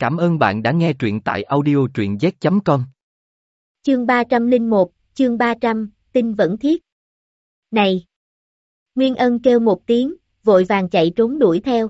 Cảm ơn bạn đã nghe truyện tại audio truyện z.com. Chương 301, chương 300, tin vẫn thiết. Này! Nguyên Ân kêu một tiếng, vội vàng chạy trốn đuổi theo.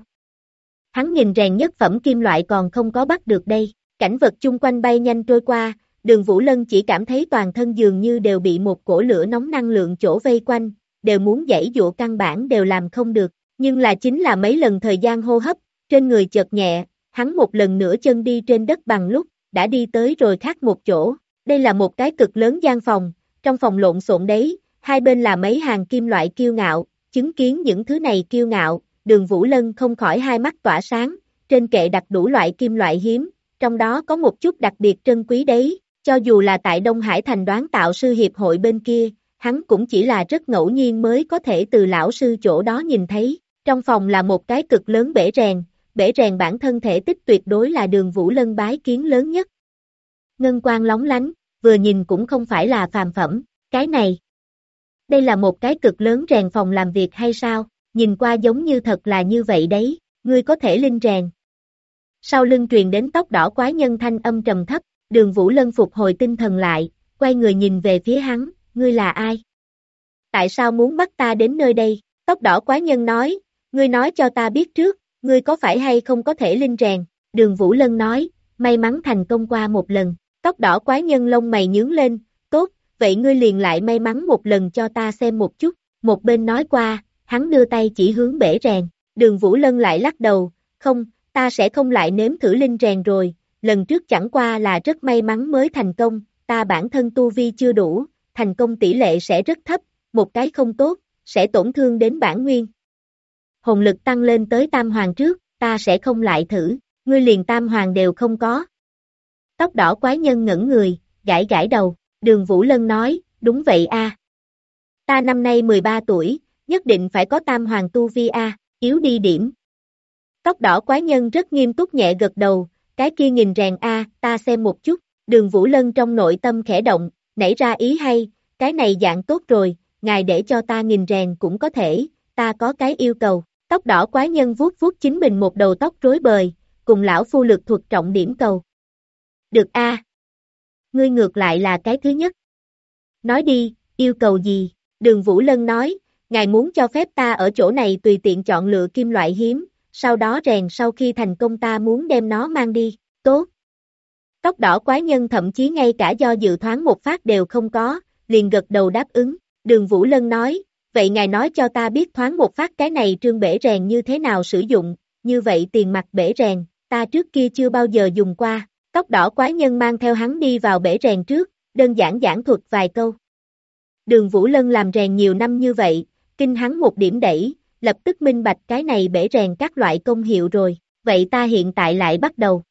Hắn nhìn rèn nhất phẩm kim loại còn không có bắt được đây, cảnh vật chung quanh bay nhanh trôi qua, Đường Vũ Lân chỉ cảm thấy toàn thân dường như đều bị một cổ lửa nóng năng lượng chỗ vây quanh, đều muốn giãy giụa căn bản đều làm không được, nhưng là chính là mấy lần thời gian hô hấp, trên người chợt nhẹ, hắn một lần nữa chân đi trên đất bằng lúc, đã đi tới rồi khác một chỗ, đây là một cái cực lớn gian phòng, trong phòng lộn xộn đấy, hai bên là mấy hàng kim loại kiêu ngạo, chứng kiến những thứ này kiêu ngạo, Đường Vũ Lân không khỏi hai mắt tỏa sáng, trên kệ đặt đủ loại kim loại hiếm, trong đó có một chút đặc biệt trân quý đấy, cho dù là tại Đông Hải Thành đoán tạo sư hiệp hội bên kia, hắn cũng chỉ là rất ngẫu nhiên mới có thể từ lão sư chỗ đó nhìn thấy, trong phòng là một cái cực lớn bể rèn bản thân thể tích tuyệt đối là Đường Vũ Lân bái kiến lớn nhất. Ngân quang lóng lánh, vừa nhìn cũng không phải là phàm phẩm, cái này. Đây là một cái cực lớn rèn phòng làm việc hay sao, nhìn qua giống như thật là như vậy đấy, ngươi có thể linh rèn. Sau lưng truyền đến tóc đỏ quái nhân thanh âm trầm thấp, Đường Vũ Lân phục hồi tinh thần lại, quay người nhìn về phía hắn, ngươi là ai? Tại sao muốn bắt ta đến nơi đây? Tóc đỏ quái nhân nói, ngươi nói cho ta biết trước, ngươi có phải hay không có thể linh rèn? Đường Vũ Lân nói, may mắn thành công qua một lần. Tóc đỏ quái nhân lông mày nhướng lên, tốt, vậy ngươi liền lại may mắn một lần cho ta xem một chút. Một bên nói qua, hắn đưa tay chỉ hướng bể rèn. Đường Vũ Lân lại lắc đầu, không, ta sẽ không lại nếm thử linh rèn rồi. Lần trước chẳng qua là rất may mắn mới thành công, ta bản thân tu vi chưa đủ, thành công tỷ lệ sẽ rất thấp, một cái không tốt, sẽ tổn thương đến bản nguyên. Hồn lực tăng lên tới tam hoàng trước, ta sẽ không lại thử, ngươi liền tam hoàng đều không có. Tóc đỏ quái nhân ngẩn người, gãi gãi đầu, Đường Vũ Lân nói, đúng vậy a. Ta năm nay 13 tuổi, nhất định phải có tam hoàng tu vi a, yếu đi điểm. Tóc đỏ quái nhân rất nghiêm túc nhẹ gật đầu, cái kia nghìn rèn a, ta xem một chút, Đường Vũ Lân trong nội tâm khẽ động, nảy ra ý hay, cái này dạng tốt rồi, ngài để cho ta nghìn rèn cũng có thể, ta có cái yêu cầu. Tóc đỏ quái nhân vuốt vuốt chính mình một đầu tóc rối bời, cùng lão phu lực thuật trọng điểm cầu. Được a. Ngươi ngược lại là cái thứ nhất. Nói đi, yêu cầu gì? Đường Vũ Lân nói, ngài muốn cho phép ta ở chỗ này tùy tiện chọn lựa kim loại hiếm, sau đó rèn sau khi thành công ta muốn đem nó mang đi, tốt. Tóc đỏ quái nhân thậm chí ngay cả do dự thoáng một phát đều không có, liền gật đầu đáp ứng. Đường Vũ Lân nói, vậy ngài nói cho ta biết thoáng một phát cái này trương bể rèn như thế nào sử dụng, như vậy tiền mặt bể rèn, ta trước kia chưa bao giờ dùng qua. Tóc đỏ quái nhân mang theo hắn đi vào bể rèn trước, đơn giản giảng thuật vài câu. Đường Vũ Lân làm rèn nhiều năm như vậy, kinh hắn một điểm đẩy, lập tức minh bạch cái này bể rèn các loại công hiệu rồi, vậy ta hiện tại lại bắt đầu.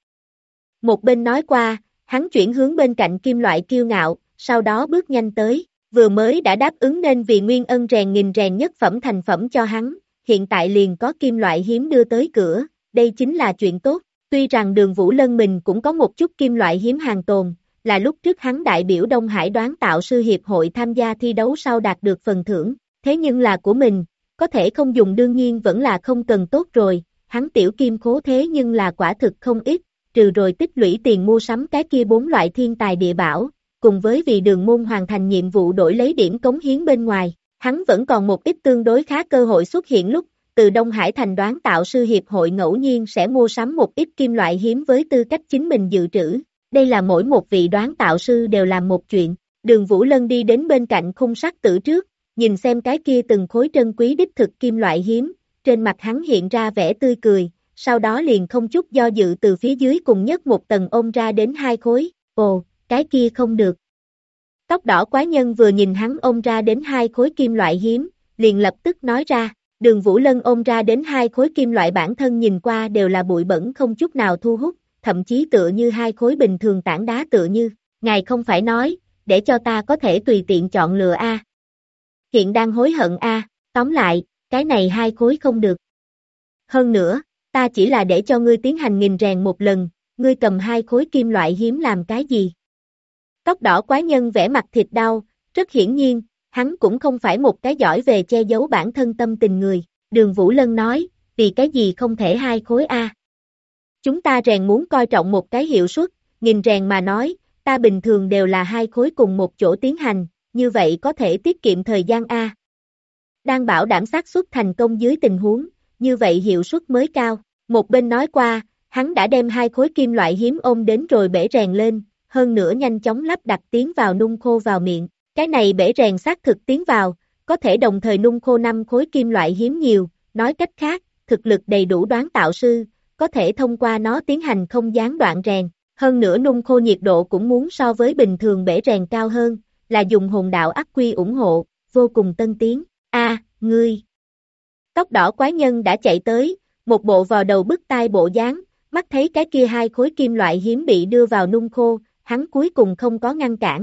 Một bên nói qua, hắn chuyển hướng bên cạnh kim loại kiêu ngạo, sau đó bước nhanh tới, vừa mới đã đáp ứng nên vì Nguyên Ân rèn nghìn rèn nhất phẩm thành phẩm cho hắn, hiện tại liền có kim loại hiếm đưa tới cửa, đây chính là chuyện tốt. Tuy rằng Đường Vũ Lân mình cũng có một chút kim loại hiếm hàng tồn, là lúc trước hắn đại biểu Đông Hải đoán tạo sư hiệp hội tham gia thi đấu sau đạt được phần thưởng, thế nhưng là của mình, có thể không dùng đương nhiên vẫn là không cần tốt rồi, hắn tiểu kim khố thế nhưng là quả thực không ít, trừ rồi tích lũy tiền mua sắm cái kia 4 loại thiên tài địa bảo, cùng với vì đường môn hoàn thành nhiệm vụ đổi lấy điểm cống hiến bên ngoài, hắn vẫn còn một ít tương đối khá cơ hội xuất hiện lúc từ Đông Hải Thành đoán tạo sư hiệp hội ngẫu nhiên sẽ mua sắm một ít kim loại hiếm với tư cách chính mình dự trữ. Đây là mỗi một vị đoán tạo sư đều làm một chuyện. Đường Vũ Lân đi đến bên cạnh khung sắt tử trước, nhìn xem cái kia từng khối trân quý đích thực kim loại hiếm, trên mặt hắn hiện ra vẻ tươi cười, sau đó liền không chút do dự từ phía dưới cùng nhất một tầng ôm ra đến 2 khối. Ồ, cái kia không được. Tóc đỏ quái nhân vừa nhìn hắn ôm ra đến 2 khối kim loại hiếm, liền lập tức nói ra. Đường Vũ Lân ôm ra đến 2 khối kim loại bản thân nhìn qua đều là bụi bẩn không chút nào thu hút, thậm chí tựa như 2 khối bình thường tảng đá tựa như, ngài không phải nói, để cho ta có thể tùy tiện chọn lựa a. Hiện đang hối hận a, tóm lại, cái này 2 khối không được. Hơn nữa, ta chỉ là để cho ngươi tiến hành nghìn rèn một lần, ngươi cầm 2 khối kim loại hiếm làm cái gì? Tóc đỏ quái nhân vẻ mặt thịt đau, rất hiển nhiên, hắn cũng không phải một cái giỏi về che giấu bản thân tâm tình người. Đường Vũ Lân nói, vì cái gì không thể 2 khối a? Chúng ta rèn muốn coi trọng một cái hiệu suất, nghìn rèn mà nói, ta bình thường đều là 2 khối cùng một chỗ tiến hành, như vậy có thể tiết kiệm thời gian A. Đang bảo đảm xác suất thành công dưới tình huống, như vậy hiệu suất mới cao. Một bên nói qua, hắn đã đem 2 khối kim loại hiếm ôm đến rồi bể rèn lên, hơn nữa nhanh chóng lắp đặt tiến vào nung khô vào miệng. Cái này bể rèn xác thực tiến vào, có thể đồng thời nung khô 5 khối kim loại hiếm nhiều, nói cách khác, thực lực đầy đủ đoán tạo sư, có thể thông qua nó tiến hành không gián đoạn rèn. Hơn nữa nung khô nhiệt độ cũng muốn so với bình thường bể rèn cao hơn, là dùng hồn đạo ắc quy ủng hộ, vô cùng tân tiến. Ngươi! Tóc đỏ quái nhân đã chạy tới, một bộ vào đầu bứt tai bộ dáng, mắt thấy cái kia 2 khối kim loại hiếm bị đưa vào nung khô, hắn cuối cùng không có ngăn cản.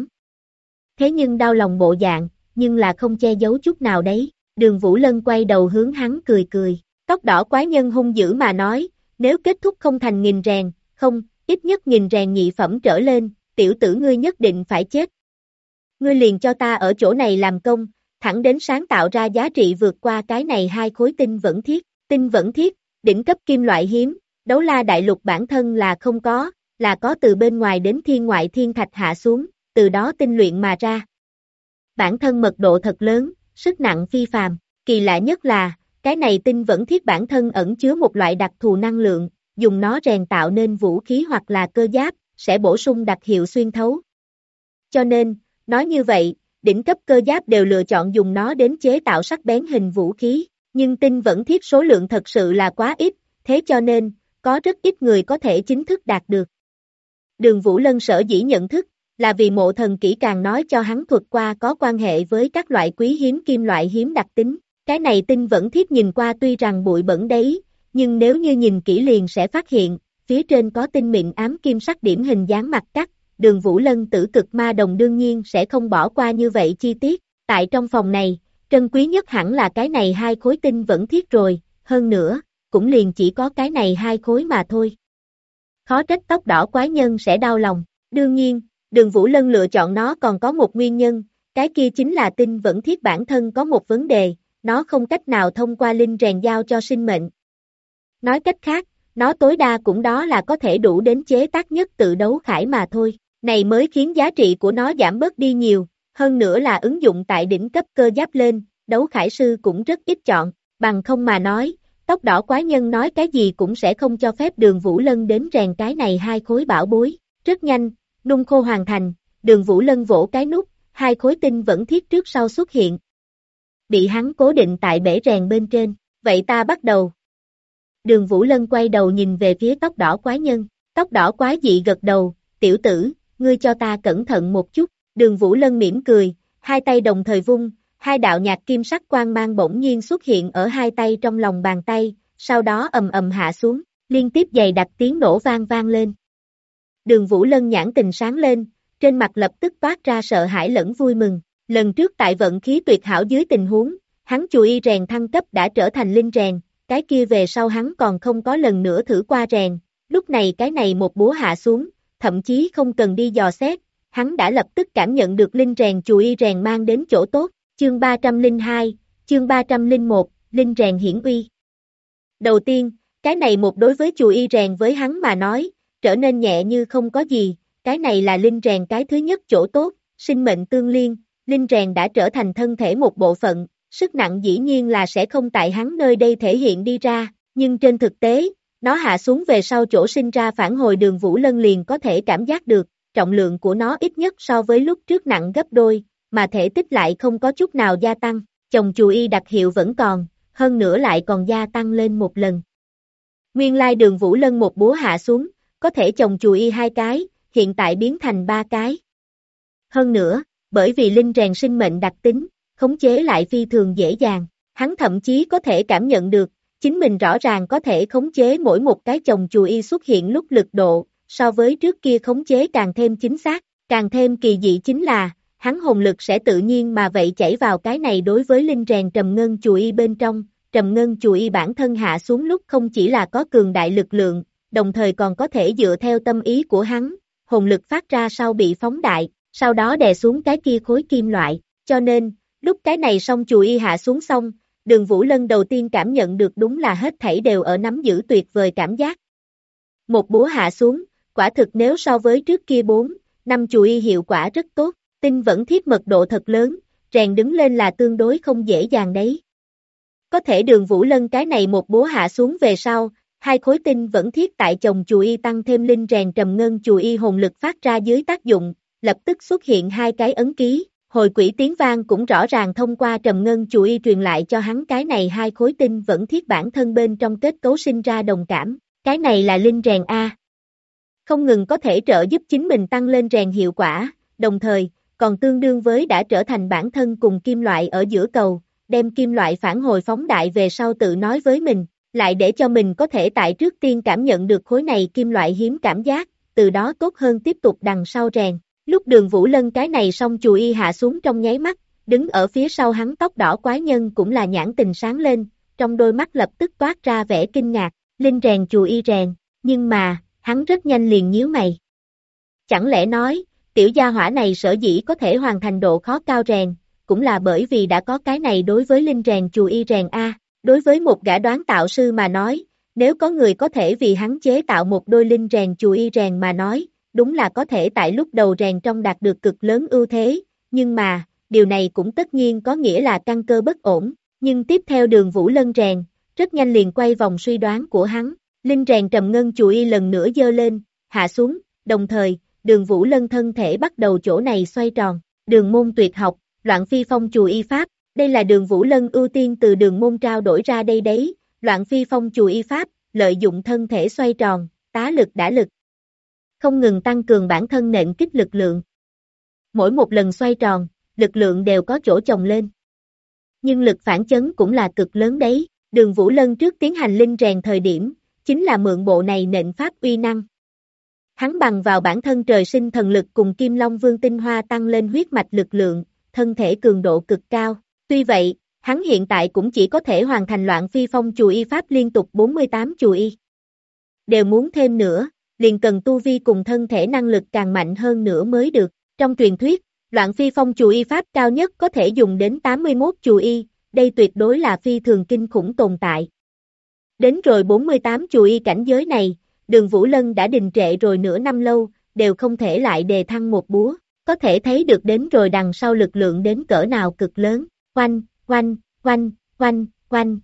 Thế nhưng đau lòng bộ dạng, nhưng là không che giấu chút nào đấy. Đường Vũ Lân quay đầu hướng hắn cười cười. Tóc đỏ quái nhân hung dữ mà nói, nếu kết thúc không thành nghìn rèn, không, ít nhất nghìn rèn nhị phẩm trở lên, tiểu tử ngươi nhất định phải chết. Ngươi liền cho ta ở chỗ này làm công, thẳng đến sáng tạo ra giá trị vượt qua cái này 2 khối tinh vẫn thiết. Tinh vẫn thiết, đỉnh cấp kim loại hiếm, đấu la đại lục bản thân là không có, là có từ bên ngoài đến thiên ngoại thiên thạch hạ xuống, từ đó tinh luyện mà ra. Bản thân mật độ thật lớn, sức nặng phi phàm, kỳ lạ nhất là, cái này tinh vẫn thiết bản thân ẩn chứa một loại đặc thù năng lượng, dùng nó rèn tạo nên vũ khí hoặc là cơ giáp, sẽ bổ sung đặc hiệu xuyên thấu. Cho nên, nói như vậy, đỉnh cấp cơ giáp đều lựa chọn dùng nó đến chế tạo sắc bén hình vũ khí, nhưng tinh vẫn thiết số lượng thật sự là quá ít, thế cho nên, có rất ít người có thể chính thức đạt được. Đường Vũ Lân sở dĩ nhận thức, là vì Mộ Thần kỹ càng nói cho hắn thuật qua có quan hệ với các loại quý hiếm kim loại hiếm đặc tính. Cái này tinh vẫn thiết nhìn qua tuy rằng bụi bẩn đấy, nhưng nếu như nhìn kỹ liền sẽ phát hiện, phía trên có tinh mịn ám kim sắc điểm hình dáng mặt cắt. Đường Vũ Lân tử cực ma đồng đương nhiên sẽ không bỏ qua như vậy chi tiết. Tại trong phòng này, trân quý nhất hẳn là cái này 2 khối tinh vẫn thiết rồi, hơn nữa, cũng liền chỉ có cái này 2 khối mà thôi. Khó trách tóc đỏ quái nhân sẽ đau lòng. Đương nhiên, Đường Vũ Lân lựa chọn nó còn có một nguyên nhân, cái kia chính là tinh vẫn thiết bản thân có một vấn đề, nó không cách nào thông qua linh rèn giao cho sinh mệnh. Nói cách khác, nó tối đa cũng đó là có thể đủ đến chế tác nhất tự đấu khải mà thôi, này mới khiến giá trị của nó giảm bớt đi nhiều, hơn nữa là ứng dụng tại đỉnh cấp cơ giáp lên, đấu khải sư cũng rất ít chọn, bằng không mà nói, tóc đỏ quái nhân nói cái gì cũng sẽ không cho phép Đường Vũ Lân đến rèn cái này 2 khối bảo bối, rất nhanh. Nung khô hoàn thành, Đường Vũ Lân vỗ cái nút, 2 khối tinh vẫn thiết trước sau xuất hiện. Bị hắn cố định tại bể rèn bên trên, vậy ta bắt đầu. Đường Vũ Lân quay đầu nhìn về phía tóc đỏ quái nhân, tóc đỏ quái dị gật đầu, tiểu tử, ngươi cho ta cẩn thận một chút. Đường Vũ Lân mỉm cười, hai tay đồng thời vung, 2 đạo nhạt kim sắc quang mang bỗng nhiên xuất hiện ở 2 tay trong lòng bàn tay, sau đó ầm ầm hạ xuống, liên tiếp dày đặc tiếng nổ vang vang lên. Đường Vũ Lân nhãn tình sáng lên, trên mặt lập tức toát ra sợ hãi lẫn vui mừng. Lần trước tại vận khí tuyệt hảo dưới tình huống, hắn chùi y rèn thăng cấp đã trở thành linh rèn, cái kia về sau hắn còn không có lần nữa thử qua rèn. Lúc này cái này một búa hạ xuống, thậm chí không cần đi dò xét, hắn đã lập tức cảm nhận được linh rèn chùi y rèn mang đến chỗ tốt. Chương 302, chương 301, linh rèn hiển uy. Đầu tiên, cái này một đối với chùi y rèn với hắn mà nói, trở nên nhẹ như không có gì, cái này là linh rèn cái thứ nhất chỗ tốt, sinh mệnh tương liên, linh rèn đã trở thành thân thể một bộ phận, sức nặng dĩ nhiên là sẽ không tại hắn nơi đây thể hiện đi ra, nhưng trên thực tế, nó hạ xuống về sau chỗ sinh ra phản hồi Đường Vũ Lân liền có thể cảm giác được, trọng lượng của nó ít nhất so với lúc trước nặng gấp đôi, mà thể tích lại không có chút nào gia tăng, chồng chù y đặc hiệu vẫn còn, hơn nữa lại còn gia tăng lên một lần. Nguyên lai Đường Vũ Lân một búa hạ xuống, có thể chồng chù y 2 cái, hiện tại biến thành 3 cái. Hơn nữa, bởi vì linh rèn sinh mệnh đặc tính, khống chế lại phi thường dễ dàng, hắn thậm chí có thể cảm nhận được, chính mình rõ ràng có thể khống chế mỗi một cái chồng chù y xuất hiện lúc lực độ, so với trước kia khống chế càng thêm chính xác, càng thêm kỳ dị chính là, hắn hồn lực sẽ tự nhiên mà vậy chảy vào cái này đối với linh rèn trầm ngân chù y bên trong, trầm ngân chù y bản thân hạ xuống lúc không chỉ là có cường đại lực lượng, đồng thời còn có thể dựa theo tâm ý của hắn, hồn lực phát ra sau bị phóng đại, sau đó đè xuống cái kia khối kim loại, cho nên, lúc cái này xong chù y hạ xuống xong, Đường Vũ Lân đầu tiên cảm nhận được đúng là hết thảy đều ở nắm giữ tuyệt vời cảm giác. Một búa hạ xuống, quả thực nếu so với trước kia 4, 5 chùy hiệu quả rất tốt, tinh vẫn thiết mật độ thật lớn, rèn đứng lên là tương đối không dễ dàng đấy. Có thể Đường Vũ Lân cái này một búa hạ xuống về sau, hai khối tinh vẫn thiết tại chồng chùy tăng thêm linh rèn trầm ngân chùy hồn lực phát ra dưới tác dụng, lập tức xuất hiện hai cái ấn ký, hồi quỷ tiếng vang cũng rõ ràng thông qua trầm ngân chùy truyền lại cho hắn cái này hai khối tinh vẫn thiết bản thân bên trong kết cấu sinh ra đồng cảm, cái này là linh rèn A. Không ngừng có thể trợ giúp chính mình tăng lên rèn hiệu quả, đồng thời, còn tương đương với đã trở thành bản thân cùng kim loại ở giữa cầu, đem kim loại phản hồi phóng đại về sau tự nói với mình, lại để cho mình có thể tại trước tiên cảm nhận được khối này kim loại hiếm cảm giác, từ đó tốt hơn tiếp tục đằng sau rèn. Lúc Đường Vũ Lân cái này xong chùy hạ xuống trong nháy mắt, đứng ở phía sau hắn tóc đỏ quái nhân cũng là nhãn tình sáng lên, trong đôi mắt lập tức toát ra vẻ kinh ngạc, linh rèn chùy rèn, nhưng mà, hắn rất nhanh liền nhíu mày. Chẳng lẽ nói, tiểu gia hỏa này sở dĩ có thể hoàn thành độ khó cao rèn, cũng là bởi vì đã có cái này đối với linh rèn chùy rèn A, đối với một gã đoán tạo sư mà nói, nếu có người có thể vì hắn chế tạo một đôi linh rèn chùy rèn mà nói, đúng là có thể tại lúc đầu rèn trong đạt được cực lớn ưu thế, nhưng mà, điều này cũng tất nhiên có nghĩa là căn cơ bất ổn, nhưng tiếp theo Đường Vũ Lân rèn, rất nhanh liền quay vòng suy đoán của hắn, linh rèn trầm ngân chùy lần nữa dơ lên, hạ xuống, đồng thời, Đường Vũ Lân thân thể bắt đầu chỗ này xoay tròn, đường môn tuyệt học, loạn phi phong chùy pháp, đây là Đường Vũ Lân ưu tiên từ đường môn trao đổi ra đây đấy, loạn phi phong chùy pháp, lợi dụng thân thể xoay tròn, tá lực đả lực. Không ngừng tăng cường bản thân nện kích lực lượng. Mỗi một lần xoay tròn, lực lượng đều có chỗ chồng lên. Nhưng lực phản chấn cũng là cực lớn đấy, Đường Vũ Lân trước tiến hành linh rèn thời điểm, chính là mượn bộ này nện pháp uy năng. Hắn bằng vào bản thân trời sinh thần lực cùng Kim Long Vương tinh hoa tăng lên huyết mạch lực lượng, thân thể cường độ cực cao. Tuy vậy, hắn hiện tại cũng chỉ có thể hoàn thành loạn phi phong chùy pháp liên tục 48 chùy. Đều muốn thêm nữa, liền cần tu vi cùng thân thể năng lực càng mạnh hơn nữa mới được. Trong truyền thuyết, loạn phi phong chùy pháp cao nhất có thể dùng đến 81 chùy, đây tuyệt đối là phi thường kinh khủng tồn tại. Đến rồi 48 chùy cảnh giới này, Đường Vũ Lân đã đình trệ rồi nửa năm lâu, đều không thể lại đề thăng một búa, có thể thấy được đến rồi đằng sau lực lượng đến cỡ nào cực lớn, oanh, oanh, oanh, oanh, oanh.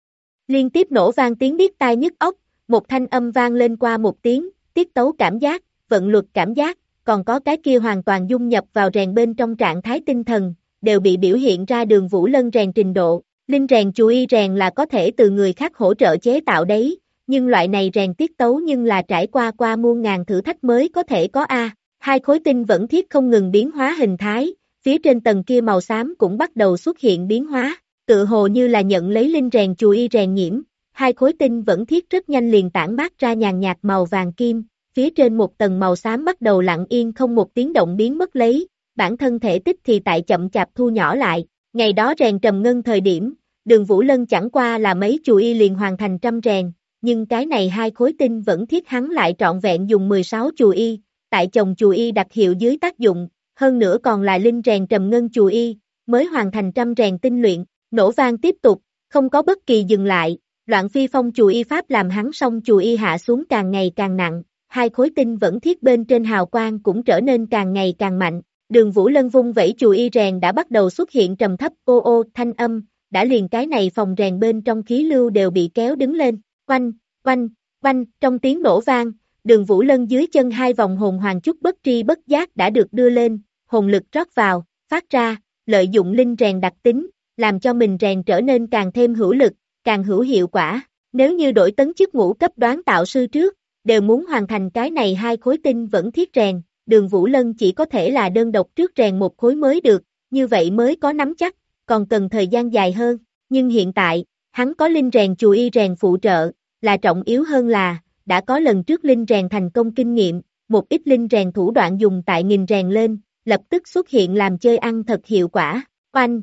Liên tiếp nổ vang tiếng điếc tai nhức óc, một thanh âm vang lên qua một tiếng, tiết tấu cảm giác, vận luật cảm giác, còn có cái kia hoàn toàn dung nhập vào rèn bên trong trạng thái tinh thần, đều bị biểu hiện ra Đường Vũ Lân rèn trình độ. Linh rèn chùy rèn là có thể từ người khác hỗ trợ chế tạo đấy, nhưng loại này rèn tiết tấu nhưng là trải qua muôn ngàn thử thách mới có thể có A. Hai khối tinh vẫn thiết không ngừng biến hóa hình thái, phía trên tầng kia màu xám cũng bắt đầu xuất hiện biến hóa, tự hồ như là nhận lấy linh rèn chùy rèn nhiễm, hai khối tinh vẫn thiết rất nhanh liền tản mát ra nhàn nhạt màu vàng kim, phía trên một tầng màu xám bắt đầu lặng yên không một tiếng động biến mất lấy, bản thân thể tích thì tại chậm chạp thu nhỏ lại, ngày đó rèn trầm ngân thời điểm, Đường Vũ Lân chẳng qua là mấy chùy liền hoàn thành trăm rèn, nhưng cái này hai khối tinh vẫn thiết hắn lại trọn vẹn dùng 16 chùy, tại chồng chùy đặc hiệu dưới tác dụng, hơn nữa còn là linh rèn trầm ngân chùy, mới hoàn thành trăm rèn tinh luyện, nổ vang tiếp tục, không có bất kỳ dừng lại, loạn phi phong chùy pháp làm hắn song chùy hạ xuống càng ngày càng nặng, hai khối tinh vẫn thiết bên trên hào quang cũng trở nên càng ngày càng mạnh, Đường Vũ Lân vung vẩy chùy rèn đã bắt đầu xuất hiện trầm thấp ô ô thanh âm, đã liền cái này phòng rèn bên trong khí lưu đều bị kéo đứng lên, oanh, oanh, oanh, trong tiếng nổ vang, Đường Vũ Lân dưới chân hai vòng hồn hoàng chút bất tri bất giác đã được đưa lên, hồn lực rót vào, phát ra, lợi dụng linh rèn đặc tính, làm cho mình rèn trở nên càng thêm hữu lực, càng hữu hiệu quả. Nếu như đổi tấn chức ngũ cấp đoán tạo sư trước, đều muốn hoàn thành cái này hai khối tinh vẫn thiết rèn, Đường Vũ Lân chỉ có thể là đơn độc trước rèn một khối mới được, như vậy mới có nắm chắc, còn cần thời gian dài hơn, nhưng hiện tại, hắn có linh rèn chùy rèn phụ trợ, là trọng yếu hơn là, đã có lần trước linh rèn thành công kinh nghiệm, một ít linh rèn thủ đoạn dùng tại nghìn rèn lên, lập tức xuất hiện làm chơi ăn thật hiệu quả, oanh.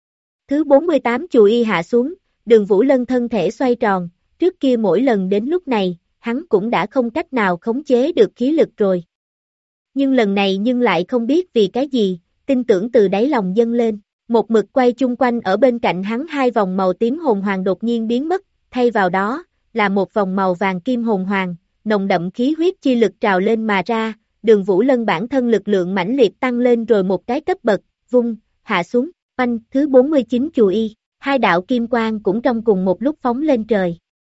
Thứ 48 chùy hạ xuống, Đường Vũ Lân thân thể xoay tròn, trước kia mỗi lần đến lúc này, hắn cũng đã không cách nào khống chế được khí lực rồi. Nhưng lần này nhưng lại không biết vì cái gì, tin tưởng từ đáy lòng dâng lên, một mực quay chung quanh ở bên cạnh hắn hai vòng màu tím hồn hoàng đột nhiên biến mất, thay vào đó, là một vòng màu vàng kim hồn hoàng, nồng đậm khí huyết chi lực trào lên mà ra, Đường Vũ Lân bản thân lực lượng mãnh liệt tăng lên rồi một cái cấp bậc, vung, hạ xuống, phanh, thứ 49 chùa y, hai đạo kim quang cũng trong cùng một lúc phóng lên trời.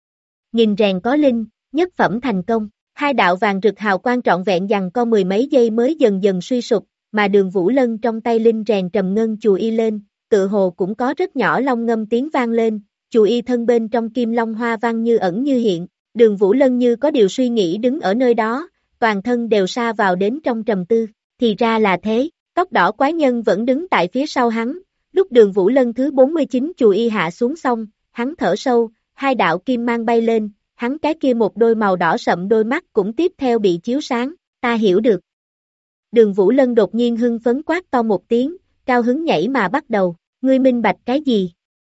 Nghìn rèn có linh, nhất phẩm thành công, hai đạo vàng rực hào quang trọn vẹn giằng co mười mấy giây mới dần dần suy sụp, mà Đường Vũ Lân trong tay linh rèn trầm ngân chùa y lên, tự hồ cũng có rất nhỏ long ngâm tiếng vang lên, chùa y thân bên trong kim long hoa văn như ẩn như hiện, Đường Vũ Lân như có điều suy nghĩ đứng ở nơi đó, toàn thân đều sa vào đến trong trầm tư, thì ra là thế, tóc đỏ quái nhân vẫn đứng tại phía sau hắn, lúc Đường Vũ Lân thứ 49 chùa y hạ xuống xong, hắn thở sâu, hai đạo kim mang bay lên, hắn cái kia một đôi màu đỏ sậm đôi mắt cũng tiếp theo bị chiếu sáng, ta hiểu được. Đường Vũ Lân đột nhiên hưng phấn quát to một tiếng, cao hứng nhảy mà bắt đầu, ngươi minh bạch cái gì?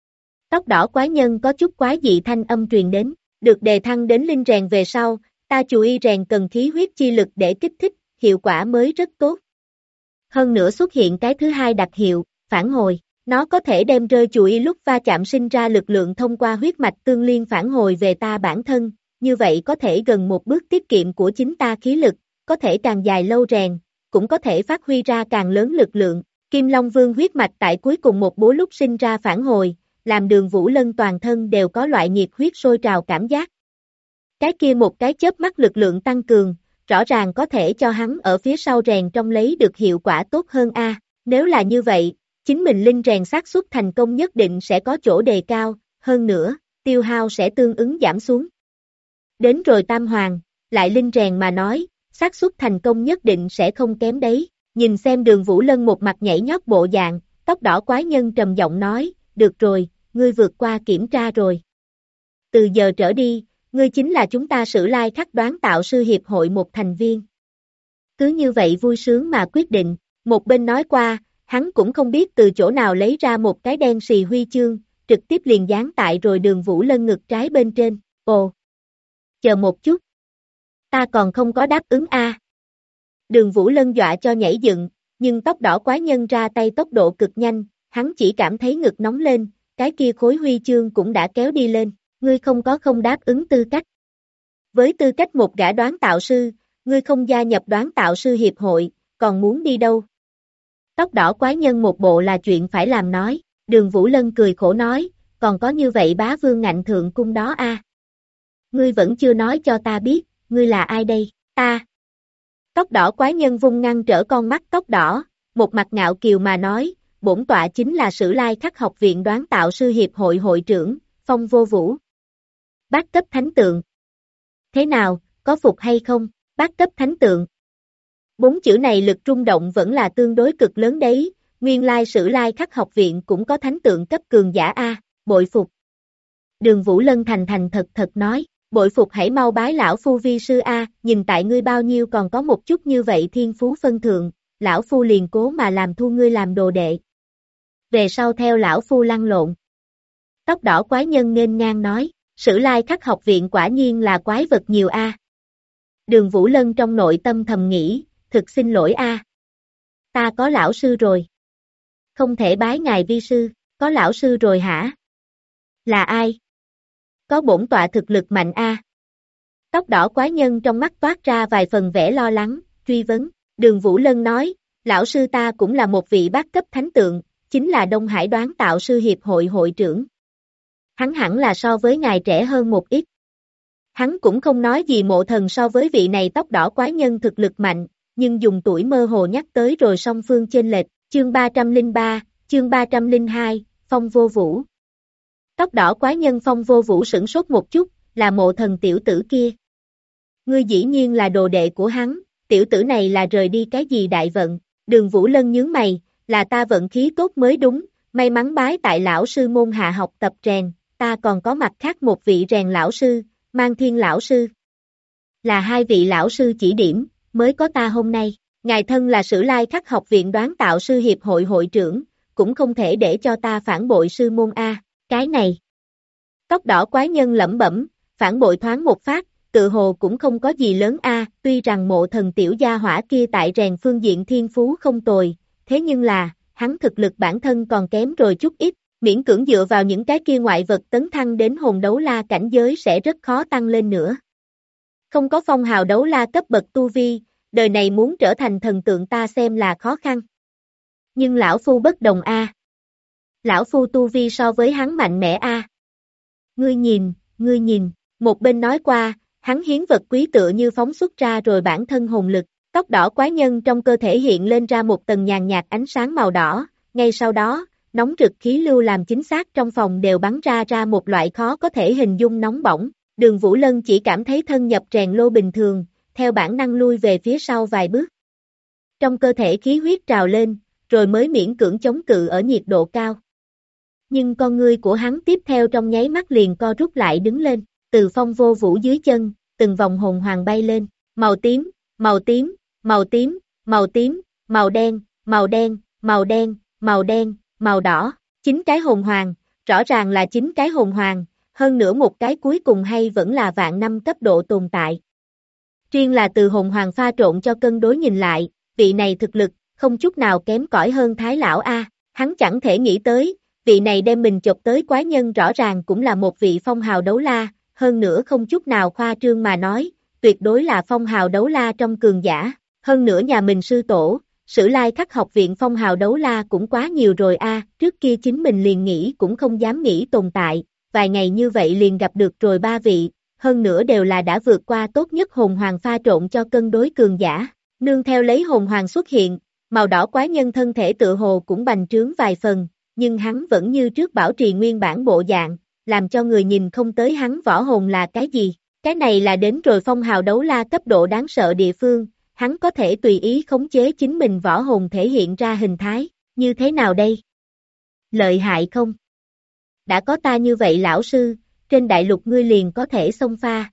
Tóc đỏ quái nhân có chút quái dị thanh âm truyền đến, được đề thăng đến linh rèn về sau, ta chùa y rèn cần khí huyết chi lực để kích thích, hiệu quả mới rất tốt. Hơn nữa xuất hiện cái thứ hai đặc hiệu, phản hồi, nó có thể đem rơi chùa y lúc va chạm sinh ra lực lượng thông qua huyết mạch tương liên phản hồi về ta bản thân, như vậy có thể gần một bước tiết kiệm của chính ta khí lực, có thể càng dài lâu rèn, cũng có thể phát huy ra càng lớn lực lượng. Kim Long Vương huyết mạch tại cuối cùng một búa lúc sinh ra phản hồi, làm Đường Vũ Lân toàn thân đều có loại nhiệt huyết sôi trào cảm giác. Cái kia một cái chớp mắt lực lượng tăng cường, rõ ràng có thể cho hắn ở phía sau rèn trong lấy được hiệu quả tốt hơn a. Nếu là như vậy, chính mình linh rèn xác suất thành công nhất định sẽ có chỗ đề cao, hơn nữa, tiêu hao sẽ tương ứng giảm xuống. Đến rồi tam hoàng, lại linh rèn mà nói, xác suất thành công nhất định sẽ không kém đấy. Nhìn xem Đường Vũ Lân một mặt nhảy nhót bộ dạng, tóc đỏ quái nhân trầm giọng nói, được rồi, ngươi vượt qua kiểm tra rồi. Từ giờ trở đi, ngươi chính là chúng ta Sử Lai Khắc Đoán Tạo Sư Hiệp hội một thành viên. Cứ như vậy vui sướng mà quyết định, một bên nói qua, hắn cũng không biết từ chỗ nào lấy ra một cái đen xì huy chương, trực tiếp liền dán tại rồi Đường Vũ Lân ngực trái bên trên, ồ. Chờ một chút. Ta còn không có đáp ứng a. Đường Vũ Lân dọa cho nhảy dựng, nhưng tóc đỏ quái nhân ra tay tốc độ cực nhanh, hắn chỉ cảm thấy ngực nóng lên, cái kia khối huy chương cũng đã kéo đi lên, ngươi không có không đáp ứng tư cách. Với tư cách một gã đoán tạo sư, ngươi không gia nhập đoán tạo sư hiệp hội, còn muốn đi đâu? Tóc đỏ quái nhân một bộ là chuyện phải làm nói, Đường Vũ Lân cười khổ nói, còn có như vậy bá vương ngạnh thượng cung đó a. Ngươi vẫn chưa nói cho ta biết, ngươi là ai đây, ta. Tóc đỏ quái nhân vung ngăn trở con mắt tóc đỏ, một mặt ngạo kiều mà nói, bổn tọa chính là Sử Lai Khắc học viện đoán tạo sư hiệp hội hội trưởng, Phong Vô Vũ. Bát cấp thánh tượng. Thế nào, có phục hay không, bát cấp thánh tượng? Bốn chữ này lực rung động vẫn là tương đối cực lớn đấy, nguyên lai Sử Lai Khắc học viện cũng có thánh tượng cấp cường giả a, bội phục. Đường Vũ Lân thành thành thật thật nói, bội phục hãy mau bái lão phu vi sư a, nhìn tại ngươi bao nhiêu còn có một chút như vậy thiên phú phân thượng, lão phu liền cố mà làm thu ngươi làm đồ đệ. Về sau theo lão phu lăn lộn. Tóc đỏ quái nhân nghênh ngang nói, Sử Lai Khắc học viện quả nhiên là quái vật nhiều a. Đường Vũ Lân trong nội tâm thầm nghĩ, thực xin lỗi a. Ta có lão sư rồi. Không thể bái ngài vi sư, có lão sư rồi hả? Là ai? Có bổn tọa thực lực mạnh a. Tóc đỏ quái nhân trong mắt toát ra vài phần vẻ lo lắng, truy vấn, Đường Vũ Lân nói, lão sư ta cũng là một vị bát cấp thánh tượng, chính là Đông Hải đoán tạo sư hiệp hội hội trưởng. Hắn hẳn là so với ngài trẻ hơn một ít. Hắn cũng không nói gì mộ thần so với vị này tóc đỏ quái nhân thực lực mạnh, nhưng dùng tuổi mơ hồ nhắc tới rồi song phương chênh lệch, chương 303, chương 302, Phong Vô Vũ. Tóc đỏ quái nhân Phong Vô Vũ sửng sốt một chút, là mộ thần tiểu tử kia. Ngươi dĩ nhiên là đồ đệ của hắn, tiểu tử này là rời đi cái gì đại vận, Đường Vũ Lân nhướng mày, là ta vận khí tốt mới đúng, may mắn bái tại lão sư môn hạ học tập rèn, ta còn có mặt khác một vị rèn lão sư, Mang Thiên lão sư. Là hai vị lão sư chỉ điểm, mới có ta hôm nay, ngài thân là Sử Lai Khắc học viện đoán tạo sư hiệp hội hội trưởng, cũng không thể để cho ta phản bội sư môn a, cái này. Tóc đỏ quái nhân lẩm bẩm, phản bội thoáng một phát, tự hồ cũng không có gì lớn a, tuy rằng mộ thần tiểu gia hỏa kia tại rèn phương diện thiên phú không tồi, thế nhưng là, hắn thực lực bản thân còn kém rồi chút ít, miễn cưỡng dựa vào những cái kia ngoại vật tấn thăng đến hồn đấu la cảnh giới sẽ rất khó tăng lên nữa. Không có phong hào đấu la cấp bậc tu vi, đời này muốn trở thành thần tượng ta xem là khó khăn. Nhưng lão phu bất đồng a. Lão phu tu vi so với hắn mạnh mẽ a. Ngươi nhìn, một bên nói qua, hắn hiến vật quý tựa như phóng xuất ra rồi bản thân hồn lực, tóc đỏ quái nhân trong cơ thể hiện lên ra một tầng nhàn nhạt ánh sáng màu đỏ, ngay sau đó, nóng rực khí lưu làm chính xác trong phòng đều bắn ra một loại khó có thể hình dung nóng bỏng. Đường Vũ Lân chỉ cảm thấy thân nhập rèn lô bình thường, theo bản năng lui về phía sau vài bước. Trong cơ thể khí huyết trào lên, rồi mới miễn cưỡng chống cự ở nhiệt độ cao. Nhưng con ngươi của hắn tiếp theo trong nháy mắt liền co rút lại đứng lên, từ Phong Vô Vũ dưới chân, từng vòng hồn hoàng bay lên, màu tím, màu tím, màu tím, màu tím, màu đen, màu đen, màu đen, màu đen, màu đỏ, 9 cái hồn hoàng, rõ ràng là 9 cái hồn hoàng, hơn nữa một cái cuối cùng hay vẫn là vạn năm cấp độ tồn tại. Riêng là từ hồn hoàng pha trộn cho cân đối nhìn lại, vị này thực lực, không chút nào kém cỏi hơn Thái lão a, hắn chẳng thể nghĩ tới, vị này đem mình chộp tới quái nhân rõ ràng cũng là một vị phong hào đấu la, hơn nữa không chút nào khoa trương mà nói, tuyệt đối là phong hào đấu la trong cường giả, hơn nữa nhà mình sư tổ, Sử Lai Khắc học viện phong hào đấu la cũng quá nhiều rồi a, trước kia chính mình liền nghĩ cũng không dám nghĩ tồn tại, vài ngày như vậy liền gặp được rồi 3 vị, hơn nữa đều là đã vượt qua tốt nhất hồn hoàng pha trộn cho cân đối cường giả, nương theo lấy hồn hoàng xuất hiện, màu đỏ quái nhân thân thể tựa hồ cũng bành trướng vài phần, nhưng hắn vẫn như trước bảo trì nguyên bản bộ dạng, làm cho người nhìn không tới hắn võ hồn là cái gì, cái này là đến rồi phong hào đấu la cấp độ đáng sợ địa phương, hắn có thể tùy ý khống chế chính mình võ hồn thể hiện ra hình thái, như thế nào đây? Lợi hại không? Đã có ta như vậy lão sư, trên đại lục ngươi liền có thể xông pha.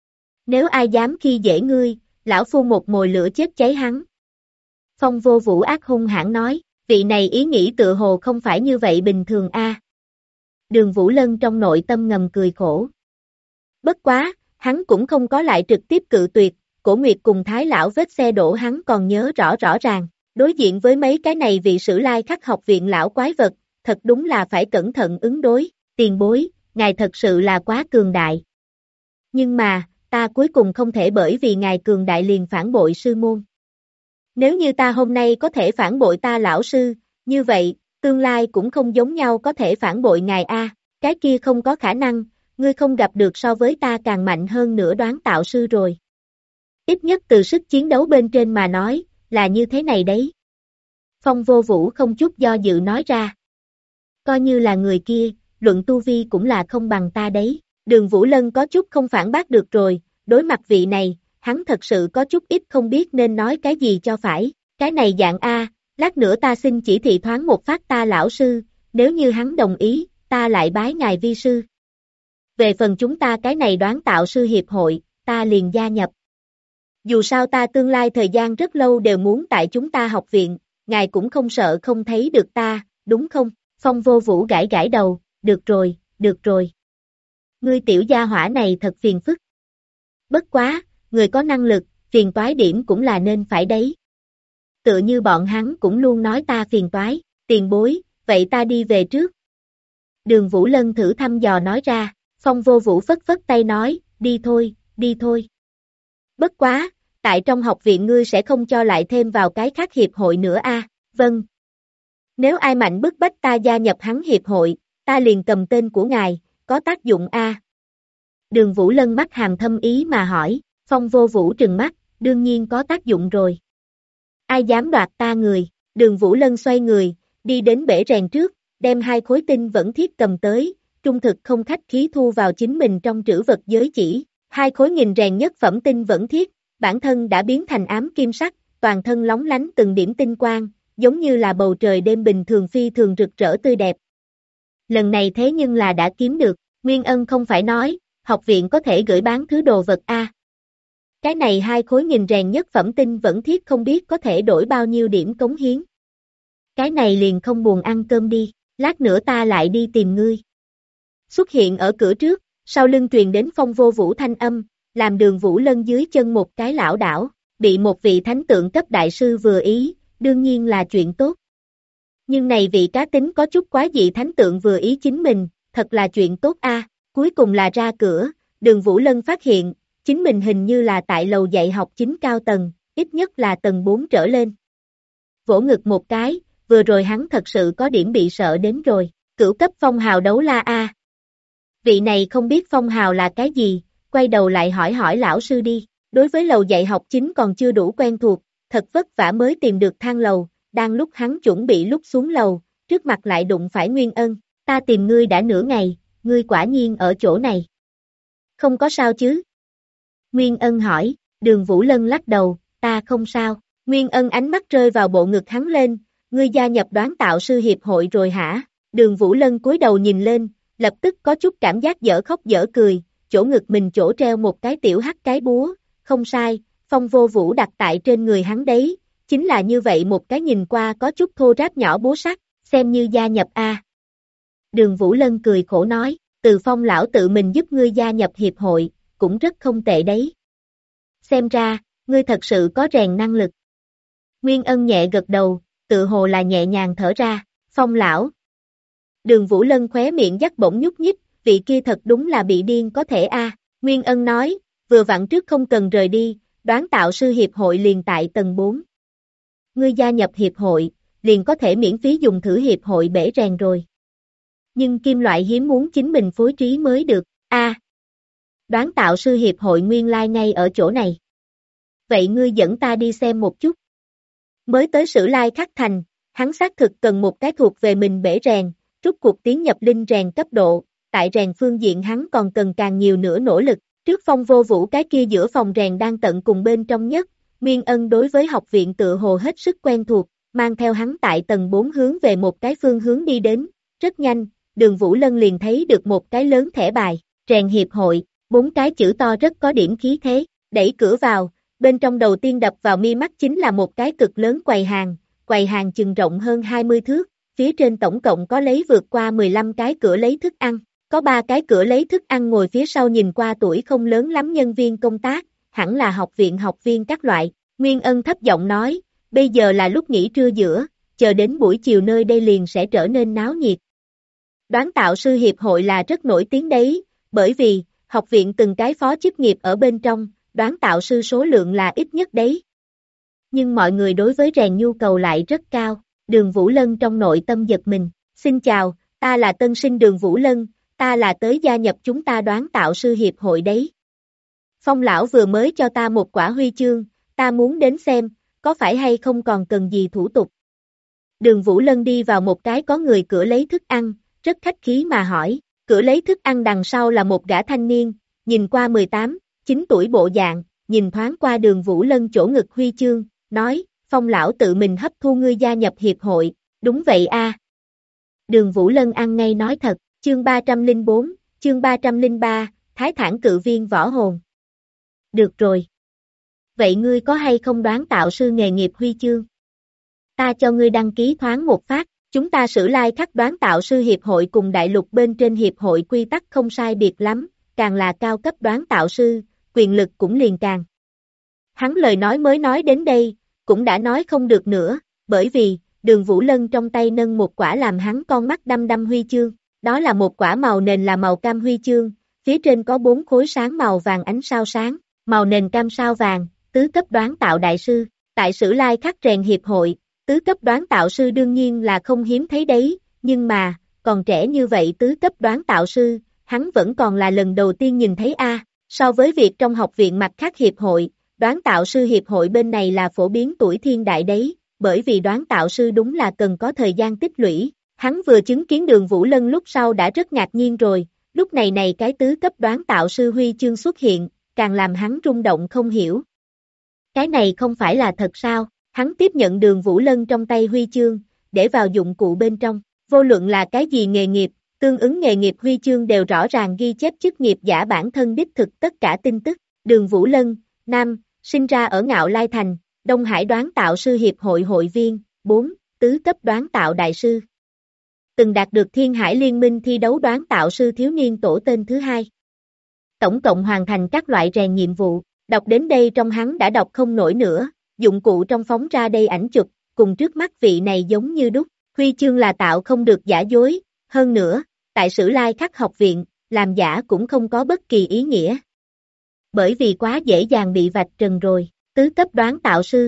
Nếu ai dám khi dễ ngươi, lão phu một mồi lửa chết cháy hắn. Phong Vô Vũ ác hung hãn nói, vị này ý nghĩ tựa hồ không phải như vậy bình thường a. Đường Vũ Lân trong nội tâm ngầm cười khổ. Bất quá, hắn cũng không có lại trực tiếp cự tuyệt, Cổ Nguyệt cùng Thái lão vết xe đổ hắn còn nhớ rõ ràng, đối diện với mấy cái này vị Sử Lai Khắc học viện lão quái vật, thật đúng là phải cẩn thận ứng đối, tiền bối, ngài thật sự là quá cường đại. Nhưng mà, ta cuối cùng không thể bởi vì ngài cường đại liền phản bội sư môn. Nếu như ta hôm nay có thể phản bội ta lão sư, như vậy, tương lai cũng không giống nhau có thể phản bội ngài a, cái kia không có khả năng, ngươi không gặp được so với ta càng mạnh hơn nữa đoán tạo sư rồi. Ít nhất từ sức chiến đấu bên trên mà nói, là như thế này đấy. Phong Vô Vũ không chút do dự nói ra. Coi như là người kia, luận tu vi cũng là không bằng ta đấy. Đường Vũ Lân có chút không phản bác được rồi, đối mặt vị này, hắn thật sự có chút ít không biết nên nói cái gì cho phải. Cái này dạng a, lát nữa ta xin chỉ thị thoáng một phát ta lão sư, nếu như hắn đồng ý, ta lại bái ngài vi sư. Về phần chúng ta cái này đoán tạo sư hiệp hội, ta liền gia nhập. Dù sao ta tương lai thời gian rất lâu đều muốn tại chúng ta học viện, ngài cũng không sợ không thấy được ta, đúng không? Phong Vô Vũ gãi gãi đầu, được rồi. Ngươi tiểu gia hỏa này thật phiền phức. Bất quá, người có năng lực, phiền toái điểm cũng là nên phải đấy. Tựa như bọn hắn cũng luôn nói ta phiền toái, tiền bối, vậy ta đi về trước. Đường Vũ Lân thử thăm dò nói ra, Phong Vô Vũ phất tay nói, đi thôi. Bất quá, tại trong học viện ngươi sẽ không cho lại thêm vào cái khác hiệp hội nữa a? Vâng. Nếu ai mạnh bức bách ta gia nhập hắn hiệp hội, ta liền cầm tên của ngài, có tác dụng a? Đường Vũ Lân mắt hàm thâm ý mà hỏi, Phong Vô Vũ trừng mắt, đương nhiên có tác dụng rồi. Ai dám đoạt ta người? Đường Vũ Lân xoay người, đi đến bể rèn trước, đem 2 khối tinh vẫn thiết cầm tới, trung thực không khách khí thu vào chính mình trong trữ vật giới chỉ. 2 khối nghìn rèn nhất phẩm tinh vẫn thiết, bản thân đã biến thành ám kim sắc, toàn thân lóng lánh từng điểm tinh quang, giống như là bầu trời đêm bình thường phi thường rực rỡ tươi đẹp. Lần này thế nhưng là đã kiếm được, Nguyên Ân không phải nói, học viện có thể gửi bán thứ đồ vật a. Cái này 2 khối nghìn rèn nhất phẩm tinh vẫn thiết không biết có thể đổi bao nhiêu điểm cống hiến. Cái này liền không buồn ăn cơm đi, lát nữa ta lại đi tìm ngươi. Xuất hiện ở cửa trước, sau lưng truyền đến Phong Vô Vũ thanh âm, làm Đường Vũ Lân dưới chân một cái lảo đảo, bị một vị thánh tượng cấp đại sư vừa ý, đương nhiên là chuyện tốt. Nhưng này vị cá tính có chút quá dị thánh tượng vừa ý chính mình, thật là chuyện tốt a. Cuối cùng là ra cửa, Đường Vũ Lân phát hiện, chính mình hình như là tại lầu dạy học chính cao tầng, ít nhất là tầng 4 trở lên. Vỗ ngực một cái, vừa rồi hắn thật sự có điểm bị sợ đến rồi, cửu cấp phong hào đấu la A. Vị này không biết phong hào là cái gì, quay đầu lại hỏi lão sư đi, đối với lầu dạy học chính còn chưa đủ quen thuộc, thật vất vả mới tìm được thang lầu, đang lúc hắn chuẩn bị lúc xuống lầu, trước mặt lại đụng phải Nguyên Ân, ta tìm ngươi đã nửa ngày, ngươi quả nhiên ở chỗ này. Không có sao chứ? Nguyên Ân hỏi, Đường Vũ Lân lắc đầu, ta không sao. Nguyên Ân ánh mắt rơi vào bộ ngực hắn lên, ngươi gia nhập đoán tạo sư hiệp hội rồi hả? Đường Vũ Lân cúi đầu nhìn lên, lập tức có chút cảm giác dở khóc dở cười, chỗ ngực mình chỗ treo một cái tiểu hắc cái búa, không sai, Phong Vô Vũ đặt tại trên người hắn đấy, chính là như vậy một cái nhìn qua có chút thô ráp nhỏ búa sắt, xem như gia nhập a. Đường Vũ Lân cười khổ nói, Từ Phong lão tự mình giúp ngươi gia nhập hiệp hội, cũng rất không tệ đấy. Xem ra, ngươi thật sự có rèn năng lực. Nguyên Ân nhẹ gật đầu, tự hồ là nhẹ nhàng thở ra, Phong lão. Đường Vũ Lân khóe miệng dắt bỗng nhúc nhích, vị kia thật đúng là bị điên có thể a. Nguyên Ân nói, vừa vặn trước không cần rời đi, đoán tạo sư hiệp hội liền tại tầng 4. Ngươi gia nhập hiệp hội, liền có thể miễn phí dùng thử hiệp hội bể rèn rồi. Nhưng kim loại hiếm muốn chính mình phối trí mới được, a. Đoán tạo sư hiệp hội nguyên lai ngay ở chỗ này. Vậy ngươi dẫn ta đi xem một chút. Mới tới Sử Lai Khắc Thành, hắn xác thực cần một cái thuộc về mình bể rèn, rút cuộc tiến nhập linh rèn cấp độ, tại rèn phương diện hắn còn cần càng nhiều nữa nỗ lực, trước Phong Vô Vũ cái kia giữa phòng rèn đang tận cùng bên trong nhất, Nguyên Ân đối với học viện tự hồ hết sức quen thuộc, mang theo hắn tại tầng 4 hướng về một cái phương hướng đi đến, rất nhanh, Đường Vũ Lân liền thấy được một cái lớn thẻ bài, rèn hiệp hội, 4 cái chữ to rất có điểm khí thế, đẩy cửa vào, bên trong đầu tiên đập vào mi mắt chính là một cái cực lớn quầy hàng chừng rộng hơn 20 thước, phía trên tổng cộng có lấy vượt qua 15 cái cửa lấy thức ăn, có 3 cái cửa lấy thức ăn ngồi phía sau nhìn qua tuổi không lớn lắm nhân viên công tác, hẳn là học viện học viên các loại, Nguyên Ân thấp giọng nói, bây giờ là lúc nghỉ trưa giữa, chờ đến buổi chiều nơi đây liền sẽ trở nên náo nhiệt. Đoán tạo sư hiệp hội là rất nổi tiếng đấy, bởi vì, học viện từng cái phó chức nghiệp ở bên trong, đoán tạo sư số lượng là ít nhất đấy. Nhưng mọi người đối với rèn nhu cầu lại rất cao, Đường Vũ Lân trong nội tâm giật mình, xin chào, ta là tân sinh Đường Vũ Lân, ta là tới gia nhập chúng ta đoán tạo sư hiệp hội đấy. Phong lão vừa mới cho ta một quả huy chương, ta muốn đến xem, có phải hay không còn cần gì thủ tục. Đường Vũ Lân đi vào một cái có người cửa lấy thức ăn, rất khách khí mà hỏi, cửa lấy thức ăn đằng sau là một gã thanh niên, nhìn qua 18, 9 tuổi bộ dạng, nhìn thoáng qua Đường Vũ Lân chỗ ngực huy chương, nói, Phong lão tự mình hấp thu ngươi gia nhập hiệp hội, đúng vậy a. Đường Vũ Lân ăn ngay nói thật, chương 304, chương 303, Thái Thản cự viên võ hồn. Được rồi. Vậy ngươi có hay không đoán tạo sư nghề nghiệp huy chương? Ta cho ngươi đăng ký thoáng một phát, chúng ta Sử Lai Khắc đoán tạo sư hiệp hội cùng đại lục bên trên hiệp hội quy tắc không sai biệt lắm, càng là cao cấp đoán tạo sư, quyền lực cũng liền càng. Hắn lời nói mới nói đến đây, cũng đã nói không được nữa, bởi vì, Đường Vũ Lân trong tay nâng một quả làm hắn con mắt đăm đăm huy chương, đó là một quả màu nền là màu cam huy chương, phía trên có 4 khối sáng màu vàng ánh sao sáng, màu nền cam sao vàng, tứ cấp đoán tạo đại sư, tại Sử Lai Khắc rèn hiệp hội, tứ cấp đoán tạo sư đương nhiên là không hiếm thấy đấy, nhưng mà, còn trẻ như vậy tứ cấp đoán tạo sư, hắn vẫn còn là lần đầu tiên nhìn thấy a. So với việc trong học viện mặt khác hiệp hội, đoán tạo sư hiệp hội bên này là phổ biến tuổi thiên đại đấy, bởi vì đoán tạo sư đúng là cần có thời gian tích lũy, hắn vừa chứng kiến Đường Vũ Lân lúc sau đã rất ngạc nhiên rồi, lúc này cái tứ cấp đoán tạo sư huy chương xuất hiện, càng làm hắn rung động không hiểu. Cái này không phải là thật sao? Hắn tiếp nhận Đường Vũ Lân trong tay huy chương, để vào dụng cụ bên trong, vô luận là cái gì nghề nghiệp, tương ứng nghề nghiệp huy chương đều rõ ràng ghi chép chức nghiệp giả bản thân đích thực tất cả tin tức, Đường Vũ Lân, nam, sinh ra ở Ngạo Lai Thành, Đông Hải đoán tạo sư hiệp hội hội viên, 4, tứ cấp đoán tạo đại sư. Từng đạt được Thiên Hải Liên minh thi đấu đoán tạo sư thiếu niên tổ tên thứ 2. Tổng cộng hoàn thành các loại rèn nhiệm vụ, đọc đến đây trong hắn đã đọc không nổi nữa. Dụng cụ trong phóng ra đây ảnh chụp, cùng trước mắt vị này giống như đúc, huy chương là tạo không được giả dối, hơn nữa, tại Sử Lai Khắc học viện, làm giả cũng không có bất kỳ ý nghĩa. bởi vì quá dễ dàng bị vạch trần rồi, tứ cấp đoán tạo sư.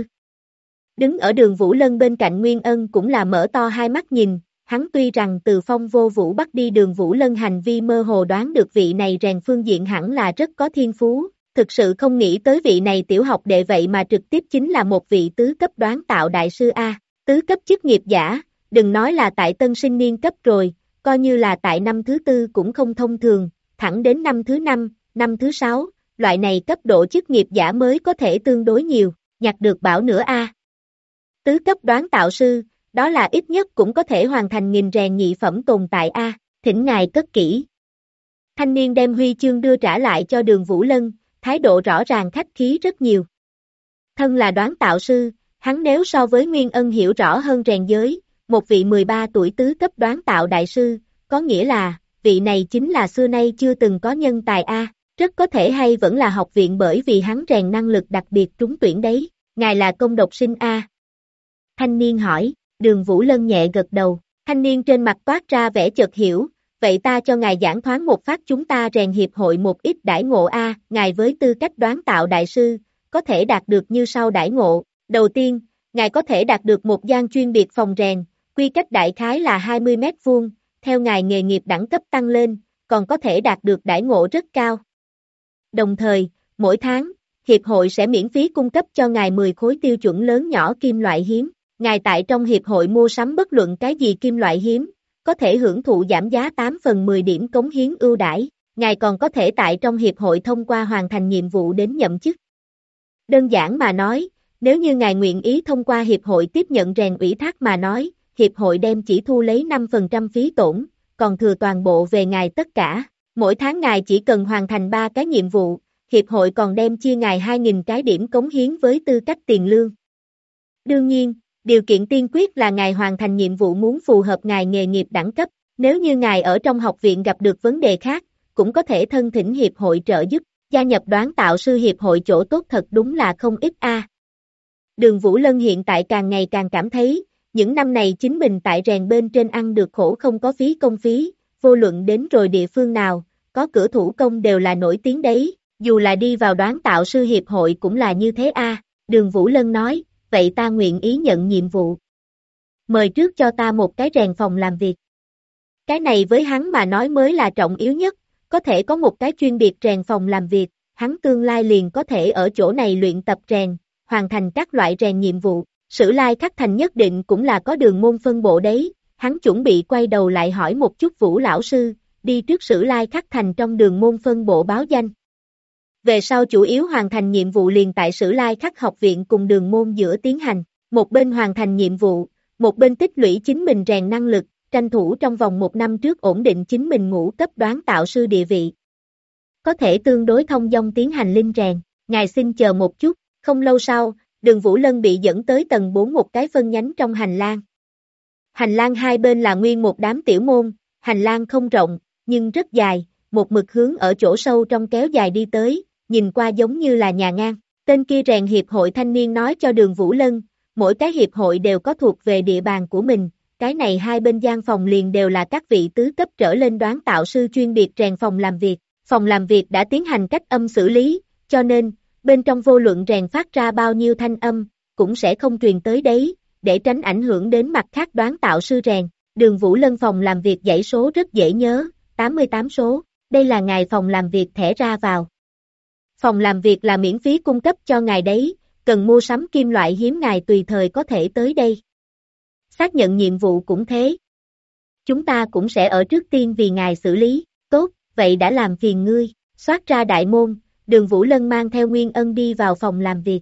Đứng ở Đường Vũ Lân bên cạnh Nguyên Ân cũng là mở to hai mắt nhìn, hắn tuy rằng từ Phong Vô Vũ bắt đi Đường Vũ Lân hành vi mơ hồ đoán được vị này rèn phương diện hẳn là rất có thiên phú, thực sự không nghĩ tới vị này tiểu học đệ vậy mà trực tiếp chính là một vị tứ cấp đoán tạo đại sư A, tứ cấp chức nghiệp giả, đừng nói là tại tân sinh niên cấp rồi, coi như là tại năm thứ tư cũng không thông thường, thẳng đến năm thứ năm, năm thứ sáu, loại này cấp độ chức nghiệp giả mới có thể tương đối nhiều, nhặt được bảo nữa A. Tứ cấp đoán tạo sư, đó là ít nhất cũng có thể hoàn thành nghìn rèn nhị phẩm tồn tại A, thỉnh ngài cất kỹ. Thanh niên đem huy chương đưa trả lại cho Đường Vũ Lân, thái độ rõ ràng khách khí rất nhiều. Thân là đoán tạo sư, hắn nếu so với Nguyên Ân hiểu rõ hơn rèn giới, một vị 13 tuổi tứ cấp đoán tạo đại sư, có nghĩa là, vị này chính là xưa nay chưa từng có nhân tài A, rất có thể hay vẫn là học viện bởi vì hắn rèn năng lực đặc biệt trúng tuyển đấy, ngài là công độc sinh A. Thanh niên hỏi, Đường Vũ Lân nhẹ gật đầu, thanh niên trên mặt toát ra vẻ chợt hiểu, vậy ta cho ngài giảng thoáng một phát chúng ta rèn hiệp hội một ít đãi ngộ A, ngài với tư cách đoán tạo đại sư, có thể đạt được như sau đãi ngộ, đầu tiên, ngài có thể đạt được một gian chuyên biệt phòng rèn, quy cách đại khái là 20 mét vuông, theo ngài nghề nghiệp đẳng cấp tăng lên, còn có thể đạt được đãi ngộ rất cao. Đồng thời, mỗi tháng, hiệp hội sẽ miễn phí cung cấp cho ngài 10 khối tiêu chuẩn lớn nhỏ kim loại hiếm, ngài tại trong hiệp hội mua sắm bất luận cái gì kim loại hiếm, có thể hưởng thụ giảm giá 8 phần 10 điểm cống hiến ưu đãi, ngài còn có thể tại trong hiệp hội thông qua hoàn thành nhiệm vụ đến nhậm chức. Đơn giản mà nói, nếu như ngài nguyện ý thông qua hiệp hội tiếp nhận rèn ủy thác mà nói, hiệp hội đem chỉ thu lấy 5% phí tổn, còn thừa toàn bộ về ngài tất cả. Mỗi tháng ngài chỉ cần hoàn thành 3 cái nhiệm vụ, hiệp hội còn đem chia ngài 2.000 cái điểm cống hiến với tư cách tiền lương. Đương nhiên, điều kiện tiên quyết là ngài hoàn thành nhiệm vụ muốn phù hợp ngài nghề nghiệp đẳng cấp, nếu như ngài ở trong học viện gặp được vấn đề khác, cũng có thể thân thỉnh hiệp hội trợ giúp, gia nhập đoán tạo sư hiệp hội chỗ tốt thật đúng là không ít A. Đường Vũ Lân hiện tại càng ngày càng cảm thấy, những năm này chính mình tại rèn bên trên ăn được khổ không có phí công phí, vô luận đến rồi địa phương nào, có cửa thủ công đều là nổi tiếng đấy, dù là đi vào đoán tạo sư hiệp hội cũng là như thế A. Đường Vũ Lân nói, vậy ta nguyện ý nhận nhiệm vụ. Mời trước cho ta một cái rèn phòng làm việc. Cái này với hắn mà nói mới là trọng yếu nhất, có thể có một cái chuyên biệt rèn phòng làm việc, hắn tương lai liền có thể ở chỗ này luyện tập rèn, hoàn thành các loại rèn nhiệm vụ. Sử Lai Khắc Thành nhất định cũng là có đường môn phân bộ đấy, hắn chuẩn bị quay đầu lại hỏi một chút Vũ lão sư, đi trước Sử Lai Khắc Thành trong đường môn phân bộ báo danh. Về sau chủ yếu hoàn thành nhiệm vụ liền tại Sử Lai Khắc học viện cùng đường môn giữa tiến hành, một bên hoàn thành nhiệm vụ, một bên tích lũy chính mình rèn năng lực, tranh thủ trong vòng 1 năm trước ổn định chính mình ngũ cấp đoán tạo sư địa vị. Có thể tương đối thông dong tiến hành linh rèn, ngài xin chờ một chút, không lâu sau, Đường Vũ Lân bị dẫn tới tầng 4 một cái phân nhánh trong hành lang. Hành lang hai bên là nguyên một đám tiểu môn, hành lang không rộng, nhưng rất dài, một mực hướng ở chỗ sâu trong kéo dài đi tới, nhìn qua giống như là nhà ngang. Tên kia rèn hiệp hội thanh niên nói cho Đường Vũ Lân, mỗi cái hiệp hội đều có thuộc về địa bàn của mình, cái này hai bên gian phòng liền đều là các vị tứ cấp trở lên đoán tạo sư chuyên biệt rèn phòng làm việc. Phòng làm việc đã tiến hành cách âm xử lý, cho nên, bên trong vô luận rèn phát ra bao nhiêu thanh âm, cũng sẽ không truyền tới đấy, để tránh ảnh hưởng đến mặt khác đoán tạo sư rèn. Đường Vũ Lân phòng làm việc dãy số rất dễ nhớ, 88 số, đây là ngài phòng làm việc thẻ ra vào. Phòng làm việc là miễn phí cung cấp cho ngài đấy, cần mua sắm kim loại hiếm ngài tùy thời có thể tới đây. Xác nhận nhiệm vụ cũng thế. Chúng ta cũng sẽ ở trước tiên vì ngài xử lý, tốt, vậy đã làm phiền ngươi, xoát ra đại môn, Đường Vũ Lân mang theo Nguyên Ân đi vào phòng làm việc.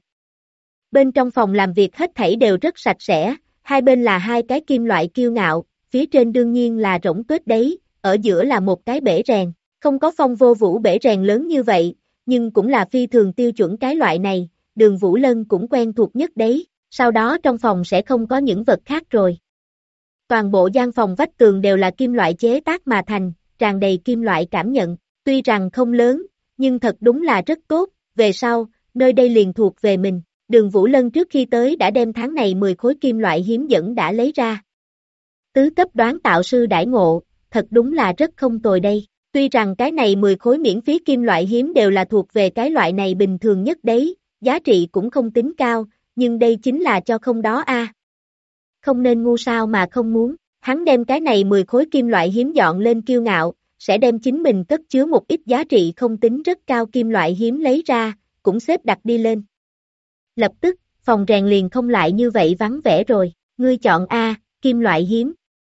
Bên trong phòng làm việc hết thảy đều rất sạch sẽ, hai bên là hai cái kim loại kiêu ngạo, phía trên đương nhiên là rỗng tuếch đấy, ở giữa là một cái bể rèn, không có Phong Vô Vũ bể rèn lớn như vậy, nhưng cũng là phi thường tiêu chuẩn cái loại này, Đường Vũ Lân cũng quen thuộc nhất đấy, sau đó trong phòng sẽ không có những vật khác rồi. Toàn bộ gian phòng vách tường đều là kim loại chế tác mà thành, tràn đầy kim loại cảm nhận, tuy rằng không lớn, nhưng thật đúng là rất tốt, về sau, nơi đây liền thuộc về mình. Đường Vũ Lân trước khi tới đã đem tháng này 10 khối kim loại hiếm dẫn đã lấy ra. Tứ cấp đoán tạo sư đãi ngộ, thật đúng là rất không tồi đây. Tuy rằng cái này 10 khối miễn phí kim loại hiếm đều là thuộc về cái loại này bình thường nhất đấy, giá trị cũng không tính cao, nhưng đây chính là cho không đó a. Không nên ngu sao mà không muốn, hắn đem cái này 10 khối kim loại hiếm dọn lên kiêu ngạo, sẽ đem chính mình cất chứa một ít giá trị không tính rất cao kim loại hiếm lấy ra, cũng xếp đặt đi lên. Lập tức, phòng rèn liền không lại như vậy vắng vẻ rồi, ngươi chọn A, kim loại hiếm.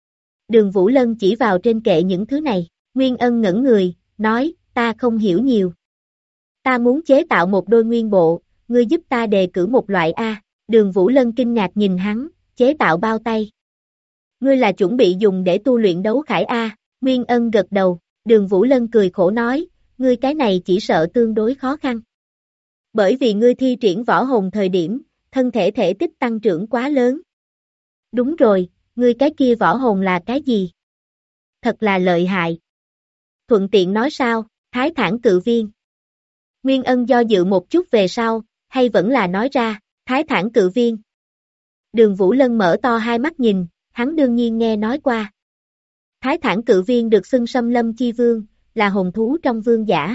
Đường Vũ Lân chỉ vào trên kệ những thứ này, Nguyên Ân ngẩn người, nói, ta không hiểu nhiều. Ta muốn chế tạo một đôi nguyên bộ, ngươi giúp ta đề cử một loại A. Đường Vũ Lân kinh ngạc nhìn hắn, chế tạo bao tay. Ngươi là chuẩn bị dùng để tu luyện đấu khải A. Nguyên Ân gật đầu, Đường Vũ Lân cười khổ nói, ngươi cái này chỉ sợ tương đối khó khăn. Bởi vì ngươi thi triển võ hồn thời điểm, thân thể thể tích tăng trưởng quá lớn. Đúng rồi, ngươi cái kia võ hồn là cái gì? Thật là lợi hại. Thuận tiện nói sao, Thái Thản Cự Viên. Nguyên Ân do dự một chút về sau, hay vẫn là nói ra, Thái Thản Cự Viên. Đường Vũ Lân mở to hai mắt nhìn, hắn đương nhiên nghe nói qua. Thái Thản Cự Viên được xưng Xâm Lâm Chi Vương, là hồn thú trong vương giả.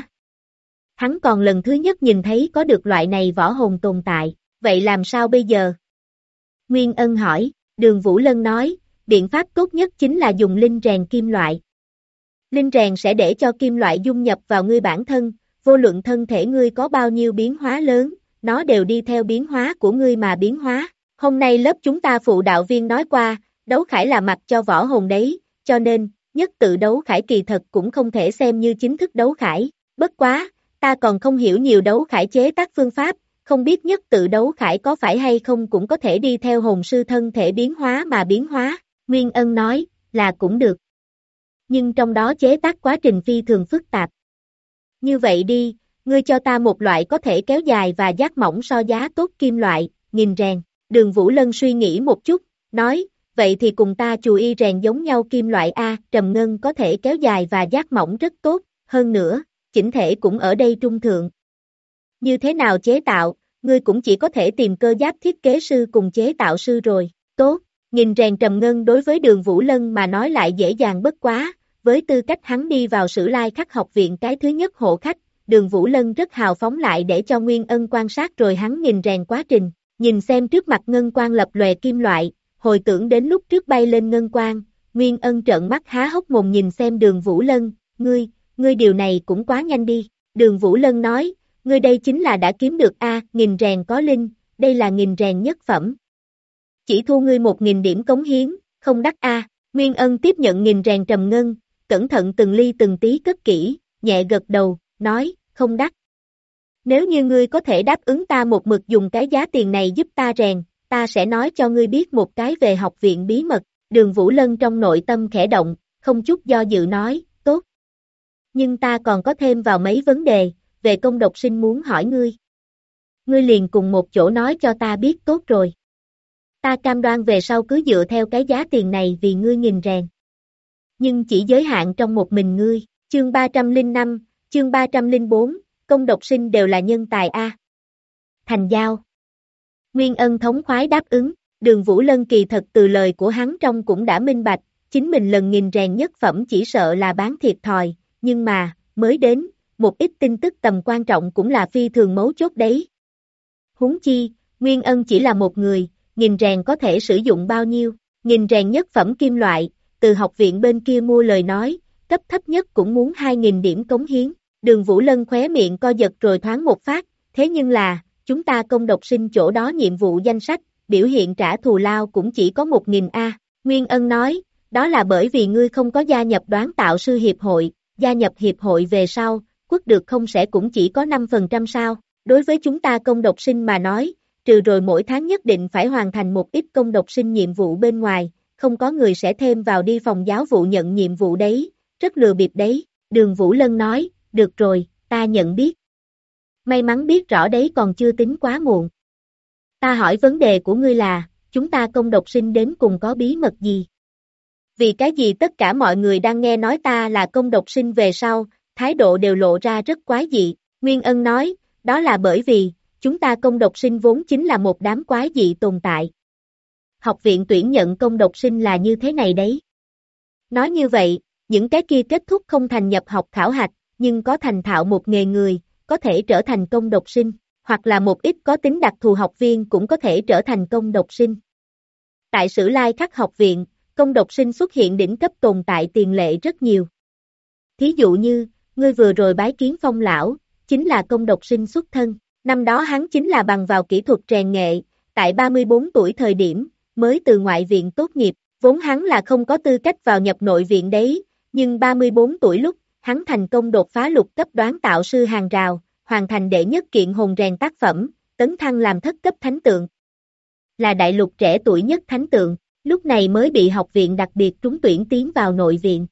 Hắn còn lần thứ nhất nhìn thấy có được loại này võ hồn tồn tại, vậy làm sao bây giờ? Nguyên Ân hỏi, Đường Vũ Lân nói, biện pháp tốt nhất chính là dùng linh rèn kim loại. Linh rèn sẽ để cho kim loại dung nhập vào ngươi bản thân, vô luận thân thể ngươi có bao nhiêu biến hóa lớn, nó đều đi theo biến hóa của ngươi mà biến hóa. Hôm nay lớp chúng ta phụ đạo viên nói qua, đấu khải là mặc cho võ hồn đấy, cho nên, nhất tự đấu khải kỳ thật cũng không thể xem như chính thức đấu khải. Bất quá, ta còn không hiểu nhiều đấu khải chế tác phương pháp, không biết nhất tự đấu khải có phải hay không cũng có thể đi theo hồn sư thân thể biến hóa mà biến hóa. Nguyên Ân nói, là cũng được. Nhưng trong đó chế tác quá trình phi thường phức tạp. Như vậy đi, ngươi cho ta một loại có thể kéo dài và giác mỏng so giá tốt kim loại, nghìn rèn. Đường Vũ Lân suy nghĩ một chút, nói, vậy thì cùng ta chù y rèn giống nhau kim loại A, trầm ngân có thể kéo dài và giác mỏng rất tốt, hơn nữa, chỉnh thể cũng ở đây trung thượng. Như thế nào chế tạo, ngươi cũng chỉ có thể tìm cơ giáp thiết kế sư cùng chế tạo sư rồi, tốt, nghìn rèn trầm ngân đối với Đường Vũ Lân mà nói lại dễ dàng bất quá, với tư cách hắn đi vào Sử Lai Khắc học viện cái thứ nhất hộ khách, Đường Vũ Lân rất hào phóng lại để cho Nguyên Ân quan sát rồi hắn nghìn rèn quá trình, nhìn xem trước mặt ngân quang lập lòe kim loại, hồi tưởng đến lúc trước bay lên ngân quang, Nguyên Ân trợn mắt há hốc mồm nhìn xem Đường Vũ Lân, ngươi điều này cũng quá nhanh đi, Đường Vũ Lân nói, ngươi đây chính là đã kiếm được A, nghìn rèn có linh, đây là nghìn rèn nhất phẩm. Chỉ thu ngươi 1.000 điểm cống hiến, không đắt A, Nguyên Ân tiếp nhận nghìn rèn trầm ngân, cẩn thận từng ly từng tí cất kỹ, nhẹ gật đầu, nói, không đắt. Nếu như ngươi có thể đáp ứng ta một mực dùng cái giá tiền này giúp ta rèn, ta sẽ nói cho ngươi biết một cái về học viện bí mật, Đường Vũ Lân trong nội tâm khẽ động, không chút do dự nói, tốt. Nhưng ta còn có thêm vào mấy vấn đề, về công độc sinh muốn hỏi ngươi. Ngươi liền cùng một chỗ nói cho ta biết tốt rồi. Ta cam đoan về sau cứ dựa theo cái giá tiền này vì ngươi nghìn rèn. Nhưng chỉ giới hạn trong một mình ngươi, chương 305, chương 304, công độc sinh đều là nhân tài A. Thành giao. Nguyên Ân thống khoái đáp ứng, Đường Vũ Lân kỳ thật từ lời của hắn trong cũng đã minh bạch, chính mình lần nghìn rèn nhất phẩm chỉ sợ là bán thiệt thòi, nhưng mà, mới đến, một ít tin tức tầm quan trọng cũng là phi thường mấu chốt đấy. Huống chi, Nguyên Ân chỉ là một người, nghìn rèn có thể sử dụng bao nhiêu, nghìn rèn nhất phẩm kim loại, từ học viện bên kia mua lời nói, cấp thấp nhất cũng muốn 2.000 điểm cống hiến, Đường Vũ Lân khóe miệng co giật rồi thoáng một phát, thế nhưng là, chúng ta công độc sinh chỗ đó nhiệm vụ danh sách, biểu hiện trả thù lao cũng chỉ có 1.000 A, Nguyên Ân nói, đó là bởi vì ngươi không có gia nhập đoán tạo sư hiệp hội, gia nhập hiệp hội về sau, quất được không sẽ cũng chỉ có 5% sao, đối với chúng ta công độc sinh mà nói, trừ rồi mỗi tháng nhất định phải hoàn thành một ít công độc sinh nhiệm vụ bên ngoài, không có người sẽ thêm vào đi phòng giáo vụ nhận nhiệm vụ đấy, rất lừa bịp đấy, Đường Vũ Lân nói, được rồi, ta nhận biết. May mắn biết rõ đấy còn chưa tính quá muộn. Ta hỏi vấn đề của ngươi là, chúng ta công độc sinh đến cùng có bí mật gì? Vì cái gì tất cả mọi người đang nghe nói ta là công độc sinh về sau, thái độ đều lộ ra rất quái dị, Nguyên Ân nói, đó là bởi vì, chúng ta công độc sinh vốn chính là một đám quái dị tồn tại. Học viện tuyển nhận công độc sinh là như thế này đấy. Nói như vậy, Những cái kia kết thúc không thành nhập học khảo hạch, nhưng có thành thạo một nghề người, có thể trở thành công độc sinh, hoặc là một ít có tính đặc thù học viên cũng có thể trở thành công độc sinh. Tại Sử Lai Khắc học viện, công độc sinh xuất hiện đỉnh cấp tồn tại tiền lệ rất nhiều. Thí dụ như, ngươi vừa rồi bái kiến Phong lão, chính là công độc sinh xuất thân, năm đó hắn chính là bằng vào kỹ thuật rèn nghệ, tại 34 tuổi thời điểm, mới từ ngoại viện tốt nghiệp, vốn hắn là không có tư cách vào nhập nội viện đấy, nhưng 34 tuổi lúc, hắn thành công đột phá lục cấp đoán tạo sư hàng rào, hoàn thành đệ nhất kiện hồn rèn tác phẩm, tấn thăng làm thất cấp thánh tượng. Là đại lục trẻ tuổi nhất thánh tượng, lúc này mới bị học viện đặc biệt trúng tuyển tiến vào nội viện.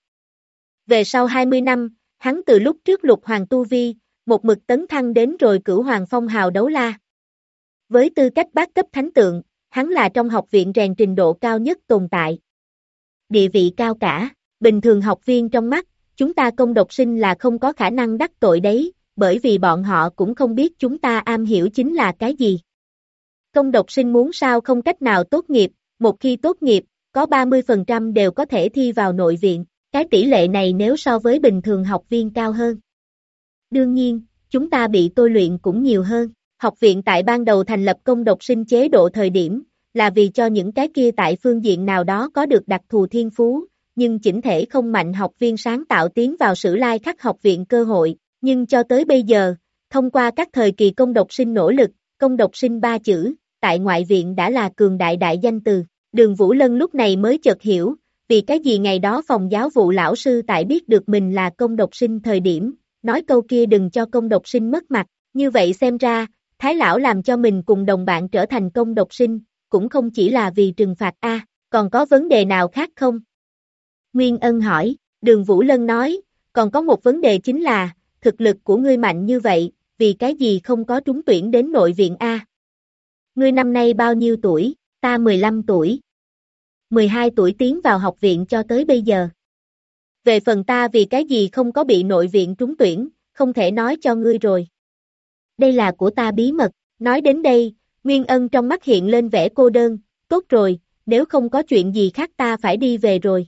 Về sau 20 năm, hắn từ lúc trước lục hoàng tu vi, một mực tấn thăng đến rồi cửu hoàng phong hào đấu la. Với tư cách bát cấp thánh tượng, hắn là trong học viện rèn trình độ cao nhất tồn tại. Địa vị cao cả, bình thường học viên trong mắt, chúng ta công độc sinh là không có khả năng đắc tội đấy, bởi vì bọn họ cũng không biết chúng ta am hiểu chính là cái gì. Công độc sinh muốn sao không cách nào tốt nghiệp, một khi tốt nghiệp, có 30% đều có thể thi vào nội viện, cái tỷ lệ này nếu so với bình thường học viên cao hơn. Đương nhiên, chúng ta bị tôi luyện cũng nhiều hơn. Học viện tại ban đầu thành lập công độc sinh chế độ thời điểm, là vì cho những cái kia tại phương diện nào đó có được đặc thù thiên phú, nhưng chỉnh thể không mạnh học viên sáng tạo tiến vào Sử Lai Khắc học viện cơ hội, nhưng cho tới bây giờ, thông qua các thời kỳ công độc sinh nỗ lực, công độc sinh 3 chữ, tại ngoại viện đã là cường đại đại danh từ. Đường Vũ Lân lúc này mới chợt hiểu, vì cái gì ngày đó phòng giáo vụ lão sư tại biết được mình là công độc sinh thời điểm, nói câu kia đừng cho công độc sinh mất mặt, như vậy xem ra, Thái lão làm cho mình cùng đồng bạn trở thành công độc sinh, cũng không chỉ là vì trừng phạt a, còn có vấn đề nào khác không? Nguyên Ân hỏi, Đường Vũ Lân nói, còn có một vấn đề chính là, thực lực của ngươi mạnh như vậy, vì cái gì không có trúng tuyển đến nội viện a? Ngươi năm nay bao nhiêu tuổi? Ta 15 tuổi. 12 tuổi tiến vào học viện cho tới bây giờ. Về phần ta vì cái gì không có bị nội viện trúng tuyển, không thể nói cho ngươi rồi. Đây là của ta bí mật, nói đến đây, Nguyên Ân trong mắt hiện lên vẻ cô đơn, tốt rồi, nếu không có chuyện gì khác ta phải đi về rồi.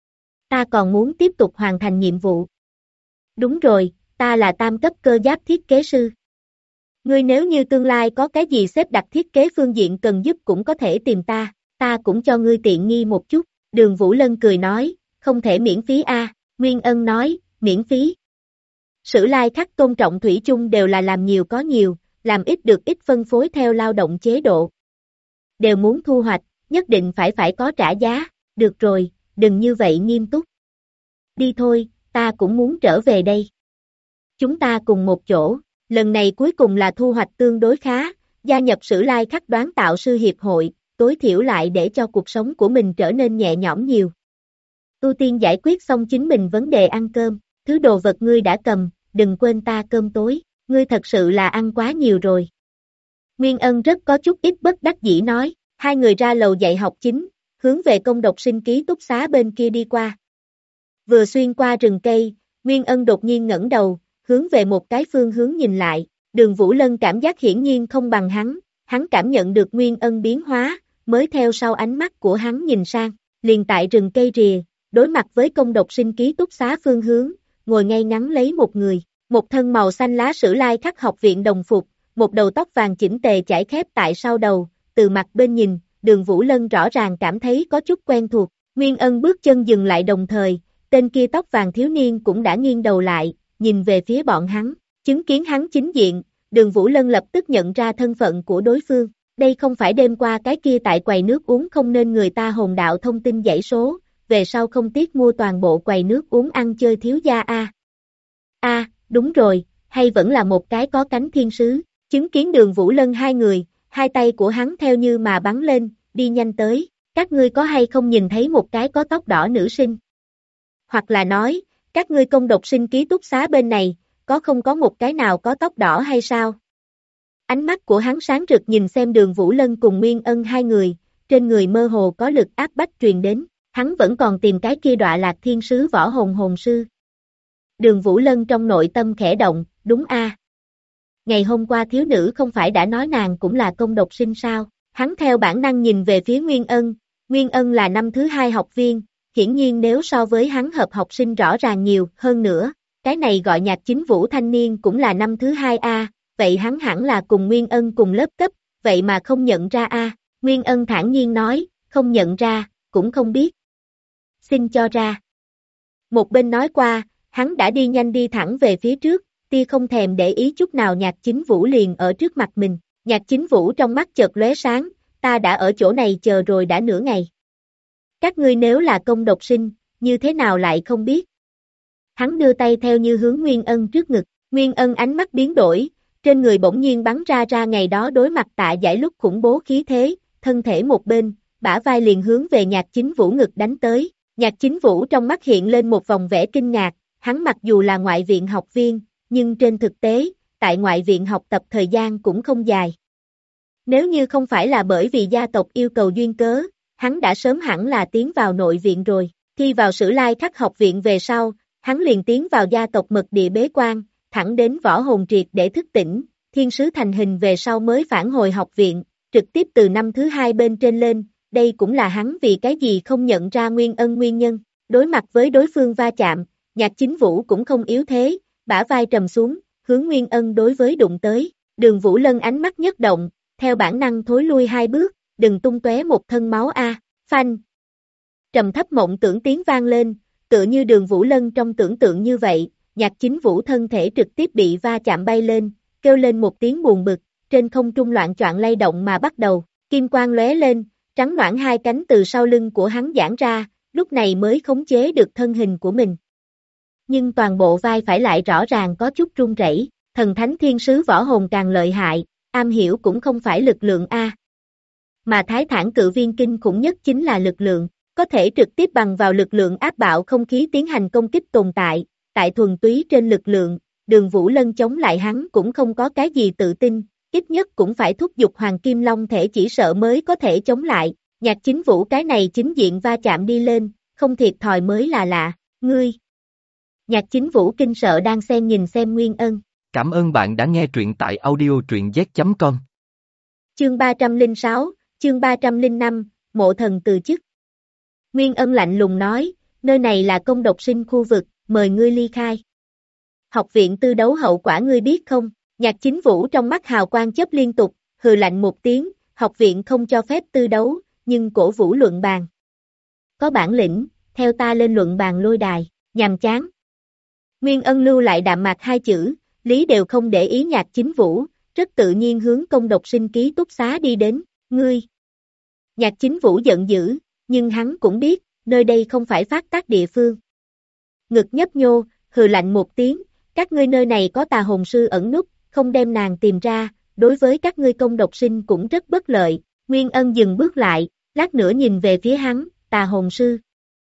Ta còn muốn tiếp tục hoàn thành nhiệm vụ. Đúng rồi, ta là tam cấp cơ giáp thiết kế sư. Ngươi nếu như tương lai có cái gì xếp đặt thiết kế phương diện cần giúp cũng có thể tìm ta cũng cho ngươi tiện nghi một chút. Đường Vũ Lân cười nói, không thể miễn phí a. Nguyên Ân nói, miễn phí. Sử Lai Khắc tôn trọng thủy chung đều là làm nhiều có nhiều, làm ít được ít phân phối theo lao động chế độ. Đều muốn thu hoạch, nhất định phải có trả giá, được rồi, đừng như vậy nghiêm túc. Đi thôi, ta cũng muốn trở về đây. Chúng ta cùng một chỗ, lần này cuối cùng là thu hoạch tương đối khá, gia nhập Sử Lai Khắc đoán tạo sư hiệp hội, tối thiểu lại để cho cuộc sống của mình trở nên nhẹ nhõm nhiều. Ưu tiên giải quyết xong chính mình vấn đề ăn cơm, thứ đồ vật ngươi đã cầm, đừng quên ta cơm tối, ngươi thật sự là ăn quá nhiều rồi. Nguyên Ân rất có chút ít bất đắc dĩ nói, hai người ra lầu dạy học chính, hướng về công độc sinh ký túc xá bên kia đi qua. Vừa xuyên qua rừng cây, Nguyên Ân đột nhiên ngẩng đầu, hướng về một cái phương hướng nhìn lại, Đường Vũ Lân cảm giác hiển nhiên không bằng hắn cảm nhận được Nguyên Ân biến hóa, mới theo sau ánh mắt của hắn nhìn sang, liền tại rừng cây rìa, đối mặt với công độc sinh ký túc xá phương hướng, ngồi ngay ngắn lấy một người, một thân màu xanh lá Sử Lai Khắc học viện đồng phục, một đầu tóc vàng chỉnh tề chải khép tại sau đầu, từ mặt bên nhìn, Đường Vũ Lân rõ ràng cảm thấy có chút quen thuộc, Nguyên Ân bước chân dừng lại đồng thời, tên kia tóc vàng thiếu niên cũng đã nghiêng đầu lại, nhìn về phía bọn hắn, chứng kiến hắn chính diện, Đường Vũ Lân lập tức nhận ra thân phận của đối phương, đây không phải đêm qua cái kia tại quầy nước uống không nên người ta hồn đạo thông tin dãy số, về sau không tiếc mua toàn bộ quầy nước uống ăn chơi thiếu gia a. Đúng rồi, hay vẫn là một cái có cánh thiên sứ, chứng kiến Đường Vũ Lân hai người, hai tay của hắn theo như mà bắn lên, đi nhanh tới, các ngươi có hay không nhìn thấy một cái có tóc đỏ nữ sinh? Hoặc là nói, các ngươi công độc sinh ký túc xá bên này, có không có một cái nào có tóc đỏ hay sao? Ánh mắt của hắn sáng rực nhìn xem Đường Vũ Lân cùng Nguyên Ân hai người, trên người mơ hồ có lực áp bách truyền đến, hắn vẫn còn tìm cái kia đọa lạc thiên sứ võ hồn sư. Đường Vũ Lân trong nội tâm khẽ động, đúng a. Ngày hôm qua thiếu nữ không phải đã nói nàng cũng là công độc sinh sao, hắn theo bản năng nhìn về phía Nguyên Ân là năm thứ 2 học viên, hiển nhiên nếu so với hắn hợp học sinh rõ ràng nhiều hơn nữa, cái này gọi Nhạc Chính Vũ thanh niên cũng là năm thứ 2A, vậy hắn hẳn là cùng Nguyên Ân cùng lớp cấp, vậy mà không nhận ra a. Nguyên Ân thản nhiên nói, không nhận ra, cũng không biết. Xin cho ra. Một bên nói qua, hắn đã đi nhanh đi thẳng về phía trước, tia không thèm để ý chút nào Nhạc Chính Vũ liền ở trước mặt mình. Nhạc Chính Vũ trong mắt chợt lóe sáng, ta đã ở chỗ này chờ rồi đã nửa ngày. Các ngươi nếu là công độc sinh, như thế nào lại không biết? Hắn đưa tay theo như hướng Nguyên Ân trước ngực, Nguyên Ân ánh mắt biến đổi, trên người bỗng nhiên bắn ra ngày đó đối mặt Tạ Giải lúc khủng bố khí thế, thân thể một bên, bả vai liền hướng về Nhạc Chính Vũ ngực đánh tới. Nhạc Chính Vũ trong mắt hiện lên một vòng vẻ kinh ngạc, hắn mặc dù là ngoại viện học viên, nhưng trên thực tế, tại ngoại viện học tập thời gian cũng không dài. Nếu như không phải là bởi vì gia tộc yêu cầu duyên cớ, hắn đã sớm hẳn là tiến vào nội viện rồi. Khi vào Sử Lai Khắc học viện về sau, hắn liền tiến vào gia tộc mật địa bế quan, thẳng đến võ hồn triệt để thức tỉnh, thiên sứ thành hình về sau mới phản hồi học viện, trực tiếp từ năm thứ 2 bên trên lên, đây cũng là hắn vì cái gì không nhận ra Nguyên Ân nguyên nhân. Đối mặt với đối phương va chạm, Nhạc Chính Vũ cũng không yếu thế, bả vai trầm xuống, hướng Nguyên Ân đối với đụng tới. Đường Vũ Lân ánh mắt nhất động, theo bản năng thối lui 2 bước, đừng tung tóe một thân máu a. Phanh. Trầm thấp mộng tưởng tiếng vang lên, tựa như Đường Vũ Lân trong tưởng tượng như vậy, Nhạc Chính Vũ thân thể trực tiếp bị va chạm bay lên, kêu lên một tiếng buồn bực, trên không trung loạn choạng lay động mà bắt đầu, kim quang lóe lên, trắng noãn 2 cánh từ sau lưng của hắn giãn ra, lúc này mới khống chế được thân hình của mình. Nhưng toàn bộ vai phải lại rõ ràng có chút run rẩy, thần thánh thiên sứ võ hồn càng lợi hại, am hiểu cũng không phải lực lượng A. Mà Thái Thản Cự Viên kinh khủng nhất chính là lực lượng, có thể trực tiếp bằng vào lực lượng áp bạo không khí tiến hành công kích tồn tại, tại thuần túy trên lực lượng, Đường Vũ Lân chống lại hắn cũng không có cái gì tự tin, ít nhất cũng phải thúc giục Hoàng Kim Long thể chỉ sợ mới có thể chống lại. Nhạc Chính Vũ cái này chính diện va chạm đi lên, không thiệt thòi mới là lạ, ngươi. Nhạc Chính Vũ kinh sợ đang xen nhìn xem Nguyên Ân. Cảm ơn bạn đã nghe truyện tại audio truyện z.com. Chương 306, chương 305, Mộ Thần từ chức. Nguyên Ân lạnh lùng nói, nơi này là công độc sinh khu vực, mời ngươi ly khai. Học viện tư đấu hậu quả ngươi biết không? Nhạc Chính Vũ trong mắt hào quang chớp liên tục, hừ lạnh một tiếng, học viện không cho phép tư đấu, nhưng cổ vũ luận bàn. Có bản lĩnh, theo ta lên luận bàn lôi đài, nhàm chán. Nguyên Ân lưu lại đạm mạc 2 chữ, lý đều không để ý Nhạc Chính Vũ, rất tự nhiên hướng công độc sinh ký túc xá đi đến, ngươi. Nhạc Chính Vũ giận dữ, nhưng hắn cũng biết, nơi đây không phải phát tác địa phương. Ngực nhấp nhô, hừ lạnh một tiếng, các ngươi nơi này có tà hồn sư ẩn núp, không đem nàng tìm ra, đối với các ngươi công độc sinh cũng rất bất lợi. Nguyên Ân dừng bước lại, lát nữa nhìn về phía hắn, tà hồn sư.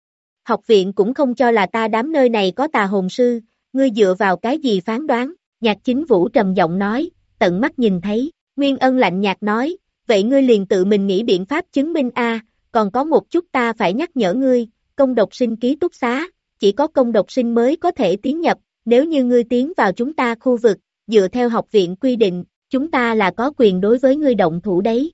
Học viện cũng không cho là ta đám nơi này có tà hồn sư, ngươi dựa vào cái gì phán đoán? Nhạc Chính Vũ trầm giọng nói, tận mắt nhìn thấy. Nguyên Ân lạnh nhạt nói, vậy ngươi liền tự mình nghĩ biện pháp chứng minh a. Còn có một chút ta phải nhắc nhở ngươi, công độc sinh ký túc xá, chỉ có công độc sinh mới có thể tiến nhập, nếu như ngươi tiến vào chúng ta khu vực, dựa theo học viện quy định, chúng ta là có quyền đối với ngươi động thủ đấy.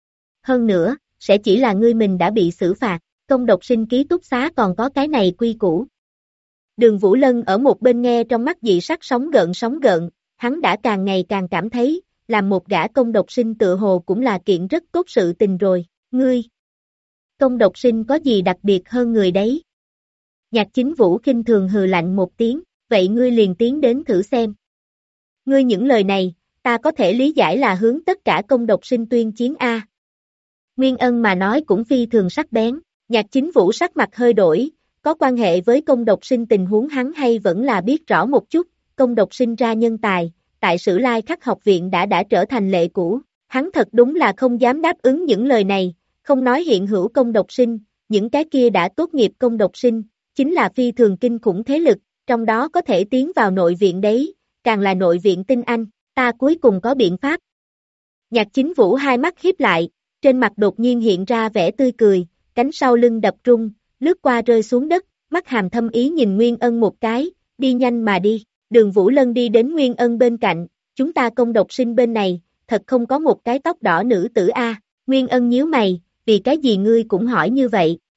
Hơn nữa, sẽ chỉ là ngươi mình đã bị xử phạt, công độc sinh ký túc xá còn có cái này quy củ. Đường Vũ Lân ở một bên nghe trong mắt dị sắc sóng gợn, hắn đã càng ngày càng cảm thấy, làm một gã công độc sinh tựa hồ cũng là kiện rất tốt sự tình rồi, ngươi. Công độc sinh có gì đặc biệt hơn người đấy? Nhạc Chính Vũ khinh thường hừ lạnh một tiếng, vậy ngươi liền tiến đến thử xem. Ngươi những lời này, ta có thể lý giải là hướng tất cả công độc sinh tuyên chiến A. Nguyên Ân mà nói cũng phi thường sắc bén, Nhạc Chính Vũ sắc mặt hơi đổi, có quan hệ với công độc sinh tình huống hắn hay vẫn là biết rõ một chút, công độc sinh ra nhân tài, tại Sử Lai Khắc học viện đã trở thành lệ cũ, hắn thật đúng là không dám đáp ứng những lời này, không nói hiện hữu công độc sinh, những cái kia đã tốt nghiệp công độc sinh, chính là phi thường kinh khủng thế lực, trong đó có thể tiến vào nội viện đấy, càng là nội viện tinh anh, ta cuối cùng có biện pháp. Nhạc Chính Vũ hai mắt híp lại, trên mặt đột nhiên hiện ra vẻ tươi cười, cánh sau lưng đập rung, lướt qua rơi xuống đất, mắt hàm thâm ý nhìn Nguyên Ân một cái, đi nhanh mà đi. Đường Vũ Lân đi đến Nguyên Ân bên cạnh, chúng ta công độc sinh bên này, thật không có một cái tóc đỏ nữ tử a. Nguyên Ân nhíu mày, vì cái gì ngươi cũng hỏi như vậy?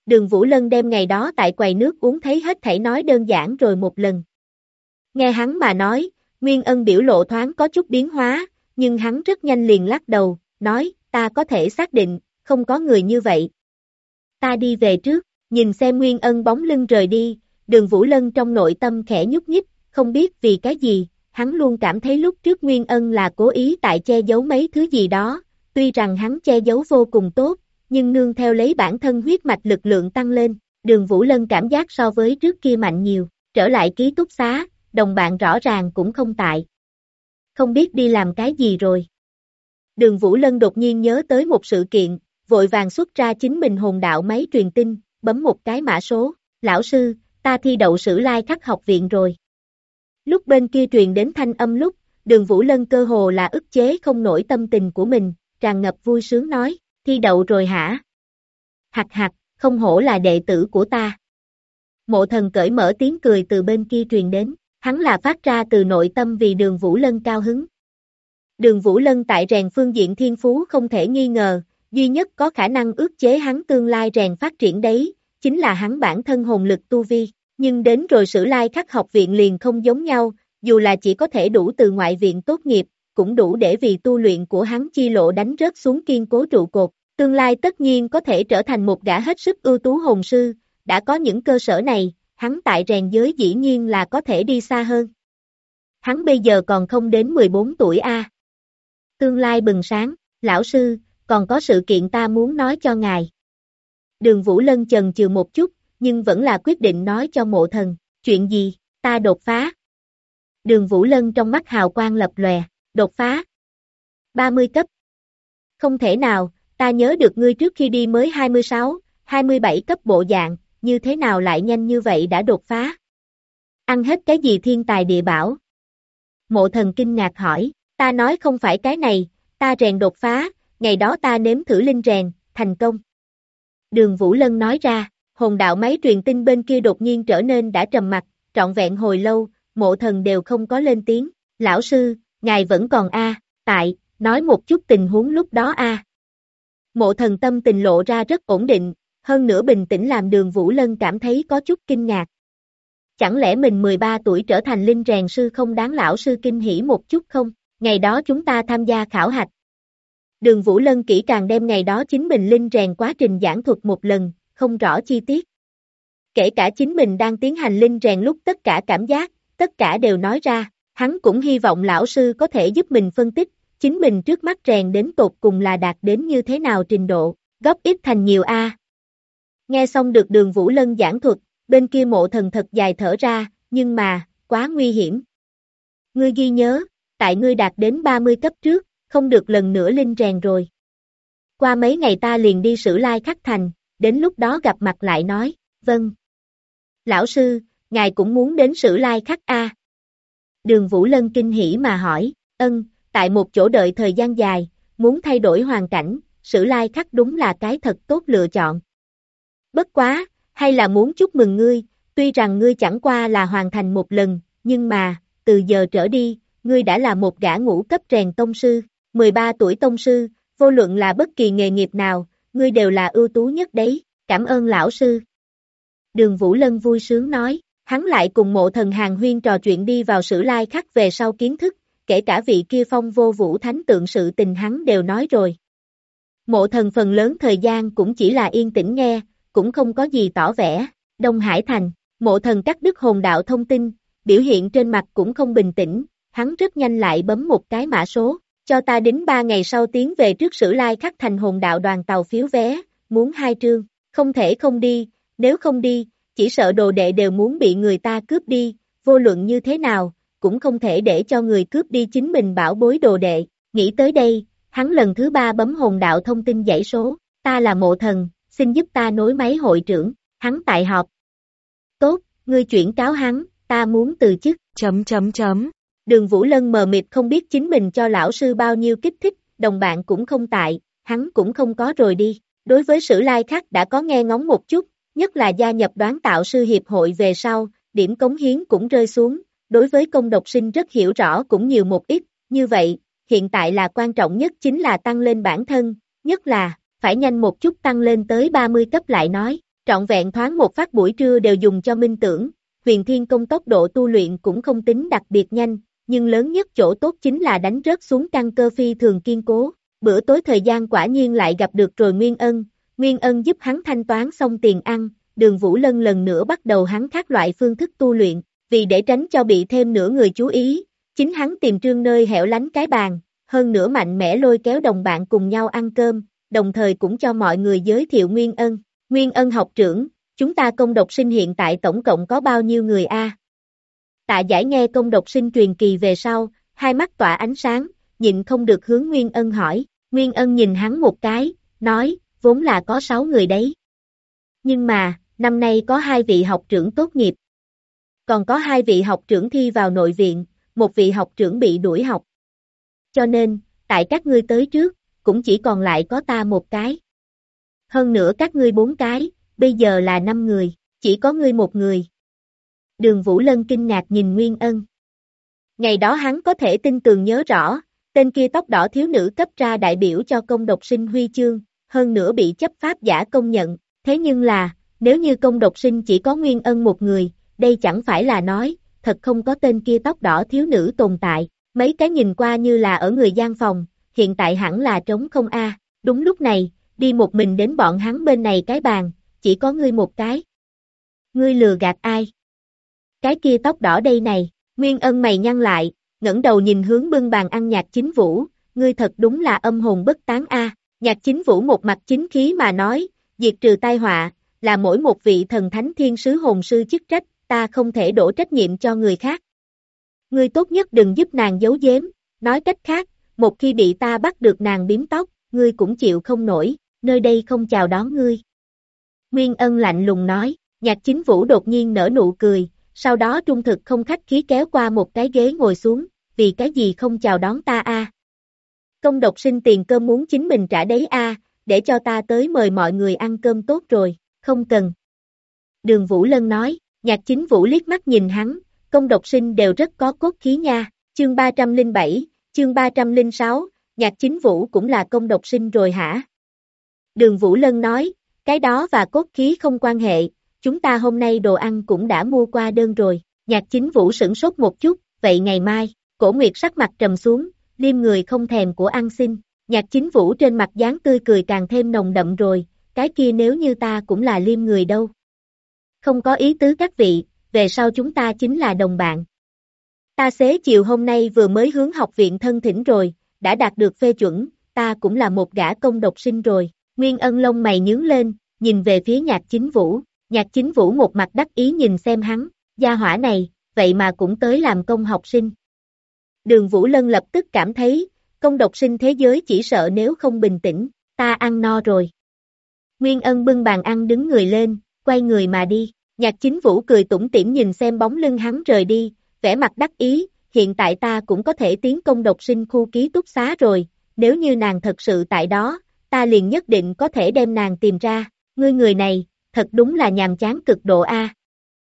Đường Vũ Lân đem ngày đó tại quầy nước uống thấy hết thảy nói đơn giản rồi một lần. Nghe hắn mà nói, Nguyên Ân biểu lộ thoáng có chút biến hóa, nhưng hắn rất nhanh liền lắc đầu, nói, ta có thể xác định, không có người như vậy. Ta đi về trước, nhìn xem Nguyên Ân bóng lưng rời đi, Đường Vũ Lân trong nội tâm khẽ nhúc nhích, không biết vì cái gì, hắn luôn cảm thấy lúc trước Nguyên Ân là cố ý tại che giấu mấy thứ gì đó, tuy rằng hắn che giấu vô cùng tốt, nhưng nương theo lấy bản thân huyết mạch lực lượng tăng lên, Đường Vũ Lân cảm giác so với trước kia mạnh nhiều, trở lại ký túc xá, đồng bạn rõ ràng cũng không tại. Không biết đi làm cái gì rồi. Đường Vũ Lân đột nhiên nhớ tới một sự kiện, vội vàng xuất ra chính mình hồn đạo máy truyền tin, bấm một cái mã số, lão sư, ta thi đậu Sử Lai Khắc học viện rồi. Lúc bên kia truyền đến thanh âm lúc, Đường Vũ Lân cơ hồ là ức chế không nổi tâm tình của mình, tràn ngập vui sướng nói, thi đậu rồi hả? Hạc hạc, không hổ là đệ tử của ta. Mộ Thần cởi mở tiếng cười từ bên kia truyền đến, hắn là phát ra từ nội tâm vì Đường Vũ Lân cao hứng. Đường Vũ Lân tại rèn phương diện thiên phú không thể nghi ngờ, duy nhất có khả năng ức chế hắn tương lai rèn phát triển đấy, chính là hắn bản thân hồn lực tu vi, nhưng đến rồi Sử Lai Khắc học viện liền không giống nhau, dù là chỉ có thể đủ từ ngoại viện tốt nghiệp, cũng đủ để vì tu luyện của hắn chi lộ đánh rớt xuống kiên cố trụ cột, tương lai tất nhiên có thể trở thành một gã hết sức ưu tú hồn sư, đã có những cơ sở này, hắn tại rèn giới dĩ nhiên là có thể đi xa hơn. Hắn bây giờ còn không đến 14 tuổi a. Tương lai bừng sáng, lão sư, còn có sự kiện ta muốn nói cho ngài. Đường Vũ Lân chần chừ một chút, nhưng vẫn là quyết định nói cho Mộ Thần, chuyện gì, ta đột phá. Đường Vũ Lân trong mắt hào quang lập lòe, đột phá. 30 cấp. Không thể nào, ta nhớ được ngươi trước khi đi mới 26, 27 cấp bộ dạng, như thế nào lại nhanh như vậy đã đột phá? Ăn hết cái gì thiên tài địa bảo? Mộ Thần kinh ngạc hỏi, ta nói không phải cái này, ta rèn đột phá, ngày đó ta nếm thử linh rèn, thành công. Đường Vũ Lân nói ra, hồn đạo máy truyền tin bên kia đột nhiên trở nên đã trầm mặc, trọn vẹn hồi lâu, Mộ Thần đều không có lên tiếng, lão sư, ngài vẫn còn tại, nói một chút tình huống lúc đó Mộ Thần tâm tình lộ ra rất ổn định, hơn nữa bình tĩnh làm Đường Vũ Lân cảm thấy có chút kinh ngạc. Chẳng lẽ mình 13 tuổi trở thành linh rèn sư không đáng lão sư kinh hỉ một chút không? Ngày đó chúng ta tham gia khảo hạch. Đường Vũ Lân kỹ càng đem ngày đó chính mình linh rèn quá trình giảng thuật một lần, không rõ chi tiết. Kể cả chính mình đang tiến hành linh rèn lúc tất cả cảm giác, tất cả đều nói ra, hắn cũng hy vọng lão sư có thể giúp mình phân tích, chính mình trước mắt rèn đến tột cùng là đạt đến như thế nào trình độ, góp ít thành nhiều Nghe xong được Đường Vũ Lân giảng thuật, bên kia Mộ Thần thật dài thở ra, nhưng mà, quá nguy hiểm. Ngươi ghi nhớ, tại ngươi đạt đến 30 cấp trước, không được lần nữa linh rèn rồi. Qua mấy ngày ta liền đi Sử Lai Khắc thành, đến lúc đó gặp mặt lại nói, vâng. Lão sư, ngài cũng muốn đến Sử Lai Khắc Đường Vũ Lân kinh hỉ mà hỏi, tại một chỗ đợi thời gian dài, muốn thay đổi hoàn cảnh, Sử Lai Khắc đúng là cái thật tốt lựa chọn. Bất quá, hay là muốn chúc mừng ngươi, tuy rằng ngươi chẳng qua là hoàn thành một lần, nhưng mà, từ giờ trở đi, ngươi đã là một gã ngũ cấp rèn tông sư, 13 tuổi tông sư, vô luận là bất kỳ nghề nghiệp nào, ngươi đều là ưu tú nhất đấy, cảm ơn lão sư. Đường Vũ Lân vui sướng nói, hắn lại cùng Mộ Thần hàn huyên trò chuyện đi vào Sử Lai Khắc về sau kiến thức, kể cả vị kia phong vô vũ thánh tượng sự tình hắn đều nói rồi. Mộ Thần phần lớn thời gian cũng chỉ là yên tĩnh nghe, cũng không có gì tỏ vẻ. Đông Hải Thành, Mộ Thần cắt đứt hồn đạo thông tin, biểu hiện trên mặt cũng không bình tĩnh, hắn rất nhanh lại bấm một cái mã số, cho ta đến 3 ngày sau tiến về trước Sử Lai Khắc thành hồn đạo đoàn tàu phiếu vé, muốn 2 trương, không thể không đi, nếu không đi, chỉ sợ đồ đệ đều muốn bị người ta cướp đi, vô luận như thế nào, cũng không thể để cho người cướp đi chính mình bảo bối đồ đệ, nghĩ tới đây, hắn lần thứ 3 bấm hồn đạo thông tin dãy số, ta là Mộ Thần, xin giúp ta nối máy hội trưởng, hắn tại họp. Tốt, ngươi chuyển cáo hắn, ta muốn từ chức, ... Đường Vũ Lân mờ mịt không biết chính mình cho lão sư bao nhiêu kích thích, đồng bạn cũng không tại, hắn cũng không có rồi đi. Đối với Sử Lai Khắc đã có nghe ngóng một chút, nhất là gia nhập đoán tạo sư hiệp hội về sau, điểm cống hiến cũng rơi xuống, đối với công độc sinh rất hiểu rõ cũng nhiều một ít, như vậy, hiện tại là quan trọng nhất chính là tăng lên bản thân, nhất là, phải nhanh một chút tăng lên tới 30 cấp lại nói, Trọn vẹn thoáng một phát buổi trưa đều dùng cho minh tưởng, huyền thiên công tốc độ tu luyện cũng không tính đặc biệt nhanh, nhưng lớn nhất chỗ tốt chính là đánh rớt xuống căn cơ phi thường kiên cố. Bữa tối thời gian quả nhiên lại gặp được rồi Nguyên Ân giúp hắn thanh toán xong tiền ăn, Đường Vũ Lân lần nữa bắt đầu hắn khác loại phương thức tu luyện, vì để tránh cho bị thêm nửa người chú ý, chính hắn tìm trương nơi hẻo lánh cái bàn, hơn nữa mạnh mẽ lôi kéo đồng bạn cùng nhau ăn cơm, đồng thời cũng cho mọi người giới thiệu Nguyên Ân học trưởng, chúng ta công độc sinh hiện tại tổng cộng có bao nhiêu người a? Tạ Giải nghe công độc sinh truyền kỳ về sau, hai mắt tỏa ánh sáng, nhịn không được hướng Nguyên Ân hỏi, Nguyên Ân nhìn hắn một cái, nói, vốn là có 6 người đấy. Nhưng mà, năm nay có 2 vị học trưởng tốt nghiệp. Còn có 2 vị học trưởng thi vào nội viện, một vị học trưởng bị đuổi học. Cho nên, tại các ngươi tới trước, cũng chỉ còn lại có ta một cái. Hơn nữa các ngươi 4 cái, bây giờ là 5 người, chỉ có ngươi một người. Đường Vũ Lân kinh ngạc nhìn Nguyên Ân. Ngày đó hắn có thể tin tường nhớ rõ, tên kia tóc đỏ thiếu nữ cấp ra đại biểu cho công độc sinh huy chương, hơn nữa bị chấp pháp giả công nhận, thế nhưng là, nếu như công độc sinh chỉ có Nguyên Ân một người, đây chẳng phải là nói, thật không có tên kia tóc đỏ thiếu nữ tồn tại, mấy cái nhìn qua như là ở người gian phòng, hiện tại hẳn là trống không a. Đúng lúc này, đi một mình đến bọn hắn bên này cái bàn, chỉ có ngươi một cái. Ngươi lừa gạt ai? Cái kia tóc đỏ đây này, Nguyên Ân mày nhăn lại, ngẩng đầu nhìn hướng bưng bàn ăn Nhạc Chính Vũ, ngươi thật đúng là âm hồn bất tán a. Nhạc Chính Vũ một mặt chính khí mà nói, diệt trừ tai họa, là mỗi một vị thần thánh thiên sứ hồn sư chức trách, ta không thể đổ trách nhiệm cho người khác. Ngươi tốt nhất đừng giúp nàng giấu giếm, nói cách khác, một khi bị ta bắt được nàng bím tóc, ngươi cũng chịu không nổi, nơi đây không chào đón ngươi. Nguyên Ân lạnh lùng nói, Nhạc Chính Vũ đột nhiên nở nụ cười, sau đó trung thực không khách khí kéo qua một cái ghế ngồi xuống, vì cái gì không chào đón ta a? Công độc sinh tiền cơm muốn chính mình trả đấy a, để cho ta tới mời mọi người ăn cơm tốt rồi, không cần. Đường Vũ Lân nói, Nhạc Chính Vũ liếc mắt nhìn hắn, công độc sinh đều rất có cốt khí nha, chương 307, chương 306, Nhạc Chính Vũ cũng là công độc sinh rồi hả? Đường Vũ Lân nói, cái đó và cốt khí không quan hệ, chúng ta hôm nay đồ ăn cũng đã mua qua đơn rồi, Nhạc Chính Vũ sửng sốt một chút, vậy ngày mai, Cổ Nguyệt sắc mặt trầm xuống, liêm người không thèm của ăn xin, Nhạc Chính Vũ trên mặt dáng tươi cười càng thêm nồng đậm rồi, cái kia nếu như ta cũng là liêm người đâu. Không có ý tứ các vị, về sau chúng ta chính là đồng bạn. Ta xế chiều hôm nay vừa mới hướng học viện thân thỉnh rồi, đã đạt được phê chuẩn, ta cũng là một gã công độc sinh rồi, Nguyên Ân lông mày nhướng lên, nhìn về phía Nhạc Chính Vũ, Nhạc Chính Vũ một mặt đắc ý nhìn xem hắn, gia hỏa này, vậy mà cũng tới làm công học sinh. Đường Vũ Lân lập tức cảm thấy, công độc sinh thế giới chỉ sợ nếu không bình tĩnh, ta ăn no rồi. Nguyên Ân bưng bàn ăn đứng người lên, quay người mà đi, Nhạc Chính Vũ cười tủm tỉm nhìn xem bóng lưng hắn rời đi, vẻ mặt đắc ý, hiện tại ta cũng có thể tiến công độc sinh khu ký túc xá rồi, nếu như nàng thật sự tại đó, ta liền nhất định có thể đem nàng tìm ra, ngươi người này, thật đúng là nhàm chán cực độ a.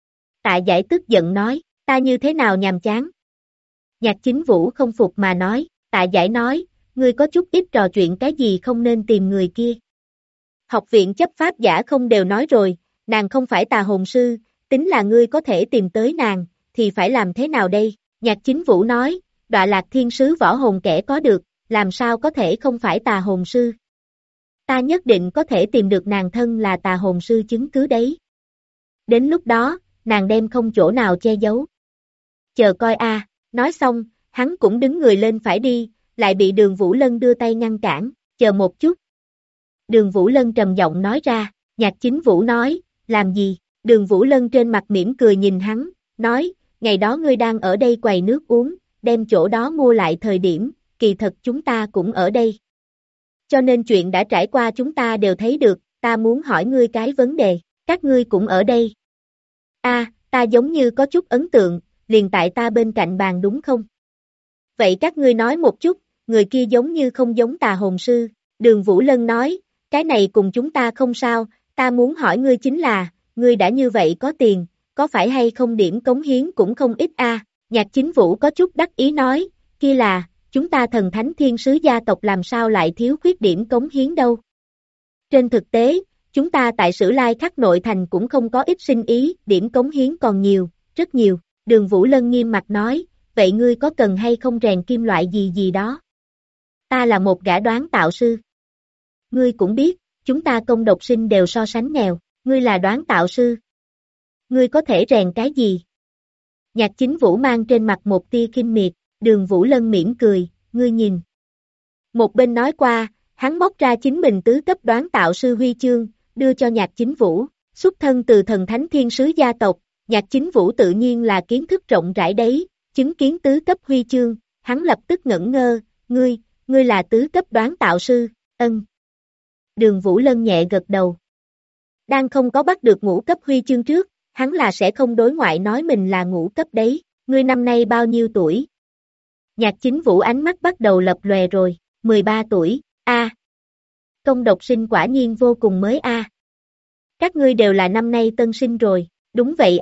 Tạ Giải tức giận nói, ta như thế nào nhàm chán? Nhạc Chính Vũ không phục mà nói, Tạ Giải nói, ngươi có chút ít trò chuyện cái gì không nên tìm người kia. Học viện chấp pháp giả không đều nói rồi, nàng không phải tà hồn sư, tính là ngươi có thể tìm tới nàng, thì phải làm thế nào đây? Nhạc Chính Vũ nói, Đọa Lạc Thiên Sứ võ hồn kẻ có được, làm sao có thể không phải tà hồn sư? Ta nhất định có thể tìm được nàng thân là tà hồn sư chứng cứ đấy. Đến lúc đó, nàng đem không chỗ nào che giấu. Chờ coi a. Nói xong, hắn cũng đứng người lên phải đi, lại bị Đường Vũ Lân đưa tay ngăn cản, chờ một chút. Đường Vũ Lân trầm giọng nói ra, Nhạc Chính Vũ nói, làm gì? Đường Vũ Lân trên mặt mỉm cười nhìn hắn, nói, ngày đó ngươi đang ở đây quầy nước uống, đem chỗ đó mua lại thời điểm, kỳ thật chúng ta cũng ở đây. Cho nên chuyện đã trải qua chúng ta đều thấy được, ta muốn hỏi ngươi cái vấn đề, các ngươi cũng ở đây. Ta giống như có chút ấn tượng, liền tại ta bên cạnh bàn đúng không? Vậy các ngươi nói một chút, người kia giống như không giống tà hồn sư, Đường Vũ Lân nói, cái này cùng chúng ta không sao, ta muốn hỏi ngươi chính là, ngươi đã như vậy có tiền, có phải hay không điểm cống hiến cũng không ít a. Nhạc Chính Vũ có chút đắc ý nói, kia là, chúng ta thần thánh thiên sứ gia tộc làm sao lại thiếu khuyết điểm cống hiến đâu. Trên thực tế, Chúng ta tại Sử Lai Khắc nội thành cũng không có ít sinh ý, điểm cống hiến còn nhiều, rất nhiều. Đường Vũ Lân nghiêm mặt nói, vậy ngươi có cần hay không rèn kim loại gì gì đó? Ta là một gã đoán tạo sư. Ngươi cũng biết, chúng ta công độc sinh đều so sánh nghèo, ngươi là đoán tạo sư. Ngươi có thể rèn cái gì? Nhạc Chính Vũ mang trên mặt một tia khinh miệt, Đường Vũ Lân mỉm cười, ngươi nhìn. Một bên nói qua, hắn móc ra chính mình tứ cấp đoán tạo sư huy chương, đưa cho Nhạc Chính Vũ, xuất thân từ thần thánh thiên sứ gia tộc, Nhạc Chính Vũ tự nhiên là kiến thức rộng rãi đấy, chứng kiến tứ cấp huy chương, hắn lập tức ngẩn ngơ, ngươi là tứ cấp đoán tạo sư, ân. Đường Vũ Lân nhẹ gật đầu. Đang không có bắt được ngũ cấp huy chương trước, hắn là sẽ không đối ngoại nói mình là ngũ cấp đấy, ngươi năm nay bao nhiêu tuổi? Nhạc Chính Vũ ánh mắt bắt đầu lập lòe rồi, 13 tuổi, công độc sinh quả nhiên vô cùng mới Các ngươi đều là năm nay tân sinh rồi, đúng vậy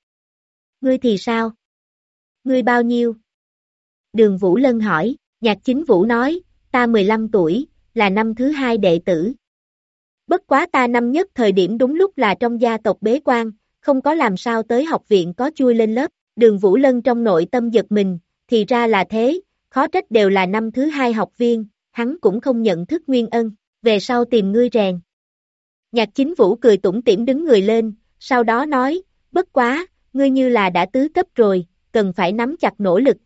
Ngươi thì sao? Ngươi bao nhiêu? Đường Vũ Lân hỏi, Nhạc Chính Vũ nói, ta 15 tuổi, là năm thứ 2 đệ tử. Bất quá ta năm nhất thời điểm đúng lúc là trong gia tộc bế quan, không có làm sao tới học viện có chui lên lớp, Đường Vũ Lân trong nội tâm giật mình, thì ra là thế, khó trách đều là năm thứ 2 học viên, hắn cũng không nhận thức nguyên ân, về sau tìm ngươi rèn. Nhạc Chính Vũ cười tủm tỉm đứng người lên, sau đó nói, bất quá, ngươi như là đã tứ cấp rồi, cần phải nắm chặt nỗ lực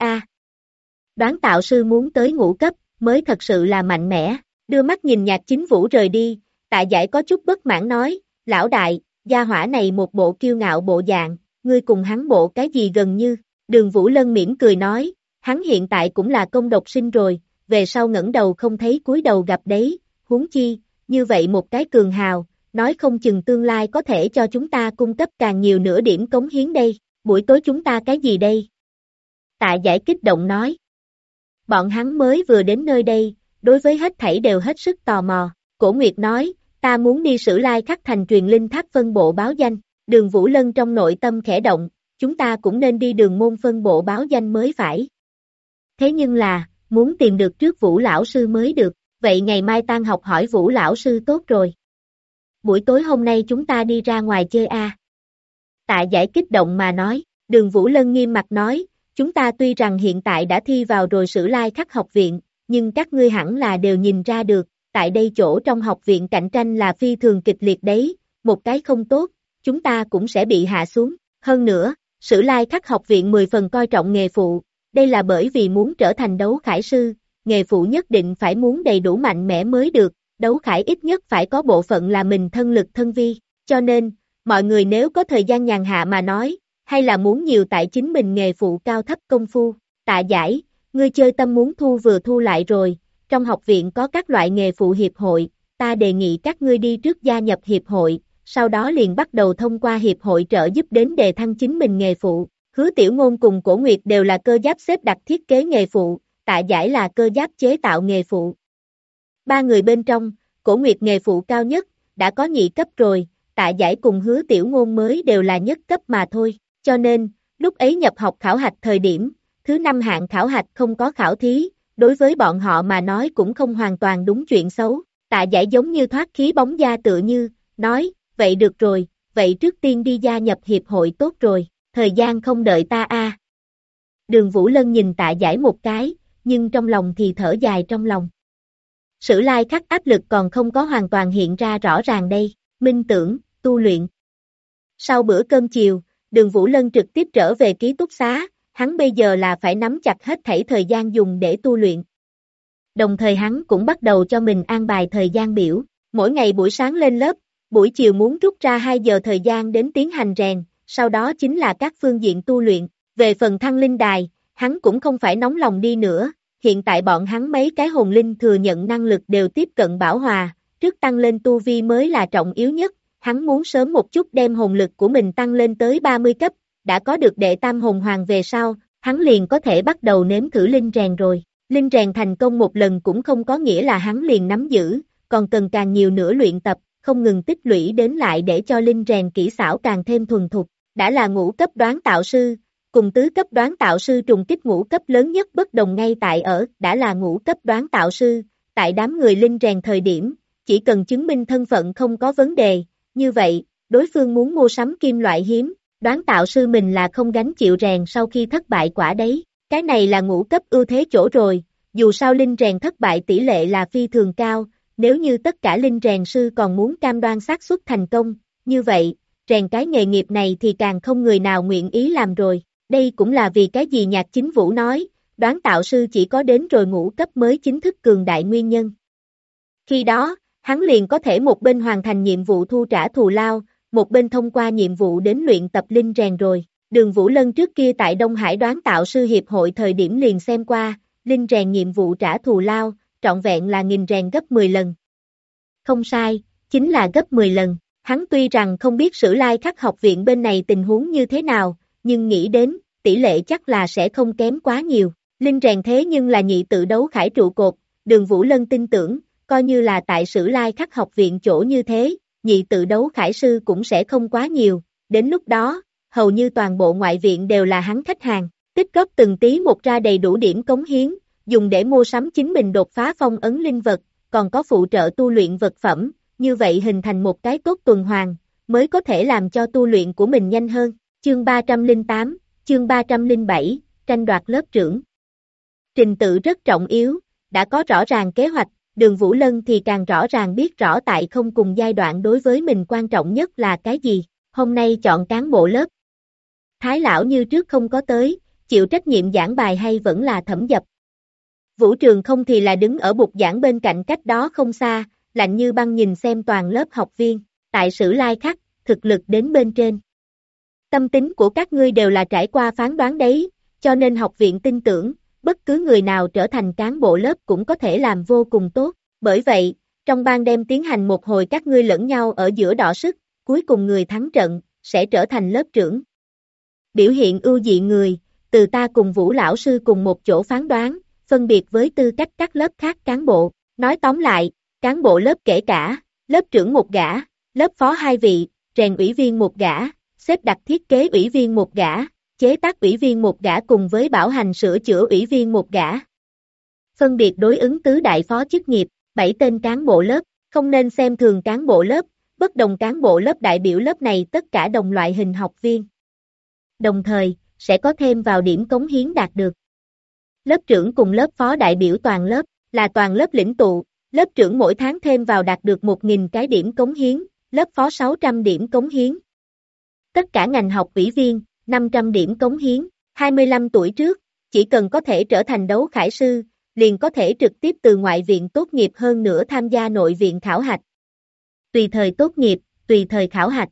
Đoán tạo sư muốn tới ngũ cấp, mới thật sự là mạnh mẽ, đưa mắt nhìn Nhạc Chính Vũ rời đi, Tạ Giải có chút bất mãn nói, lão đại, gia hỏa này một bộ kiêu ngạo bộ dạng, ngươi cùng hắn bộ cái gì gần như, Đường Vũ Lân mỉm cười nói, hắn hiện tại cũng là công độc sinh rồi, về sau ngẩng đầu không thấy cúi đầu gặp đấy, huống chi, như vậy một cái cường hào, nói không chừng tương lai có thể cho chúng ta cung cấp càng nhiều nửa điểm cống hiến đây, buổi tối chúng ta cái gì đây? Tạ Giải kích động nói. Bọn hắn mới vừa đến nơi đây, đối với hết thảy đều hết sức tò mò, Cổ Nguyệt nói, ta muốn đi Sử Lai Khắc thành truyền linh tháp phân bộ báo danh, Đường Vũ Lân trong nội tâm khẽ động, chúng ta cũng nên đi đường môn phân bộ báo danh mới phải. Thế nhưng là, muốn tìm được trước Vũ lão sư mới được, vậy ngày mai tan học hỏi Vũ lão sư tốt rồi. Buổi tối hôm nay chúng ta đi ra ngoài chơi Tạ Giải kích động mà nói, Đường Vũ Lân nghiêm mặt nói, chúng ta tuy rằng hiện tại đã thi vào rồi Sử Lai Khắc học viện, nhưng các ngươi hẳn là đều nhìn ra được, tại đây chỗ trong học viện cạnh tranh là phi thường kịch liệt đấy, một cái không tốt, chúng ta cũng sẽ bị hạ xuống. Hơn nữa, Sử Lai Khắc học viện 10 phần coi trọng nghề phụ, đây là bởi vì muốn trở thành đấu khải sư, nghề phụ nhất định phải muốn đầy đủ mạnh mẽ mới được, đấu khải ít nhất phải có bộ phận là mình thân lực thân vi, cho nên, mọi người nếu có thời gian nhàn hạ mà nói, hay là muốn nhiều tại chính mình nghề phụ cao thấp công phu, Tạ Giải, ngươi chơi tâm muốn thu vừa thu lại rồi, trong học viện có các loại nghề phụ hiệp hội, ta đề nghị các ngươi đi trước gia nhập hiệp hội, sau đó liền bắt đầu thông qua hiệp hội trợ giúp đến đề thăng chính mình nghề phụ. Hứa Tiểu Ngôn cùng Cổ Nguyệt đều là cơ giáp xếp đặt thiết kế nghề phụ, Tạ Giải là cơ giáp chế tạo nghề phụ. Ba người bên trong, Cổ Nguyệt nghề phụ cao nhất, đã có nhị cấp rồi, Tạ Giải cùng Hứa Tiểu Ngôn mới đều là nhất cấp mà thôi, cho nên, lúc ấy nhập học khảo hạch thời điểm, thứ 5 hạng khảo hạch không có khảo thí, đối với bọn họ mà nói cũng không hoàn toàn đúng chuyện xấu, Tạ Giải giống như thoát khí bóng da tựa như, nói, vậy được rồi, vậy trước tiên đi gia nhập hiệp hội tốt rồi, thời gian không đợi ta Đường Vũ Lân nhìn Tạ Giải một cái, nhưng trong lòng thì thở dài trong lòng. Sử Lai Khắc áp lực còn không có hoàn toàn hiện ra rõ ràng đây, minh tưởng, tu luyện. Sau bữa cơm chiều, Đường Vũ Lân trực tiếp trở về ký túc xá, hắn bây giờ là phải nắm chặt hết thảy thời gian dùng để tu luyện. Đồng thời hắn cũng bắt đầu cho mình an bài thời gian biểu, mỗi ngày buổi sáng lên lớp, buổi chiều muốn rút ra 2 giờ thời gian đến tiến hành rèn, sau đó chính là các phương diện tu luyện, về phần thăng linh đài, hắn cũng không phải nóng lòng đi nữa, hiện tại bọn hắn mấy cái hồn linh thừa nhận năng lực đều tiếp cận bảo hòa, trước tăng lên tu vi mới là trọng yếu nhất, hắn muốn sớm một chút đem hồn lực của mình tăng lên tới 30 cấp, đã có được đệ tam hồn hoàng về sau, hắn liền có thể bắt đầu nếm thử linh rèn rồi. Linh rèn thành công một lần cũng không có nghĩa là hắn liền nắm giữ, còn cần càng nhiều nữa luyện tập, không ngừng tích lũy đến lại để cho linh rèn kỹ xảo càng thêm thuần thục. Đã là ngũ cấp đoán tạo sư, cùng tứ cấp đoán tạo sư trùng kích ngũ cấp lớn nhất bất đồng ngay tại ở, đã là ngũ cấp đoán tạo sư, tại đám người linh rèn thời điểm, chỉ cần chứng minh thân phận không có vấn đề, như vậy, đối phương muốn mua sắm kim loại hiếm, đoán tạo sư mình là không gánh chịu rèn sau khi thất bại quả đấy, cái này là ngũ cấp ưu thế chỗ rồi, dù sao linh rèn thất bại tỷ lệ là phi thường cao, nếu như tất cả linh rèn sư còn muốn cam đoan xác suất thành công, như vậy, rèn cái nghề nghiệp này thì càng không người nào nguyện ý làm rồi, đây cũng là vì cái gì Nhạc Chính Vũ nói, đoán tạo sư chỉ có đến rồi ngũ cấp mới chính thức cường đại nguyên nhân. Khi đó, hắn liền có thể một bên hoàn thành nhiệm vụ thu trả thù lao, một bên thông qua nhiệm vụ đến luyện tập linh rèn rồi. Đường Vũ Lân trước kia tại Đông Hải đoán tạo sư hiệp hội thời điểm liền xem qua, linh rèn nhiệm vụ trả thù lao, trọn vẹn là nghìn rèn gấp 10 lần. Không sai, chính là gấp 10 lần. Hắn tuy rằng không biết Sử Lai Khắc học viện bên này tình huống như thế nào, nhưng nghĩ đến, tỷ lệ chắc là sẽ không kém quá nhiều. Linh rèn thế nhưng là nhị tự đấu khải trụ cột, Đường Vũ Lân tin tưởng, coi như là tại Sử Lai Khắc học viện chỗ như thế, nhị tự đấu khải sư cũng sẽ không quá nhiều, đến lúc đó, hầu như toàn bộ ngoại viện đều là hắn khách hàng, tích góp từng tí một ra đầy đủ điểm cống hiến, dùng để mua sắm chính mình đột phá phong ấn linh vật, còn có phụ trợ tu luyện vật phẩm, như vậy hình thành một cái tốt tuần hoàn, mới có thể làm cho tu luyện của mình nhanh hơn. Chương 308, chương 307, tranh đoạt lớp trưởng. Trình tự rất trọng yếu, đã có rõ ràng kế hoạch, Đường Vũ Lân thì càng rõ ràng biết rõ tại không cùng giai đoạn đối với mình quan trọng nhất là cái gì, hôm nay chọn cán bộ lớp. Thái lão như trước không có tới, chịu trách nhiệm giảng bài hay vẫn là Thẩm Dập. Vũ Trường không thì là đứng ở bục giảng bên cạnh cách đó không xa, lạnh như băng nhìn xem toàn lớp học viên, tại Sử Lai Khắc, thực lực đến bên trên. Tâm tính của các ngươi đều là trải qua phán đoán đấy, cho nên học viện tin tưởng, bất cứ người nào trở thành cán bộ lớp cũng có thể làm vô cùng tốt, bởi vậy, trong ban đêm tiến hành một hồi các ngươi lẫn nhau ở giữa đọ sức, cuối cùng người thắng trận, sẽ trở thành lớp trưởng. Biểu hiện ưu dị người, từ ta cùng Vũ lão sư cùng một chỗ phán đoán, phân biệt với tư cách các lớp khác cán bộ, nói tóm lại, cán bộ lớp kể cả, lớp trưởng một gã, lớp phó hai vị, rèn ủy viên một gã, xếp đặt thiết kế ủy viên một gã, chế tác ủy viên một gã cùng với bảo hành sửa chữa ủy viên một gã. Phân biệt đối ứng tứ đại phó chức nghiệp, 7 tên cán bộ lớp, không nên xem thường cán bộ lớp, bất đồng cán bộ lớp đại biểu lớp này tất cả đồng loại hình học viên. Đồng thời, sẽ có thêm vào điểm cống hiến đạt được. Lớp trưởng cùng lớp phó đại biểu toàn lớp, là toàn lớp lĩnh tụ, lớp trưởng mỗi tháng thêm vào đạt được 1.000 cái điểm cống hiến, lớp phó 600 điểm cống hiến. Tất cả ngành học ủy viên, 500 điểm cống hiến, 25 tuổi trước, chỉ cần có thể trở thành đấu khải sư, liền có thể trực tiếp từ ngoại viện tốt nghiệp hơn nữa tham gia nội viện khảo hạch. Tùy thời tốt nghiệp, tùy thời khảo hạch.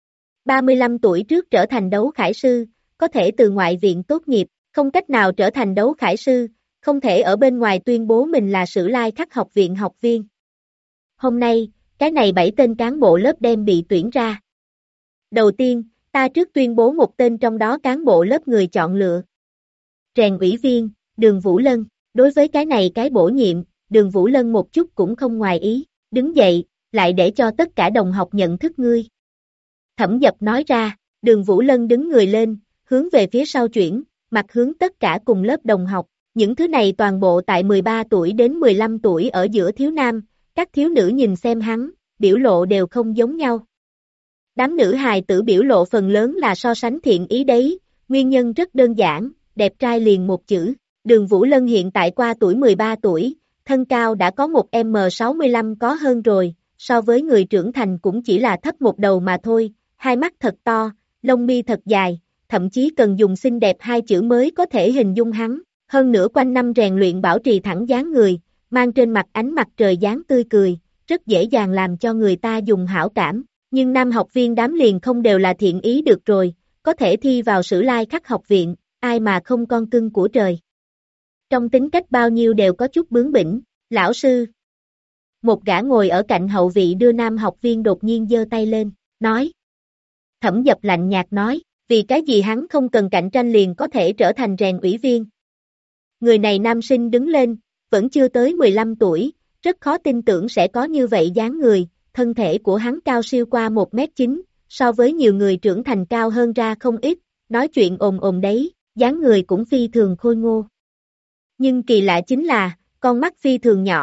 35 tuổi trước trở thành đấu khải sư, có thể từ ngoại viện tốt nghiệp, không cách nào trở thành đấu khải sư, không thể ở bên ngoài tuyên bố mình là Sử Lai Khắc học viện học viên. Hôm nay, cái này 7 tên cán bộ lớp đem bị tuyển ra. Đầu tiên, ta trước tuyên bố một tên trong đó cán bộ lớp người chọn lựa. Rèn ủy viên, Đường Vũ Lân, đối với cái này cái bổ nhiệm, Đường Vũ Lân một chút cũng không ngoài ý, đứng dậy, lại để cho tất cả đồng học nhận thức ngươi. Thẩm Dập nói ra, Đường Vũ Lân đứng người lên, hướng về phía sau chuyển, mặt hướng tất cả cùng lớp đồng học, những thứ này toàn bộ tại 13 tuổi đến 15 tuổi ở giữa thiếu nam, các thiếu nữ nhìn xem hắn, biểu lộ đều không giống nhau. Đám nữ hài tử biểu lộ phần lớn là so sánh thiện ý đấy, nguyên nhân rất đơn giản, đẹp trai liền một chữ. Đường Vũ Lân hiện tại qua tuổi 13 tuổi, thân cao đã có một M65 có hơn rồi, so với người trưởng thành cũng chỉ là thấp một đầu mà thôi, hai mắt thật to, lông mi thật dài, thậm chí cần dùng xinh đẹp hai chữ mới có thể hình dung hắn, hơn nữa quanh năm rèn luyện bảo trì thẳng dáng người, mang trên mặt ánh mặt trời dáng tươi cười, rất dễ dàng làm cho người ta dùng hảo cảm, nhưng nam học viên đám liền không đều là thiện ý được rồi, có thể thi vào Sử Lai Khắc học viện, ai mà không con cưng của trời. Trong tính cách bao nhiêu đều có chút bướng bỉnh, lão sư. Một gã ngồi ở cạnh hậu vị đưa nam học viên đột nhiên giơ tay lên, nói. Thẩm Dập lạnh nhạt nói, vì cái gì hắn không cần cạnh tranh liền có thể trở thành rèn ủy viên. Người này nam sinh đứng lên, vẫn chưa tới 15 tuổi, rất khó tin tưởng sẽ có như vậy dáng người, thân thể của hắn cao siêu qua 1m9, so với nhiều người trưởng thành cao hơn ra không ít, nói chuyện ồn ồn đấy, dáng người cũng phi thường khôi ngô. Nhưng kỳ lạ chính là, con mắt phi thường nhỏ,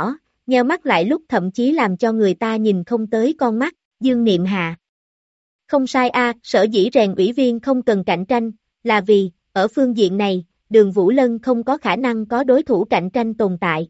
nheo mắt lại lúc thậm chí làm cho người ta nhìn không tới con mắt, Dương Niệm Hạ. Không sai sở dĩ rèn ủy viên không cần cạnh tranh, là vì, ở phương diện này, Đường Vũ Lân không có khả năng có đối thủ cạnh tranh tồn tại.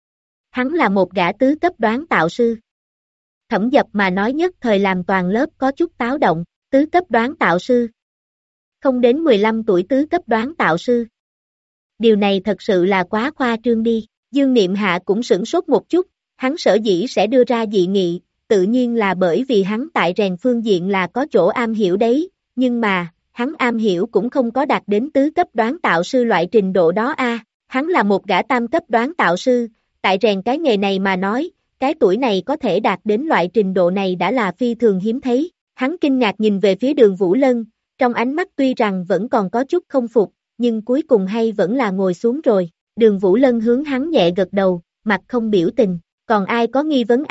Hắn là một gã tứ cấp đoán tạo sư. Thẩm Dập mà nói nhất thời làm toàn lớp có chút táo động, tứ cấp đoán tạo sư. Không đến 15 tuổi tứ cấp đoán tạo sư. Điều này thật sự là quá khoa trương đi, Dương Niệm Hạ cũng sửng sốt một chút, hắn sở dĩ sẽ đưa ra dị nghị, tự nhiên là bởi vì hắn tại rèn phương diện là có chỗ am hiểu đấy, nhưng mà, hắn am hiểu cũng không có đạt đến tứ cấp đoán tạo sư loại trình độ đó hắn là một gã tam cấp đoán tạo sư, tại rèn cái nghề này mà nói, cái tuổi này có thể đạt đến loại trình độ này đã là phi thường hiếm thấy, hắn kinh ngạc nhìn về phía Đường Vũ Lân, trong ánh mắt tuy rằng vẫn còn có chút không phục, nhưng cuối cùng hay vẫn là ngồi xuống rồi, Đường Vũ Lân hướng hắn nhẹ gật đầu, mặt không biểu tình, còn ai có nghi vấn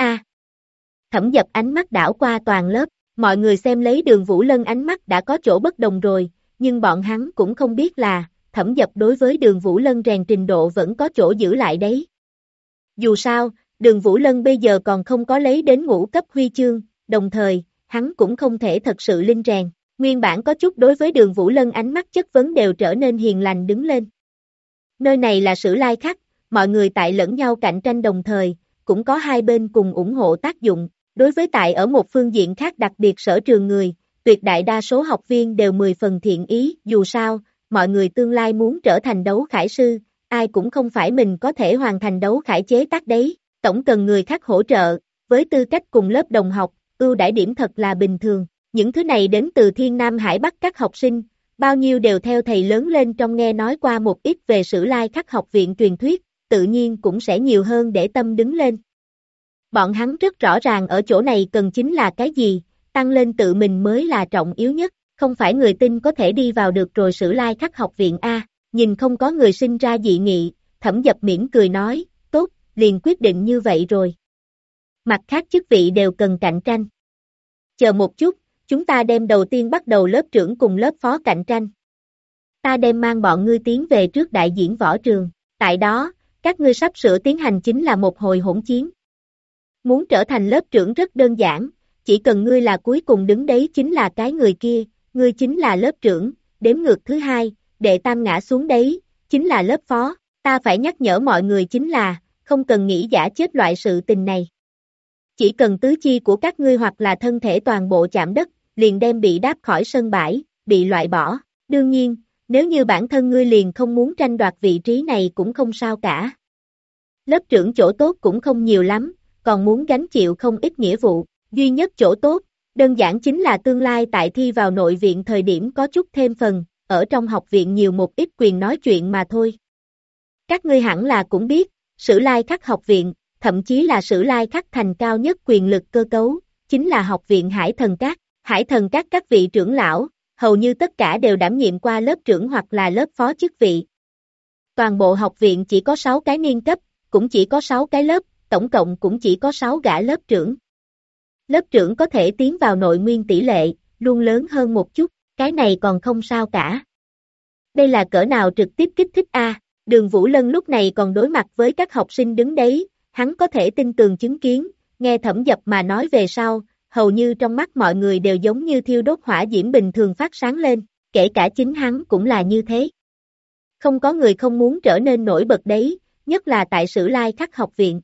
Thẩm Dập ánh mắt đảo qua toàn lớp, mọi người xem lấy Đường Vũ Lân ánh mắt đã có chỗ bất đồng rồi, nhưng bọn hắn cũng không biết là, Thẩm Dập đối với Đường Vũ Lân rèn trình độ vẫn có chỗ giữ lại đấy. Dù sao, Đường Vũ Lân bây giờ còn không có lấy đến ngũ cấp huy chương, đồng thời, hắn cũng không thể thật sự linh rèn, nguyên bản có chút đối với Đường Vũ Lân ánh mắt chất vấn đều trở nên hiền lành đứng lên. Nơi này là Sử Lai Khắc, mọi người tại lẫn nhau cạnh tranh đồng thời, cũng có hai bên cùng ủng hộ tác dụng. Đối với tại ở một phương diện khác đặc biệt sở trường người, tuyệt đại đa số học viên đều 10 phần thiện ý, dù sao, mọi người tương lai muốn trở thành đấu khải sư, ai cũng không phải mình có thể hoàn thành đấu khải chế tác đấy, tổng cần người khác hỗ trợ, với tư cách cùng lớp đồng học, ưu đãi điểm thật là bình thường, những thứ này đến từ Thiên Nam Hải Bắc các học sinh, bao nhiêu đều theo thầy lớn lên trong nghe nói qua một ít về Sử Lai Khắc học viện truyền thuyết, tự nhiên cũng sẽ nhiều hơn để tâm đứng lên. Bọn hắn rất rõ ràng ở chỗ này cần chính là cái gì, tăng lên tự mình mới là trọng yếu nhất, không phải người tin có thể đi vào được rồi Sử Lai Khắc học viện nhìn không có người sinh ra dị nghị, Thẩm Dập mỉm cười nói, tốt, liền quyết định như vậy rồi. Mặt khác chức vị đều cần cạnh tranh. Chờ một chút, chúng ta đem đầu tiên bắt đầu lớp trưởng cùng lớp phó cạnh tranh. Ta đem mang bọn ngươi tiến về trước đại diễn võ trường, tại đó, các ngươi sắp sửa tiến hành chính là một hồi hỗn chiến. Muốn trở thành lớp trưởng rất đơn giản, chỉ cần ngươi là cuối cùng đứng đấy chính là cái người kia, ngươi chính là lớp trưởng, đếm ngược thứ hai, đệ tam ngã xuống đấy, chính là lớp phó, ta phải nhắc nhở mọi người chính là, không cần nghĩ giả chết loại sự tình này. Chỉ cần tứ chi của các ngươi hoặc là thân thể toàn bộ chạm đất, liền đem bị đáp khỏi sân bãi, bị loại bỏ, đương nhiên, nếu như bản thân ngươi liền không muốn tranh đoạt vị trí này cũng không sao cả. Lớp trưởng chỗ tốt cũng không nhiều lắm, còn muốn gánh chịu không ít nghĩa vụ, duy nhất chỗ tốt, đơn giản chính là tương lai tại thi vào nội viện thời điểm có chút thêm phần, ở trong học viện nhiều một ít quyền nói chuyện mà thôi. Các ngươi hẳn là cũng biết, Sử Lai Khắc học viện, thậm chí là Sử Lai Khắc thành cao nhất quyền lực cơ cấu, chính là học viện Hải Thần Các. Hải Thần Các các vị trưởng lão, hầu như tất cả đều đảm nhiệm qua lớp trưởng hoặc là lớp phó chức vị. Toàn bộ học viện chỉ có 6 cái niên cấp, cũng chỉ có 6 cái lớp, tổng cộng cũng chỉ có 6 gã lớp trưởng. Lớp trưởng có thể tiến vào nội nguyên tỷ lệ, luôn lớn hơn một chút, cái này còn không sao cả. Đây là cỡ nào trực tiếp kích thích Đường Vũ Lân lúc này còn đối mặt với các học sinh đứng đấy, hắn có thể tin tường chứng kiến, nghe Thẩm Dập mà nói về sau, hầu như trong mắt mọi người đều giống như thiêu đốt hỏa diễm bình thường phát sáng lên, kể cả chính hắn cũng là như thế. Không có người không muốn trở nên nổi bật đấy, nhất là tại Sử Lai Khắc học viện.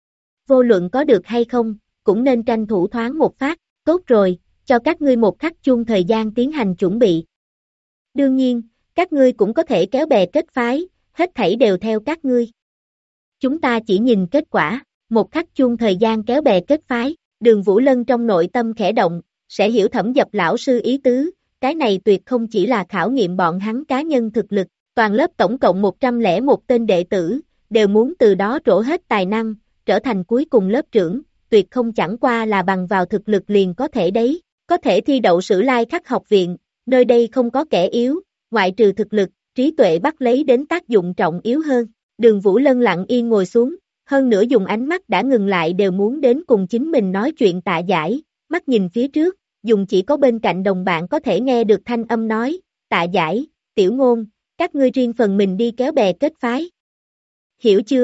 Vô luận có được hay không, cũng nên tranh thủ thoáng một phát, tốt rồi, cho các ngươi một khắc chuông thời gian tiến hành chuẩn bị. Đương nhiên, các ngươi cũng có thể kéo bè kết phái, hết thảy đều theo các ngươi. Chúng ta chỉ nhìn kết quả, một khắc chuông thời gian kéo bè kết phái, Đường Vũ Lân trong nội tâm khẽ động, sẽ hiểu Thẩm Dập lão sư ý tứ, cái này tuyệt không chỉ là khảo nghiệm bọn hắn cá nhân thực lực, toàn lớp tổng cộng 101 tên đệ tử, đều muốn từ đó trổ hết tài năng, trở thành cuối cùng lớp trưởng, tuyệt không chẳng qua là bằng vào thực lực liền có thể đấy, có thể thi đậu Sử Lai Khắc học viện, nơi đây không có kẻ yếu, ngoại trừ thực lực, trí tuệ bắt lấy đến tác dụng trọng yếu hơn. Đường Vũ Lân lặng yên ngồi xuống, hơn nữa dùng ánh mắt đã ngừng lại đều muốn đến cùng chính mình nói chuyện Tạ Giải, mắt nhìn phía trước, dùng chỉ có bên cạnh đồng bạn có thể nghe được thanh âm nói, Tạ Giải, Tiểu Ngôn, các ngươi riêng phần mình đi kéo bè kết phái. Hiểu chưa?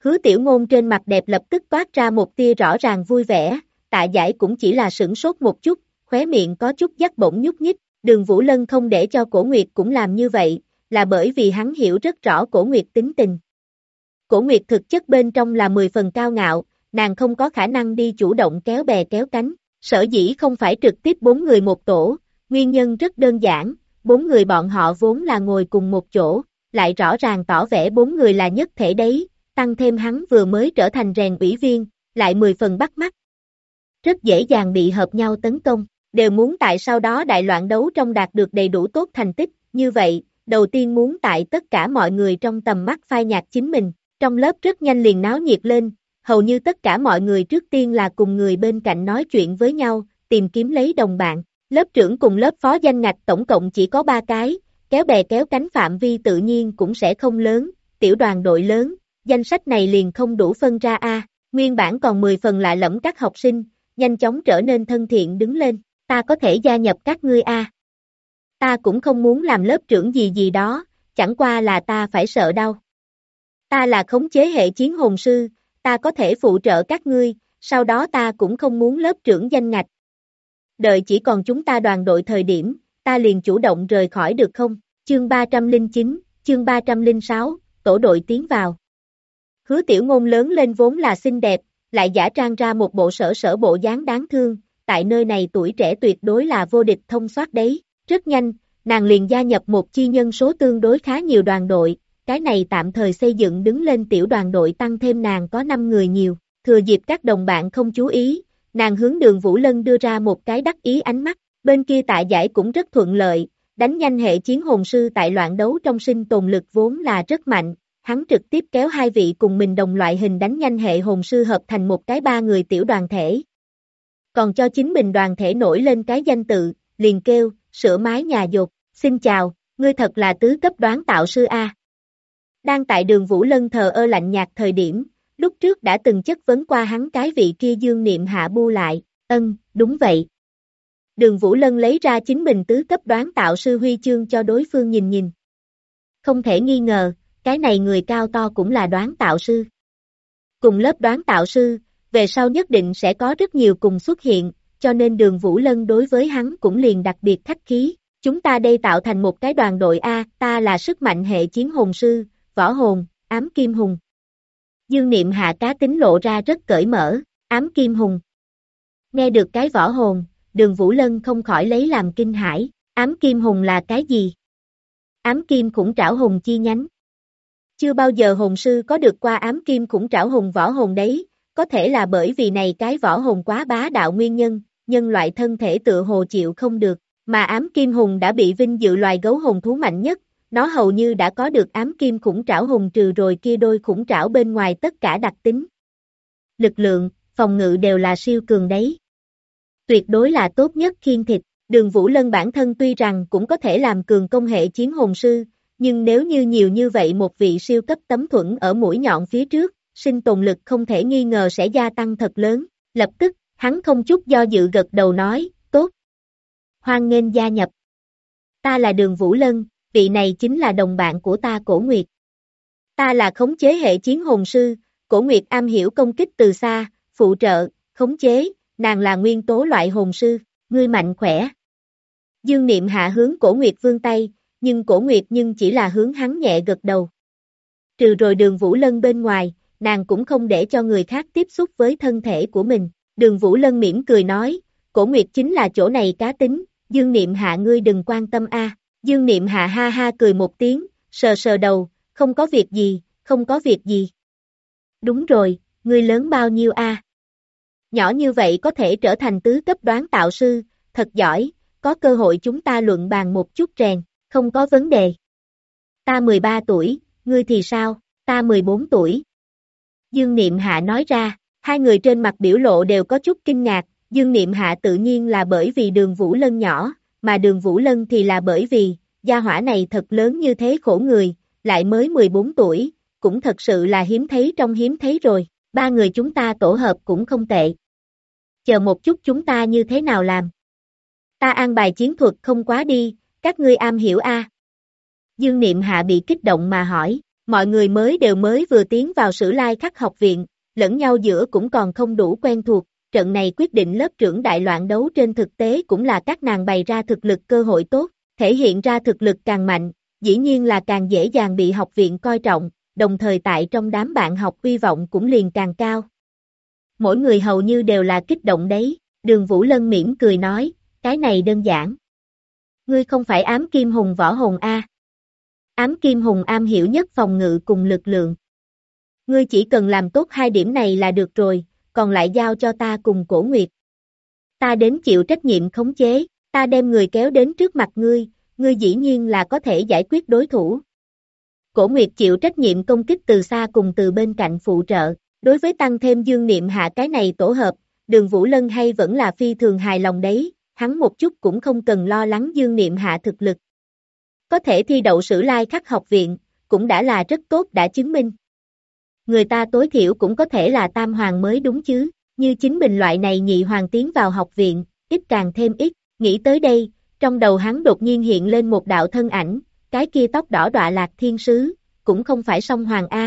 Hứa Tiểu Ngôn trên mặt đẹp lập tức toát ra một tia rõ ràng vui vẻ, Tạ Giải cũng chỉ là sửng sốt một chút, khóe miệng có chút dắt bỗng nhúc nhích, Đường Vũ Lân không để cho Cổ Nguyệt cũng làm như vậy, là bởi vì hắn hiểu rất rõ Cổ Nguyệt tính tình. Cổ Nguyệt thực chất bên trong là 10 phần cao ngạo, nàng không có khả năng đi chủ động kéo bè kéo cánh, sở dĩ không phải trực tiếp 4 người một tổ, nguyên nhân rất đơn giản, 4 người bọn họ vốn là ngồi cùng một chỗ, lại rõ ràng tỏ vẻ 4 người là nhất thể đấy, tăng thêm hắn vừa mới trở thành rèn ủy viên, lại 10 phần bắt mắt. Rất dễ dàng bị hợp nhau tấn công, đều muốn tại sau đó đại loạn đấu trong đạt được đầy đủ tốt thành tích, như vậy, đầu tiên muốn tại tất cả mọi người trong tầm mắt phai nhạt chính mình, trong lớp rất nhanh liền náo nhiệt lên, hầu như tất cả mọi người trước tiên là cùng người bên cạnh nói chuyện với nhau, tìm kiếm lấy đồng bạn, lớp trưởng cùng lớp phó danh ngạch tổng cộng chỉ có 3 cái, kéo bè kéo cánh phạm vi tự nhiên cũng sẽ không lớn, tiểu đoàn đội lớn, danh sách này liền không đủ phân ra nguyên bản còn 10 phần lạ lẫm các học sinh, nhanh chóng trở nên thân thiện đứng lên, ta có thể gia nhập các ngươi Ta cũng không muốn làm lớp trưởng gì gì đó, chẳng qua là ta phải sợ đau. Ta là khống chế hệ chiến hồn sư, ta có thể phụ trợ các ngươi, sau đó ta cũng không muốn lớp trưởng danh ngạch. Đợi chỉ còn chúng ta đoàn đội thời điểm, ta liền chủ động rời khỏi được không? Chương 309, chương 306, tổ đội tiến vào. Hứa Tiểu Ngôn lớn lên vốn là xinh đẹp, lại giả trang ra một bộ sở bộ dáng đáng thương, tại nơi này tuổi trẻ tuyệt đối là vô địch thông soát đấy. Rất nhanh, nàng liền gia nhập một chi nhân số tương đối khá nhiều đoàn đội, cái này tạm thời xây dựng đứng lên tiểu đoàn đội tăng thêm nàng có 5 người nhiều, thừa dịp các đồng bạn không chú ý, nàng hướng Đường Vũ Lân đưa ra một cái đắc ý ánh mắt, bên kia Tạ Giải cũng rất thuận lợi, đánh nhanh hệ chiến hồn sư tại loạn đấu trong sinh tồn lực vốn là rất mạnh, hắn trực tiếp kéo 2 vị cùng mình đồng loại hình đánh nhanh hệ hồn sư hợp thành một cái 3 người tiểu đoàn thể. Còn cho chính mình đoàn thể nổi lên cái danh tự, liền kêu, sửa mái nhà dột, xin chào, ngươi thật là tứ cấp đoán tạo sư Đang tại Đường Vũ Lân thờ ơ lạnh nhạt thời điểm, lúc trước đã từng chất vấn qua hắn cái vị kia Dương Niệm Hạ bu lại, đúng vậy. Đường Vũ Lân lấy ra chính mình tứ cấp đoán tạo sư huy chương cho đối phương nhìn nhìn. Không thể nghi ngờ, cái này người cao to cũng là đoán tạo sư. Cùng lớp đoán tạo sư, về sau nhất định sẽ có rất nhiều cùng xuất hiện, cho nên Đường Vũ Lân đối với hắn cũng liền đặc biệt khách khí. Chúng ta đây tạo thành một cái đoàn đội ta là sức mạnh hệ chiến hồn sư, võ hồn, ám kim hùng. Dương Niệm Hạ cá tính lộ ra rất cởi mở, ám kim hùng. Nghe được cái võ hồn, Đường Vũ Lân không khỏi lấy làm kinh hãi, ám kim hùng là cái gì? Ám kim khủng trảo hùng chi nhánh. Chưa bao giờ hồn sư có được qua ám kim khủng trảo hùng võ hồn đấy, có thể là bởi vì này cái võ hồn quá bá đạo nguyên nhân, nhân loại thân thể tựa hồ chịu không được, mà ám kim hùng đã bị vinh dự loài gấu hồn thú mạnh nhất, nó hầu như đã có được ám kim khủng trảo hùng trừ rồi kia đôi khủng trảo bên ngoài tất cả đặc tính. Lực lượng, phòng ngự đều là siêu cường đấy. Tuyệt đối là tốt nhất khiên thịt, Đường Vũ Lân bản thân tuy rằng cũng có thể làm cường công hệ chiến hồn sư, nhưng nếu như nhiều như vậy một vị siêu cấp tấm thuẫn ở mũi nhọn phía trước, sinh tồn lực không thể nghi ngờ sẽ gia tăng thật lớn, lập tức, hắn không chút do dự gật đầu nói, tốt. Hoan nghênh gia nhập. Ta là Đường Vũ Lân, vị này chính là đồng bạn của ta Cổ Nguyệt. Ta là khống chế hệ chiến hồn sư, Cổ Nguyệt am hiểu công kích từ xa, phụ trợ, khống chế, nàng là nguyên tố loại hồn sư, ngươi mạnh khỏe. Dương Niệm Hạ hướng Cổ Nguyệt vươn tay, nhưng Cổ Nguyệt chỉ là hướng hắn nhẹ gật đầu. Trừ rồi Đường Vũ Lân bên ngoài, nàng cũng không để cho người khác tiếp xúc với thân thể của mình. Đường Vũ Lân mỉm cười nói, Cổ Nguyệt chính là chỗ này cá tính, Dương Niệm Hạ ngươi đừng quan tâm Dương Niệm Hạ ha ha cười một tiếng, sờ sờ đầu, không có việc gì, không có việc gì. Đúng rồi, ngươi lớn bao nhiêu Nhỏ như vậy có thể trở thành tứ cấp đoán tạo sư, thật giỏi, có cơ hội chúng ta luận bàn một chút rèn, không có vấn đề. Ta 13 tuổi, ngươi thì sao, ta 14 tuổi. Dương Niệm Hạ nói ra, hai người trên mặt biểu lộ đều có chút kinh ngạc, Dương Niệm Hạ tự nhiên là bởi vì Đường Vũ Lân nhỏ, mà Đường Vũ Lân thì là bởi vì, gia hỏa này thật lớn như thế khổ người, lại mới 14 tuổi, cũng thật sự là hiếm thấy trong hiếm thấy rồi, ba người chúng ta tổ hợp cũng không tệ. Chờ một chút chúng ta như thế nào làm? Ta an bài chiến thuật không quá đi, các ngươi am hiểu Dương Niệm Hạ bị kích động mà hỏi, Mọi người mới vừa tiến vào Sử Lai Khắc học viện, lẫn nhau giữa cũng còn không đủ quen thuộc, trận này quyết định lớp trưởng đại loạn đấu trên thực tế cũng là các nàng bày ra thực lực cơ hội tốt, thể hiện ra thực lực càng mạnh, dĩ nhiên là càng dễ dàng bị học viện coi trọng, đồng thời tại trong đám bạn học uy vọng cũng liền càng cao. Mỗi người hầu như đều là kích động đấy, Đường Vũ Lân mỉm cười nói, cái này đơn giản. Ngươi không phải ám kim hùng võ hồn a? Ám kim hùng am hiểu nhất phòng ngự cùng lực lượng. Ngươi chỉ cần làm tốt 2 điểm này là được rồi, còn lại giao cho ta cùng Cổ Nguyệt. Ta đến chịu trách nhiệm khống chế, ta đem người kéo đến trước mặt ngươi, ngươi dĩ nhiên là có thể giải quyết đối thủ. Cổ Nguyệt chịu trách nhiệm công kích từ xa cùng từ bên cạnh phụ trợ, đối với tăng thêm Dương Niệm Hạ cái này tổ hợp, Đường Vũ Lân hay vẫn là phi thường hài lòng đấy, hắn một chút cũng không cần lo lắng Dương Niệm Hạ thực lực. Có thể thi đậu Sử Lai Khắc học viện, cũng đã là rất tốt đã chứng minh. Người ta tối thiểu cũng có thể là tam hoàng mới đúng chứ, như chính mình loại này nhị hoàng tiến vào học viện, ít càng thêm ít, nghĩ tới đây, trong đầu hắn đột nhiên hiện lên một đạo thân ảnh, cái kia tóc đỏ đọa lạc thiên sứ, cũng không phải song hoàng A.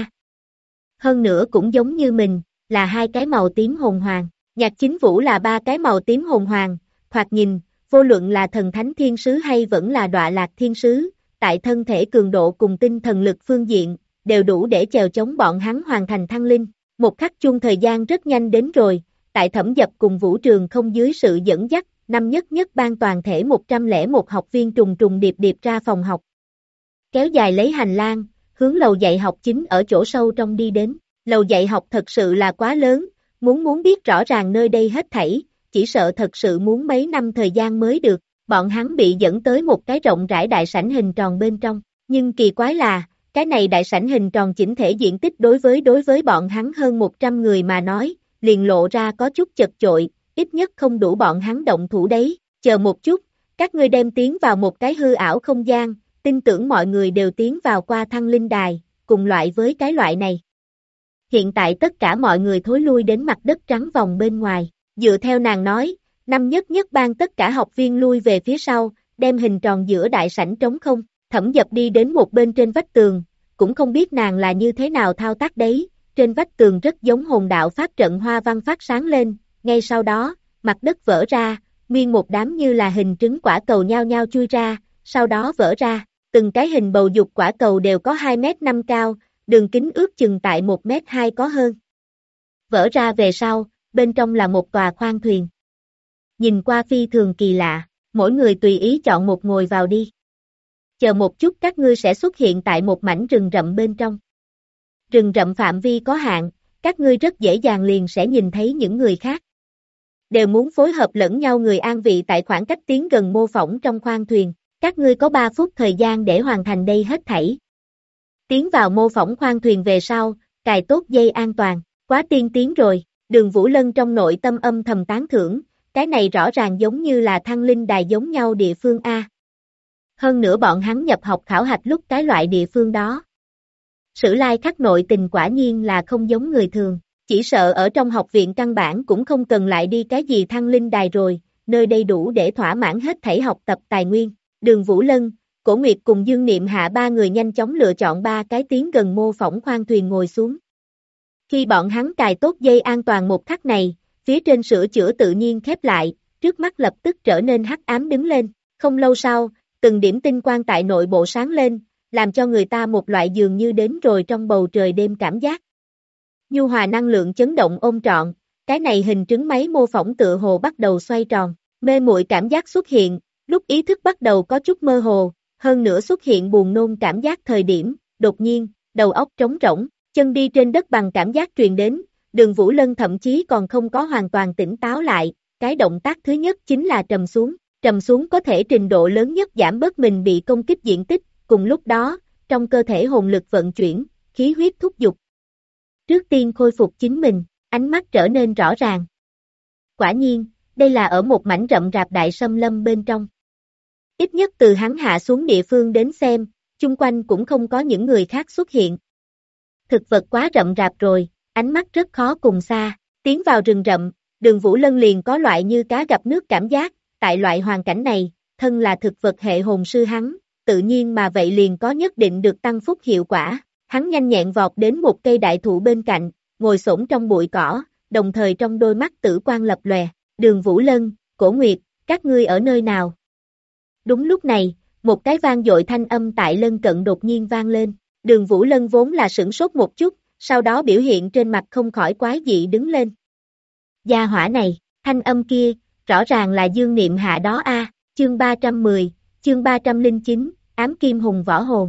Hơn nữa cũng giống như mình, là 2 cái màu tím hồn hoàng, Nhạc Chính Vũ là 3 cái màu tím hồn hoàng, thoạt nhìn, vô luận là thần thánh thiên sứ hay vẫn là đọa lạc thiên sứ, tại thân thể cường độ cùng tinh thần lực phương diện, đều đủ để chèo chống bọn hắn hoàn thành thăng linh. Một khắc chuông thời gian rất nhanh đến rồi, tại Thẩm Dập cùng Vũ Trường không dưới sự dẫn dắt, năm nhất ban toàn thể 101 học viên trùng trùng điệp điệp ra phòng học. Kéo dài lấy hành lang, hướng lầu dạy học chính ở chỗ sâu trong đi đến. Lầu dạy học thật sự là quá lớn, muốn biết rõ ràng nơi đây hết thảy, chỉ sợ thật sự muốn mấy năm thời gian mới được. Bọn hắn bị dẫn tới một cái rộng rãi đại sảnh hình tròn bên trong, nhưng kỳ quái là, cái này đại sảnh hình tròn chỉnh thể diện tích đối với bọn hắn hơn 100 người mà nói, liền lộ ra có chút chật chội, ít nhất không đủ bọn hắn động thủ đấy, chờ một chút, các ngươi đem tiến vào một cái hư ảo không gian, tin tưởng mọi người đều tiến vào qua thăng linh đài, cùng loại với cái loại này. Hiện tại tất cả mọi người thối lui đến mặt đất trắng vòng bên ngoài, dựa theo nàng nói, năm nhất ban tất cả học viên lui về phía sau, đem hình tròn giữa đại sảnh trống không, Thẩm Dập đi đến một bên trên vách tường, cũng không biết nàng là như thế nào thao tác đấy, trên vách tường rất giống hồn đạo pháp trận hoa văn phát sáng lên, ngay sau đó, mặt đất vỡ ra, nguyên một đám như là hình trứng quả cầu nhao nhao chui ra, sau đó vỡ ra, từng cái hình bầu dục quả cầu đều có 2m5 cao, đường kính ước chừng tại 1m2 có hơn. Vỡ ra về sau, bên trong là một tòa khoang thuyền. Nhìn qua phi thường kỳ lạ, mỗi người tùy ý chọn một ngồi vào đi. Chờ một chút các ngươi sẽ xuất hiện tại một mảnh rừng rậm bên trong. Rừng rậm phạm vi có hạn, các ngươi rất dễ dàng liền sẽ nhìn thấy những người khác. Đều muốn phối hợp lẫn nhau người an vị tại khoảng cách tiến gần mô phỏng trong khoang thuyền. Các ngươi có 3 phút thời gian để hoàn thành đây hết thảy. Tiến vào mô phỏng khoang thuyền về sau, cài tốt dây an toàn, quá tiên tiến rồi, Đường Vũ Lân trong nội tâm âm thầm tán thưởng, cái này rõ ràng giống như là thăng linh đài giống nhau địa phương A. Hơn nữa bọn hắn nhập học khảo hạch lúc cái loại địa phương đó. Sử Lai Khắc nội tình quả nhiên là không giống người thường, chỉ sợ ở trong học viện căn bản cũng không cần lại đi cái gì thăng linh đài rồi, nơi đây đủ để thỏa mãn hết thảy học tập tài nguyên. Đường Vũ Lân, Cổ Nguyệt cùng Dương Niệm Hạ 3 người nhanh chóng lựa chọn 3 cái tiến gần mô phỏng khoang thuyền ngồi xuống. Khi bọn hắn cài tốt dây an toàn một khắc này, phía trên sửa chữa tự nhiên khép lại, trước mắt lập tức trở nên hắc ám đứng lên. Không lâu sau, từng điểm tinh quang tại nội bộ sáng lên, làm cho người ta một loại dường như đến rồi trong bầu trời đêm cảm giác. Nhu hòa năng lượng chấn động ôm trọn, cái này hình trứng máy mô phỏng tựa hồ bắt đầu xoay tròn, mê muội cảm giác xuất hiện, lúc ý thức bắt đầu có chút mơ hồ, hơn nữa xuất hiện buồn nôn cảm giác thời điểm, đột nhiên, đầu óc trống rỗng, chân đi trên đất bằng cảm giác truyền đến, Đường Vũ Lân thậm chí còn không có hoàn toàn tỉnh táo lại, cái động tác thứ nhất chính là trầm xuống có thể trình độ lớn nhất giảm bớt mình bị công kích diện tích, cùng lúc đó, trong cơ thể hồn lực vận chuyển, khí huyết thúc giục. Trước tiên khôi phục chính mình, ánh mắt trở nên rõ ràng. Quả nhiên, đây là ở một mảnh rậm rạp đại xâm lâm bên trong. Ít nhất từ hắn hạ xuống địa phương đến xem, chung quanh cũng không có những người khác xuất hiện. Thực vật quá rậm rạp rồi, ánh mắt rất khó cùng xa, tiến vào rừng rậm, Đường Vũ Lân liền có loại như cá gặp nước cảm giác, tại loại hoàn cảnh này, thân là thực vật hệ hồn sư hắn, tự nhiên mà vậy liền có nhất định được tăng phúc hiệu quả, Hắn nhanh nhẹn vọt đến một cây đại thụ bên cạnh, ngồi xổm trong bụi cỏ, đồng thời trong đôi mắt tử quang lập lòe. Đường Vũ Lân, Cổ Nguyệt, các ngươi ở nơi nào? Đúng lúc này, một cái vang dội thanh âm tại lân cận đột nhiên vang lên. Đường Vũ Lân vốn là sửng sốt một chút, sau đó biểu hiện trên mặt không khỏi quái dị đứng lên. Gia hỏa này, thanh âm kia, rõ ràng là Dương Niệm Hạ đó a. Chương 310, chương 309, ám kim hùng võ hồn.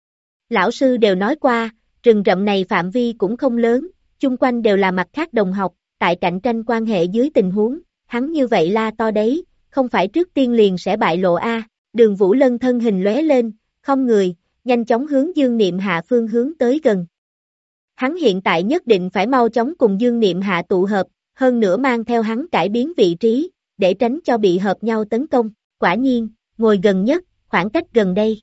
Lão sư đều nói qua, rừng rậm này phạm vi cũng không lớn, chung quanh đều là mặt khác đồng học, tại cạnh tranh quan hệ dưới tình huống, hắn như vậy la to đấy, không phải trước tiên liền sẽ bại lộ a. Đường Vũ Lân thân hình lóe lên, không người, nhanh chóng hướng Dương Niệm Hạ phương hướng tới gần. Hắn hiện tại nhất định phải mau chóng cùng Dương Niệm Hạ tụ hợp, hơn nữa mang theo hắn cải biến vị trí, để tránh cho bị hợp nhau tấn công. Quả nhiên, ngồi gần nhất, khoảng cách gần đây.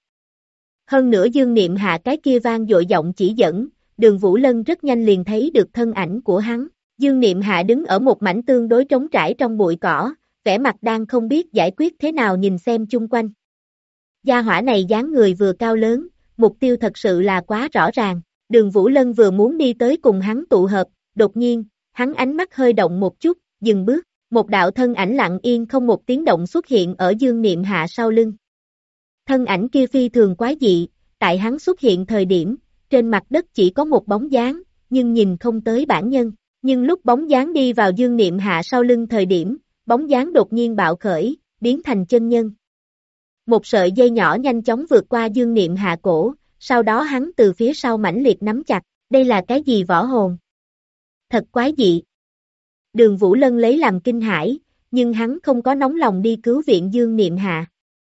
Hơn nữa Dương Niệm Hạ cái kia vang dội giọng chỉ dẫn, Đường Vũ Lân rất nhanh liền thấy được thân ảnh của hắn. Dương Niệm Hạ đứng ở một mảnh tương đối trống trải trong bụi cỏ, vẻ mặt đang không biết giải quyết thế nào nhìn xem chung quanh. Gia hỏa này dáng người vừa cao lớn, mục tiêu thật sự là quá rõ ràng. Đường Vũ Lân vừa muốn đi tới cùng hắn tụ hợp, đột nhiên, hắn ánh mắt hơi động một chút, dừng bước, một đạo thân ảnh lặng yên không một tiếng động xuất hiện ở Dương Niệm Hạ sau lưng. Thân ảnh kia phi thường quái dị, tại hắn xuất hiện thời điểm, trên mặt đất chỉ có một bóng dáng, nhưng nhìn không tới bản nhân. Nhưng lúc bóng dáng đi vào Dương Niệm Hạ sau lưng thời điểm, bóng dáng đột nhiên bạo khởi, biến thành chân nhân. Một sợi dây nhỏ nhanh chóng vượt qua Dương Niệm Hạ cổ, sau đó hắn từ phía sau mãnh liệt nắm chặt, đây là cái gì võ hồn? Thật quái dị. Đường Vũ Lân lấy làm kinh hãi, nhưng hắn không có nóng lòng đi cứu viện Dương Niệm Hạ.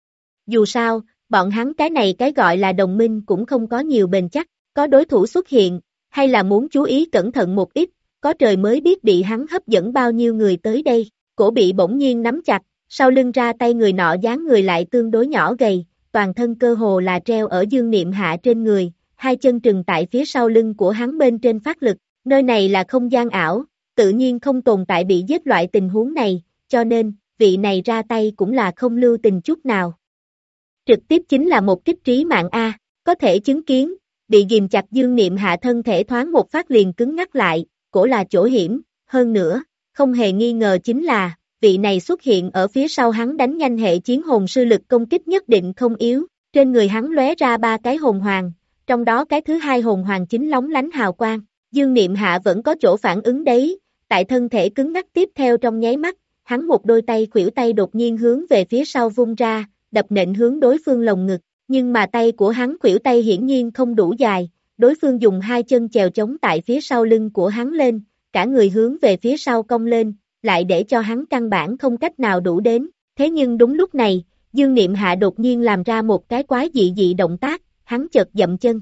Dù sao, bọn hắn cái này cái gọi là đồng minh cũng không có nhiều bền chắc, có đối thủ xuất hiện, hay là muốn chú ý cẩn thận một ít, có trời mới biết bị hắn hấp dẫn bao nhiêu người tới đây. Cổ bị bỗng nhiên nắm chặt, sau lưng ra tay người nọ dáng người lại tương đối nhỏ gầy, toàn thân cơ hồ là treo ở Dương Niệm Hạ trên người, hai chân trừng tại phía sau lưng của hắn bên trên phát lực, nơi này là không gian ảo, tự nhiên không tồn tại bị giết loại tình huống này, cho nên, vị này ra tay cũng là không lưu tình chút nào. Trực tiếp chính là một kích trí mạng A, có thể chứng kiến, bị ghìm chặt Dương Niệm Hạ thân thể thoáng một phát liền cứng ngắc lại, cổ là chỗ hiểm, hơn nữa, không hề nghi ngờ chính là, vị này xuất hiện ở phía sau hắn đánh nhanh hệ chiến hồn sư lực công kích nhất định không yếu, trên người hắn lóe ra 3 cái hồn hoàng, trong đó cái thứ 2 hồn hoàng chính lóng lánh hào quang, Dương Niệm Hạ vẫn có chỗ phản ứng đấy, tại thân thể cứng ngắc tiếp theo trong nháy mắt, hắn một đôi tay khuỷu tay đột nhiên hướng về phía sau vung ra, đập nện hướng đối phương lồng ngực, nhưng mà tay của hắn khuỷu tay hiển nhiên không đủ dài, đối phương dùng 2 chân chèo chống tại phía sau lưng của hắn lên, cả người hướng về phía sau cong lên, lại để cho hắn căn bản không cách nào đủ đến, thế nhưng đúng lúc này, Dương Niệm Hạ đột nhiên làm ra một cái quái dị dị động tác, hắn chợt dậm chân.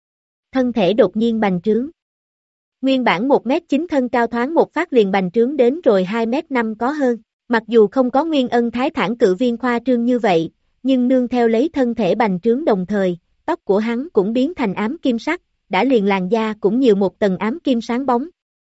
Thân thể đột nhiên bành trướng. Nguyên bản 1m9 thân cao thoáng một phát liền bành trướng đến rồi 2m5 có hơn, mặc dù không có Nguyên Ân Thái Thản cự viên khoa trương như vậy, nhưng nương theo lấy thân thể bành trướng đồng thời, tóc của hắn cũng biến thành ám kim sắc, đã liền làn da cũng nhiều một tầng ám kim sáng bóng.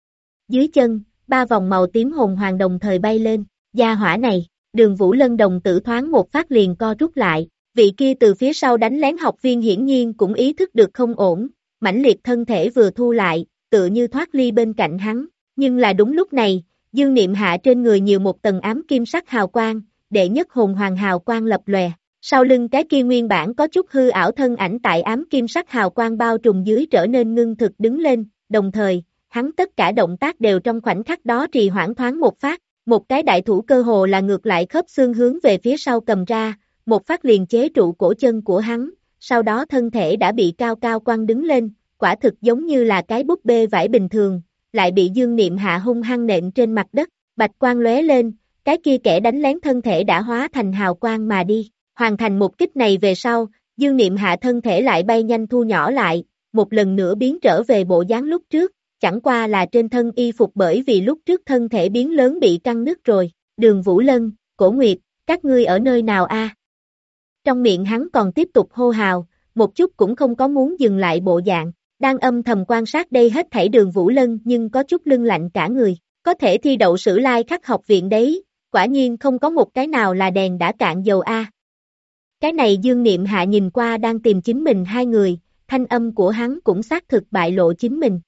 Dưới chân, 3 vòng màu tím hồn hoàng đồng thời bay lên, gia hỏa này, Đường Vũ Lân đồng tử thoáng một phát liền co rút lại, vị kia từ phía sau đánh lén học viên hiển nhiên cũng ý thức được không ổn, mãnh liệt thân thể vừa thu lại, tựa như thoát ly bên cạnh hắn, nhưng là đúng lúc này, Dương Niệm Hạ trên người nhiều một tầng ám kim sắc hào quang, đệ nhất hồn hoàng hào quang lập lòe, sau lưng cái kia nguyên bản có chút hư ảo thân ảnh tại ám kim sắc hào quang bao trùm dưới trở nên ngưng thực đứng lên, đồng thời, hắn tất cả động tác đều trong khoảnh khắc đó trì hoãn thoáng một phát, một cái đại thủ cơ hồ là ngược lại khớp xương hướng về phía sau cầm ra, một phát liền chế trụ cổ chân của hắn, sau đó thân thể đã bị cao cao quăng đứng lên, quả thực giống như là cái búp bê vải bình thường, lại bị Dương Niệm Hạ hung hăng nện trên mặt đất, bạch quang lóe lên, cái kia kẻ đánh lén thân thể đã hóa thành hào quang mà đi, hoàn thành một kích này về sau, Dương Niệm Hạ thân thể lại bay nhanh thu nhỏ lại, một lần nữa biến trở về bộ dáng lúc trước, chẳng qua là trên thân y phục bởi vì lúc trước thân thể biến lớn bị căng nứt rồi. Đường Vũ Lân, Cổ Nguyệt, các ngươi ở nơi nào a? Trong miệng hắn còn tiếp tục hô hào, một chút cũng không có muốn dừng lại bộ dạng, đang âm thầm quan sát đây hết thảy Đường Vũ Lân nhưng có chút lưng lạnh cả người, có thể thi đậu Sử Lai Khắc học viện đấy, quả nhiên không có một cái nào là đèn đã cạn dầu a. Cái này Dương Niệm Hạ nhìn qua đang tìm chính mình hai người, thanh âm của hắn cũng xác thực bại lộ chính mình.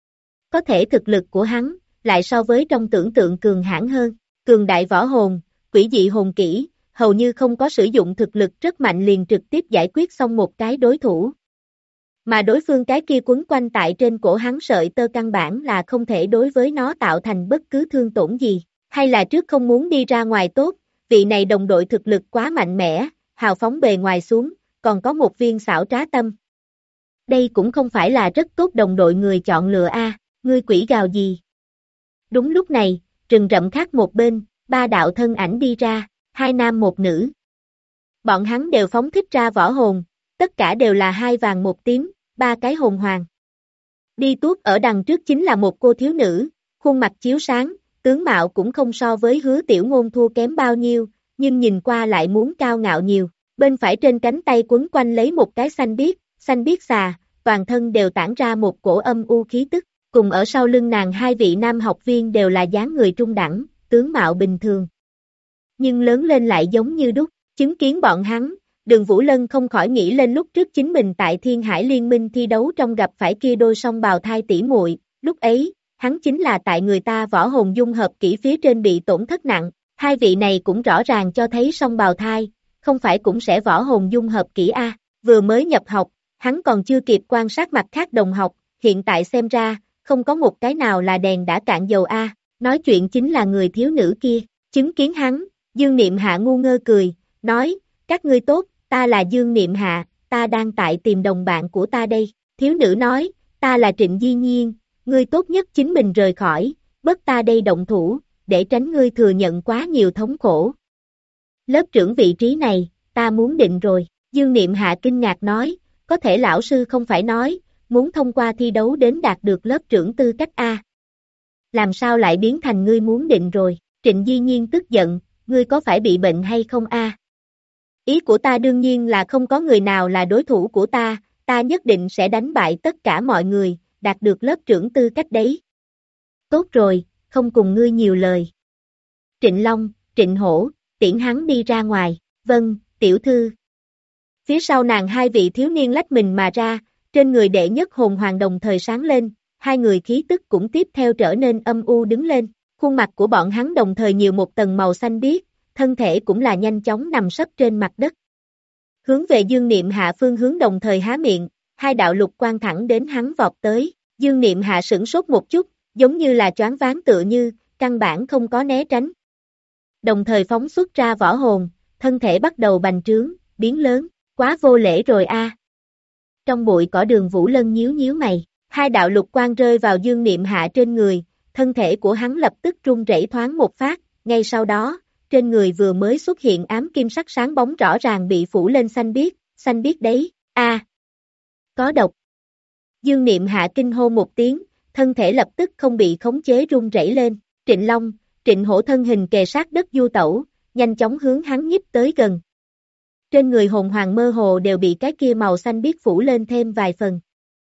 Có thể thực lực của hắn, lại so với trong tưởng tượng cường hãn hơn, cường đại võ hồn, quỷ dị hồn kỹ, hầu như không có sử dụng thực lực rất mạnh liền trực tiếp giải quyết xong một cái đối thủ. Mà đối phương cái kia quấn quanh tại trên cổ hắn sợi tơ căn bản là không thể đối với nó tạo thành bất cứ thương tổn gì, hay là trước không muốn đi ra ngoài tốt, vị này đồng đội thực lực quá mạnh mẽ, hào phóng bề ngoài xuống, còn có một viên xảo trá tâm. Đây cũng không phải là rất tốt đồng đội người chọn lựa a, ngươi quỷ gào gì. Đúng lúc này, rừng rậm khác một bên, ba đạo thân ảnh đi ra, hai nam một nữ. Bọn hắn đều phóng thích ra võ hồn, tất cả đều là hai vàng một tím, ba cái hồn hoàng. Đi tuốt ở đằng trước chính là một cô thiếu nữ, khuôn mặt chiếu sáng, tướng mạo cũng không so với Hứa Tiểu Ngôn thua kém bao nhiêu, nhưng nhìn qua lại muốn cao ngạo nhiều. Bên phải trên cánh tay quấn quanh lấy một cái xanh biếc xà, toàn thân đều tản ra một cổ âm u khí tức, cùng ở sau lưng nàng hai vị nam học viên đều là dáng người trung đẳng, tướng mạo bình thường. Nhưng lớn lên lại giống như đúc, chứng kiến bọn hắn, Đường Vũ Lân không khỏi nghĩ lên lúc trước chính mình tại Thiên Hải Liên Minh thi đấu trong gặp phải kia đôi song bào thai tỷ muội, lúc ấy, hắn chính là tại người ta võ hồn dung hợp kỹ phía trên bị tổn thất nặng, hai vị này cũng rõ ràng cho thấy song bào thai, không phải cũng sẽ võ hồn dung hợp kỹ a, vừa mới nhập học, hắn còn chưa kịp quan sát mặt khác đồng học, hiện tại xem ra, không có một cái nào là đèn đã cạn dầu a, nói chuyện chính là người thiếu nữ kia, chứng kiến hắn, Dương Niệm Hạ ngu ngơ cười, nói, các ngươi tốt, ta là Dương Niệm Hạ, ta đang tại tìm đồng bạn của ta đây, thiếu nữ nói, ta là Trịnh Di Nhiên, ngươi tốt nhất chính mình rời khỏi, bớt ta đây động thủ, để tránh ngươi thừa nhận quá nhiều thống khổ. Lớp trưởng vị trí này, ta muốn định rồi, Dương Niệm Hạ kinh ngạc nói, có thể lão sư không phải nói, muốn thông qua thi đấu đến đạt được lớp trưởng tư cách A. Làm sao lại biến thành ngươi muốn định rồi, Trịnh Di Nhiên tức giận, ngươi có phải bị bệnh hay không A? Ý của ta đương nhiên là không có người nào là đối thủ của ta nhất định sẽ đánh bại tất cả mọi người, đạt được lớp trưởng tư cách đấy. Tốt rồi, không cùng ngươi nhiều lời. Trịnh Long, Trịnh Hổ, tiễn hắn đi ra ngoài, vâng, tiểu thư. Phía sau nàng hai vị thiếu niên lách mình mà ra, trên người đệ nhất hồn hoàng đồng thời sáng lên, hai người khí tức cũng tiếp theo trở nên âm u đứng lên, khuôn mặt của bọn hắn đồng thời nhiều một tầng màu xanh biếc, thân thể cũng là nhanh chóng nằm sấp trên mặt đất. Hướng về Dương Niệm Hạ phương hướng đồng thời há miệng, hai đạo lục quang thẳng đến hắn vọt tới, Dương Niệm Hạ sửng sốt một chút, giống như là choáng váng tựa như, căn bản không có né tránh. Đồng thời phóng xuất ra võ hồn, thân thể bắt đầu bành trướng, biến lớn, quá vô lễ rồi a. Trong bụi cỏ Đường Vũ Lân nhíu nhíu mày, hai đạo lục quang rơi vào Dương Niệm Hạ trên người, thân thể của hắn lập tức run rẩy thoáng một phát, ngay sau đó, trên người vừa mới xuất hiện ám kim sắc sáng bóng rõ ràng bị phủ lên xanh biếc đấy, a, có độc. Dương Niệm Hạ kinh hô một tiếng, thân thể lập tức không bị khống chế run rẩy lên, Trịnh Long, Trịnh Hổ thân hình kề sát đất du tẩu, nhanh chóng hướng hắn nhích tới gần. Trên người hồn hoàng mơ hồ đều bị cái kia màu xanh biếc phủ lên thêm vài phần.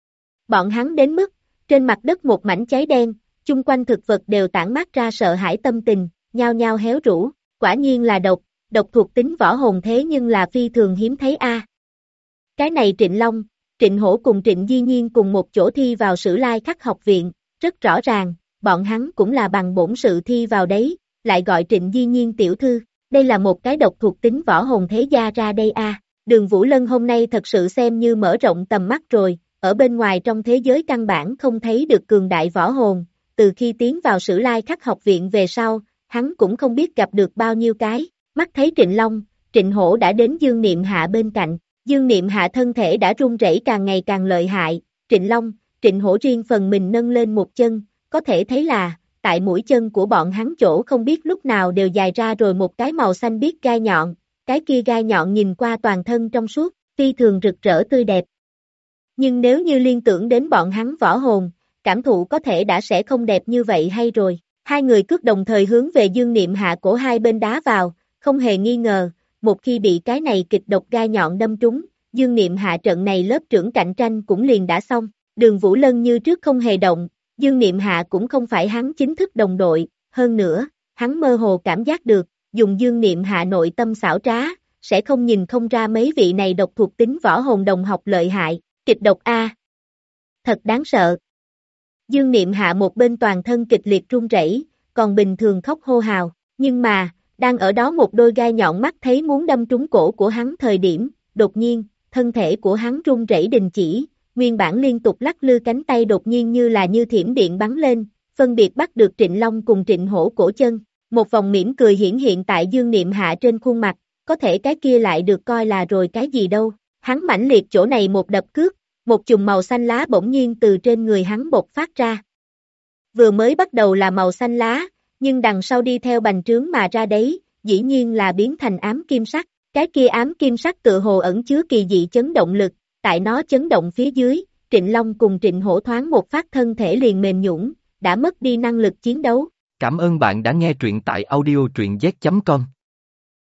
Bọn hắn đến mức, trên mặt đất một mảnh cháy đen, chung quanh thực vật đều tản mát ra sợ hãi tâm tình, nhao nhao héo rũ, quả nhiên là độc thuộc tính võ hồn thế nhưng là phi thường hiếm thấy a. Cái này Trịnh Long, Trịnh Hổ cùng Trịnh Di Nhiên cùng một chỗ thi vào Sử Lai Khắc học viện, rất rõ ràng, bọn hắn cũng là bằng bổn sự thi vào đấy, lại gọi Trịnh Di Nhiên tiểu thư, đây là một cái độc thuộc tính võ hồn thế gia ra đây a. Đường Vũ Lân hôm nay thật sự xem như mở rộng tầm mắt rồi, ở bên ngoài trong thế giới căn bản không thấy được cường đại võ hồn, từ khi tiến vào Sử Lai Khắc học viện về sau, hắn cũng không biết gặp được bao nhiêu cái, mắt thấy Trịnh Long, Trịnh Hổ đã đến Dương Niệm Hạ bên cạnh, Dương Niệm Hạ thân thể đã run rẩy càng ngày càng lợi hại, Trịnh Long, Trịnh Hổ riêng phần mình nâng lên một chân, có thể thấy là, tại mũi chân của bọn hắn chỗ không biết lúc nào đều dài ra rồi một cái màu xanh biếc gai nhọn, cái kia gai nhọn nhìn qua toàn thân trong suốt, phi thường rực rỡ tươi đẹp. Nhưng nếu như liên tưởng đến bọn hắn võ hồn, cảm thụ có thể đã sẽ không đẹp như vậy hay rồi. Hai người cước đồng thời hướng về Dương Niệm Hạ cổ hai bên đá vào, không hề nghi ngờ, một khi bị cái này kịch độc gai nhọn đâm trúng, Dương Niệm Hạ trận này lớp trưởng cạnh tranh cũng liền đã xong. Đường Vũ Lân như trước không hề động, Dương Niệm Hạ cũng không phải hắn chính thức đồng đội, hơn nữa, hắn mơ hồ cảm giác được, dùng Dương Niệm Hạ nội tâm xảo trá, sẽ không nhìn không ra mấy vị này độc thuộc tính võ hồn đồng học lợi hại, Kịch độc a. Thật đáng sợ. Dương Niệm Hạ một bên toàn thân kịch liệt run rẩy, còn bình thường khóc hô hào, nhưng mà, đang ở đó một đôi gai nhọn mắt thấy muốn đâm trúng cổ của hắn thời điểm, đột nhiên, thân thể của hắn run rẩy đình chỉ, nguyên bản liên tục lắc lư cánh tay đột nhiên như là như thiểm điện bắn lên, phân biệt bắt được Trịnh Long cùng Trịnh Hổ cổ chân, một vòng mỉm cười hiển hiện tại Dương Niệm Hạ trên khuôn mặt, có thể cái kia lại được coi là rồi cái gì đâu, hắn mãnh liệt chỗ này một đập cước, một chùm màu xanh lá bỗng nhiên từ trên người hắn bộc phát ra. Vừa mới bắt đầu là màu xanh lá, nhưng đằng sau đi theo bành trướng mà ra đấy, dĩ nhiên là biến thành ám kim sắc, cái kia ám kim sắc tựa hồ ẩn chứa kỳ dị chấn động lực, tại nó chấn động phía dưới, Trịnh Long cùng Trịnh Hổ thoáng một phát thân thể liền mềm nhũn, đã mất đi năng lực chiến đấu. Cảm ơn bạn đã nghe truyện tại audio truyện z.com.